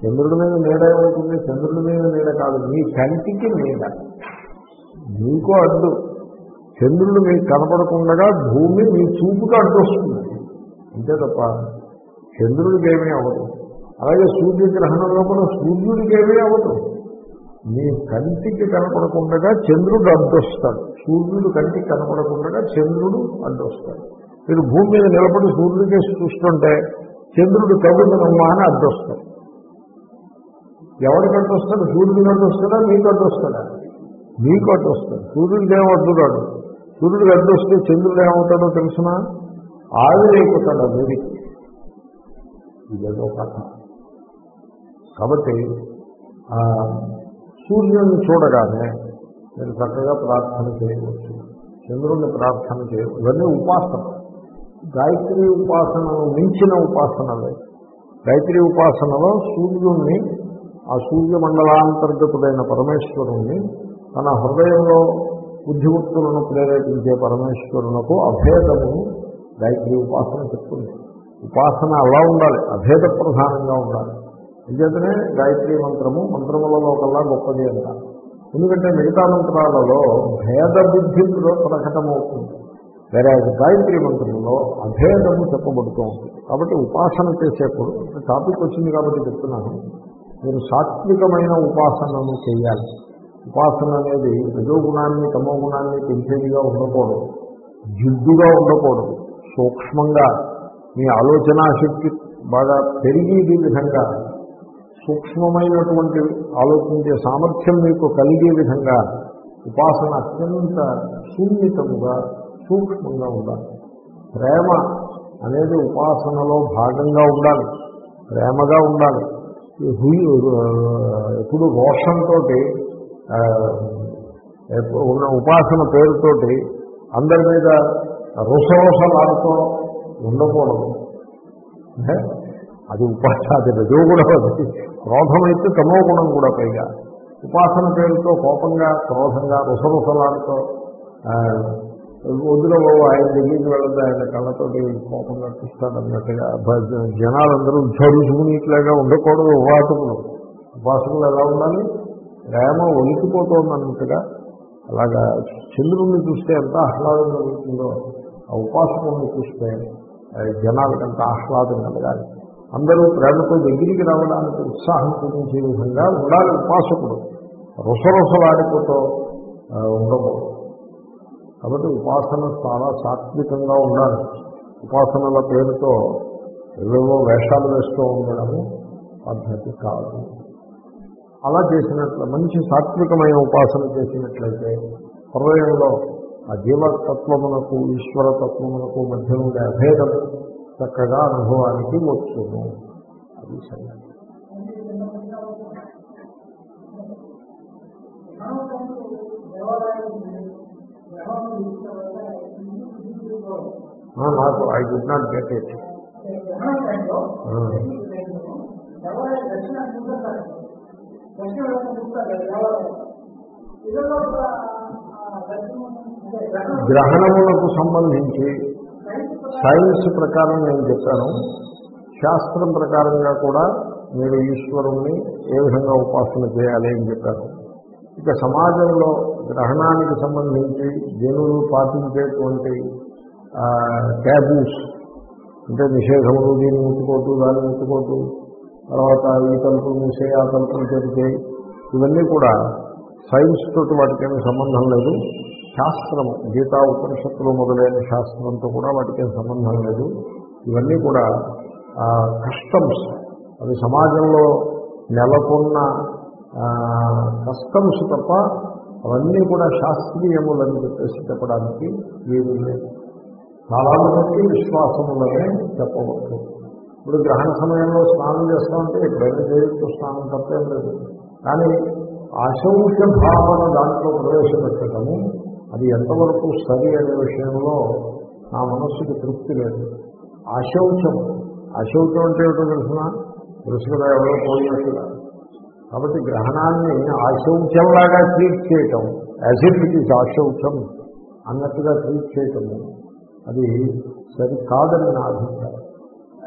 చంద్రుడి మీద నీడ ఉంటుంది, చంద్రుడి మీద నీడ కాదు, మీ కంటికి నీడ, మీకు అడ్డు. చంద్రుడు మీకు కనపడకుండా భూమి మీ చూపుకు అడ్డు వస్తుంది అంతే తప్ప చంద్రుడికి ఏమీ అవ్వదు. అలాగే సూర్యగ్రహణంలో కూడా సూర్యుడికి ఏమీ అవ్వదు. మీ కంటికి కనపడకుండా చంద్రుడు అడ్డొస్తాడు, సూర్యుడు కంటికి కనపడకుండా చంద్రుడు అడ్డొస్తాడు. మీరు భూమి మీద నిలబడి సూర్యుడికి చూస్తుంటే చంద్రుడు కబుర్నమ్మా అని అడ్డొస్తాడు. ఎవరికి అడ్డొస్తాడు? సూర్యుడికి అడ్డొస్తాడా మీకు అడ్డొస్తాడా? మీకు అడ్డొస్తాడు. సూర్యుడికి ఏం అడ్డురాడు. సూర్యుడికి అడ్డొస్తే చంద్రుడు ఏమవుతాడో తెలుసిన ఆవిరైపోతాడు వేడికి. ఇదేదో కథ. కాబట్టి సూర్యుడిని చూడగానే మీరు చక్కగా ప్రార్థన చేయవచ్చు, చంద్రుడిని ప్రార్థన చేయవచ్చు. ఇవన్నీ ఉపాసన. గాయత్రి ఉపాసనను మించిన ఉపాసనలే. గాయత్రి ఉపాసనలో సూర్యుడిని, ఆ సూర్యమండలాంతర్గతుడైన పరమేశ్వరుణ్ణి తన హృదయంలో బుద్ధివృత్తులను ప్రేరేపించే పరమేశ్వరునకు అభేదము గాయత్రి ఉపాసన చెప్తుంది. ఉపాసన అలా ఉండాలి, అభేద ప్రధానంగా ఉండాలి. నిజంగానే గాయత్రి మంత్రము మంత్రములలో కల్లా గొప్పది అంటారు. ఎందుకంటే మిగతా మంత్రాలలో భేద బుద్ధి ప్రకటమవుతుంది, వేరే గాయత్రి మంత్రంలో అభేదము చెప్పబడుతూ ఉంటుంది. కాబట్టి ఉపాసన చేసేప్పుడు టాపిక్ వచ్చింది కాబట్టి చెప్తున్నాను, మీరు సాత్వికమైన ఉపాసనను చేయాలి. ఉపాసన అనేది రజోగుణాన్ని తమో గుణాన్ని పెంచేదిగా ఉండకూడదు, జిడ్డుగా ఉండకూడదు. సూక్ష్మంగా మీ ఆలోచనా శక్తి బాగా పెరిగేది విధంగా, సూక్ష్మమైనటువంటి ఆలోచించే సామర్థ్యం మీకు కలిగే విధంగా ఉపాసన అత్యంత సున్నితముగా సూక్ష్మంగా ఉండాలి. ప్రేమ అనేది ఉపాసనలో భాగంగా ఉండాలి, ప్రేమగా ఉండాలి. ఎప్పుడు రోషంతో ఉన్న ఉపాసన పేరుతోటి అందరి మీద రుసరుసలాడుతూ ఉండకూడదు. అది ఉపాసన, అది రజోగుణం. అది క్రోధమైతే తమో గుణం కూడా. పైగా ఉపాసన పేరుతో కోపంగా క్రోధంగా రుసరుసలాడుతూ వద్దులో ఆయన దగ్గరికి వెళ్ళదు, ఆయన కళ్ళతోటి కోపంగా చూస్తాడన్నట్టుగా జనాలందరూ జరుచుకునేట్లాగా ఉండకూడదు. ఉపాసకులు ఉపాసకులు ఎలా ఉండాలి? ప్రేమ ఒలికిపోతుందన్నట్టుగా. అలాగా చంద్రుణ్ణి చూస్తే ఎంత ఆహ్లాదం కలుగుతుందో ఆ ఉపాసకుల్ని చూస్తే జనాలకు అంత ఆహ్లాదం కలగాలి. అందరూ ప్రేమతో దగ్గరికి రావడానికి ఉత్సాహం చూపించే విధంగా ఉండాలి ఉపాసకుడు. రుసరుసలాడిపోతూ ఉండకూడదు. కాబట్టి ఉపాసన చాలా సాత్వికంగా ఉండాలి. ఉపాసనల పేరుతో ఏవేవో వేషాలు వేస్తూ ఉండడము పద్ధతి కాదు. అలా చేసినట్లు మంచి సాత్వికమైన ఉపాసన చేసినట్లయితే హృదయంలో ఆ జీవతత్వమునకు ఈశ్వరతత్వమునకు మధ్య ఉండే అభేదం చక్కగా అనుభవానికి వచ్చును. అది సరే. నాకు I did not get it. గ్రహణములకు సంబంధించి సైన్స్ ప్రకారం నేను చెప్పాను, శాస్త్రం ప్రకారంగా కూడా మీరు ఈశ్వరుణ్ణి ఏ విధంగా ఉపాసన చేయాలి అని చెప్పాను. ఇక సమాజంలో గ్రహణానికి సంబంధించి జనులు పాటించేటువంటి ట్యాబూస్ అంటే నిషేధములు, దీన్ని ముట్టుకోవద్దు, దాన్ని ముట్టుకోవద్దు, తర్వాత ఈ తలుపులు మూసే ఆ తలుపులు తెరిచే, ఇవన్నీ కూడా సైన్స్ తోటి వాటికేమీ సంబంధం లేదు. శాస్త్రము గీతా ఉపనిషత్తులు మొదలైన శాస్త్రంతో కూడా వాటికేం సంబంధం లేదు. ఇవన్నీ కూడా కస్టమ్స్, అవి సమాజంలో నెలకొన్న కస్టమ్స్ తప్ప అవన్నీ కూడా శాస్త్రీయములని చెప్పేసి చెప్పడానికి ఏమీ లేదు. చాలా మందికి విశ్వాసములనే చెప్పవచ్చు. ఇప్పుడు గ్రహణ సమయంలో స్నానం చేస్తామంటే ఎప్పుడైనా చేయొచ్చు, స్నానం తప్పేం లేదు. కానీ ఆశౌచ భావన దాంట్లో ప్రవేశపెట్టడము అది ఎంతవరకు సరి అనే విషయంలో నా మనస్సుకి తృప్తి లేదు. ఆశౌచం ఆశౌచం అంటే ఏమిటో తెలిసిన తెలుసు కదా, ఎవరో పోయినట్టుగా. కాబట్టి గ్రహణాన్ని ఆశౌచంలాగా ట్రీట్ చేయటం, యాజ్ ఇట్ ఇట్ ఈజ్ ఆశౌచం అన్నట్టుగా ట్రీట్ చేయటము అది సరి కాదని నా అభిప్రాయం.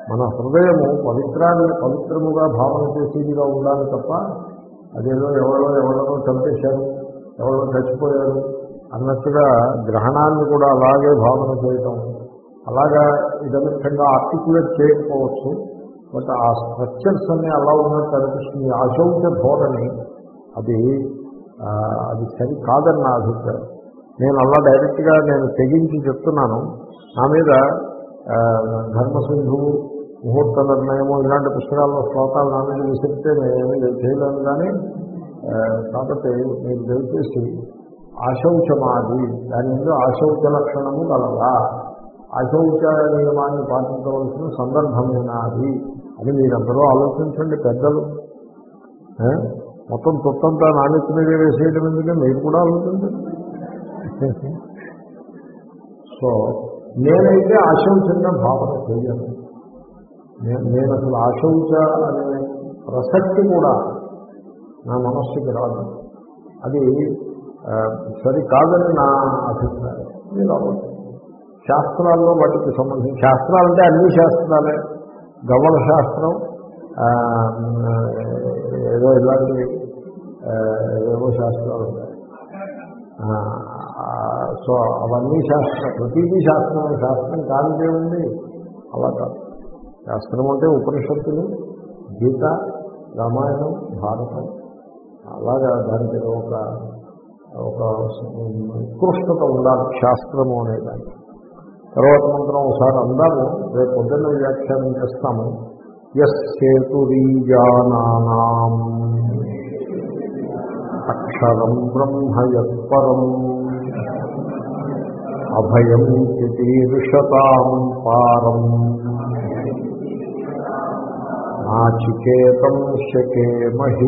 మన హృదయము పవిత్రాన్ని పవిత్రముగా భావన చేసేదిగా ఉండాలి తప్ప అదేదో ఎవరో ఎవరో చంపేశారు, ఎవరో చచ్చిపోయారు అన్నట్టుగా గ్రహణాన్ని కూడా అలాగే భావన చేయటం, అలాగా ఇదమిత్తంగా ఆర్టికులేట్ చేయకపోవచ్చు. బట్ ఆ స్ట్రక్చర్స్ అన్నీ అలా ఉన్నట్టు అనిపిస్తుంది. అశౌచ ధోరణి అది అది సరి కాదని నా అభిప్రాయం. నేను అలా డైరెక్ట్గా నేను తెగించి చెప్తున్నాను. నా మీద ధర్మసింధువు, ముహూర్త నిర్ణయము ఇలాంటి పుస్తకాల్లో శ్లోకాలు నా మీద విసిరితే నేనేమీ చేయలేను. కానీ కాబట్టి మీరు దయచేసి ఆశౌచమాది దాని మీద ఆశౌచ లక్షణము కలదా, ఆశౌచ నియమాన్ని పాటించవలసిన సందర్భమేనాది అని మీరందరూ ఆలోచించండి. పెద్దలు మొత్తం తొత్తంతా నాణ్యత మీద వేసేయడం ఎందుకంటే మీరు కూడా ఆలోచించండి. సో నేనైతే ఆశౌచంగా భావన చేయను. నేను అసలు ఆశౌచ అనే ప్రసక్తి కూడా నా మనస్సుకి రాదు. అది సరి కాదని నా అభిప్రాయం. మీరు ఆలోచించండి. శాస్త్రాల్లో వాటికి సంబంధించి శాస్త్రాలంటే అన్ని శాస్త్రాలే, గవ్వల శాస్త్రం ఏదో ఇలాంటివి ఏవో శాస్త్రాలు ఉంటాయి. సో అవన్నీ శాస్త్రం, ప్రతిదీ శాస్త్రం. శాస్త్రం కానిదే ఉంది అలా కాదు. శాస్త్రం అంటే ఉపనిషత్తులు, గీత, రామాయణం, భారతం, అలాగా దానికి ఒక ఒక ఉత్కృష్టత ఉండాలి శాస్త్రము అనేదాన్ని. తర్వాత మంత్రం ఒకసారి అందాము, రేపు పొద్దున్న వ్యాఖ్యానం చేస్తాము. యస్సేతురీజానానాం అక్షరం బ్రహ్మ యత్పరం అభయం చికీర్షతాం పారం నాచికేతం శకేమహి.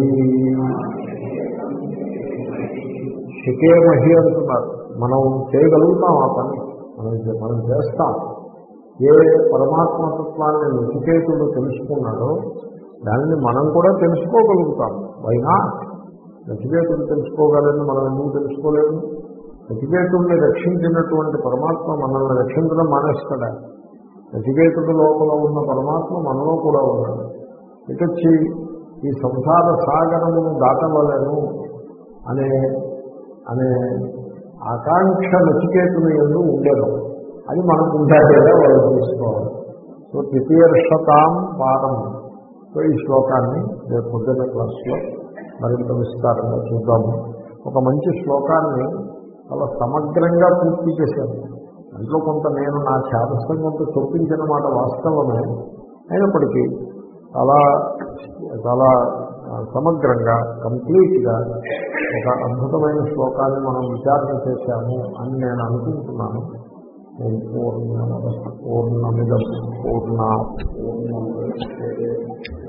శకేమహి అంటున్నారు. మనం చేయగలుగుతాం ఆ పని, మనం మనం చేస్తాం. ఏ పరమాత్మతత్వాన్ని నచికేతుడు తెలుసుకున్నాడో దానిని మనం కూడా తెలుసుకోగలుగుతాం. వైనా నచికేతుడు తెలుసుకోగలని మనం ఎందుకు తెలుసుకోలేము? నచికేతుడిని రక్షించినటువంటి పరమాత్మ మనల్ని రక్షించడం మానేస్తాడా? నచికేతుడి లోపల ఉన్న పరమాత్మ మనలో కూడా ఉన్నాడు. ఇటొచ్చి ఈ సంసార సాగరమును దాటవలను అనే అనే ఆకాంక్ష నచికేతుని ఎందు ఉండేది. అది మనకు ఉండాలేదా వాళ్ళు తీసుకోవాలి. సో తృతీయర్షతాం పారం. సో ఈ శ్లోకాన్ని రేపు పొద్దున్న క్లాస్లో మరింత విస్తారంగా చూద్దాము. ఒక మంచి శ్లోకాన్ని చాలా సమగ్రంగా పూర్తి చేశాను. దాంట్లో కొంత నేను నా ఛాదస్థం కొంత చొప్పించిన మాట వాస్తవమే అయినప్పటికీ చాలా చాలా సమగ్రంగా కంప్లీట్గా ఒక అద్భుతమైన శ్లోకాన్ని మనం విచారణ చేశాము అని నేను అనుకుంటున్నాను. పూర్ణ పూర్ణమిదం పూర్ణ పూర్ణ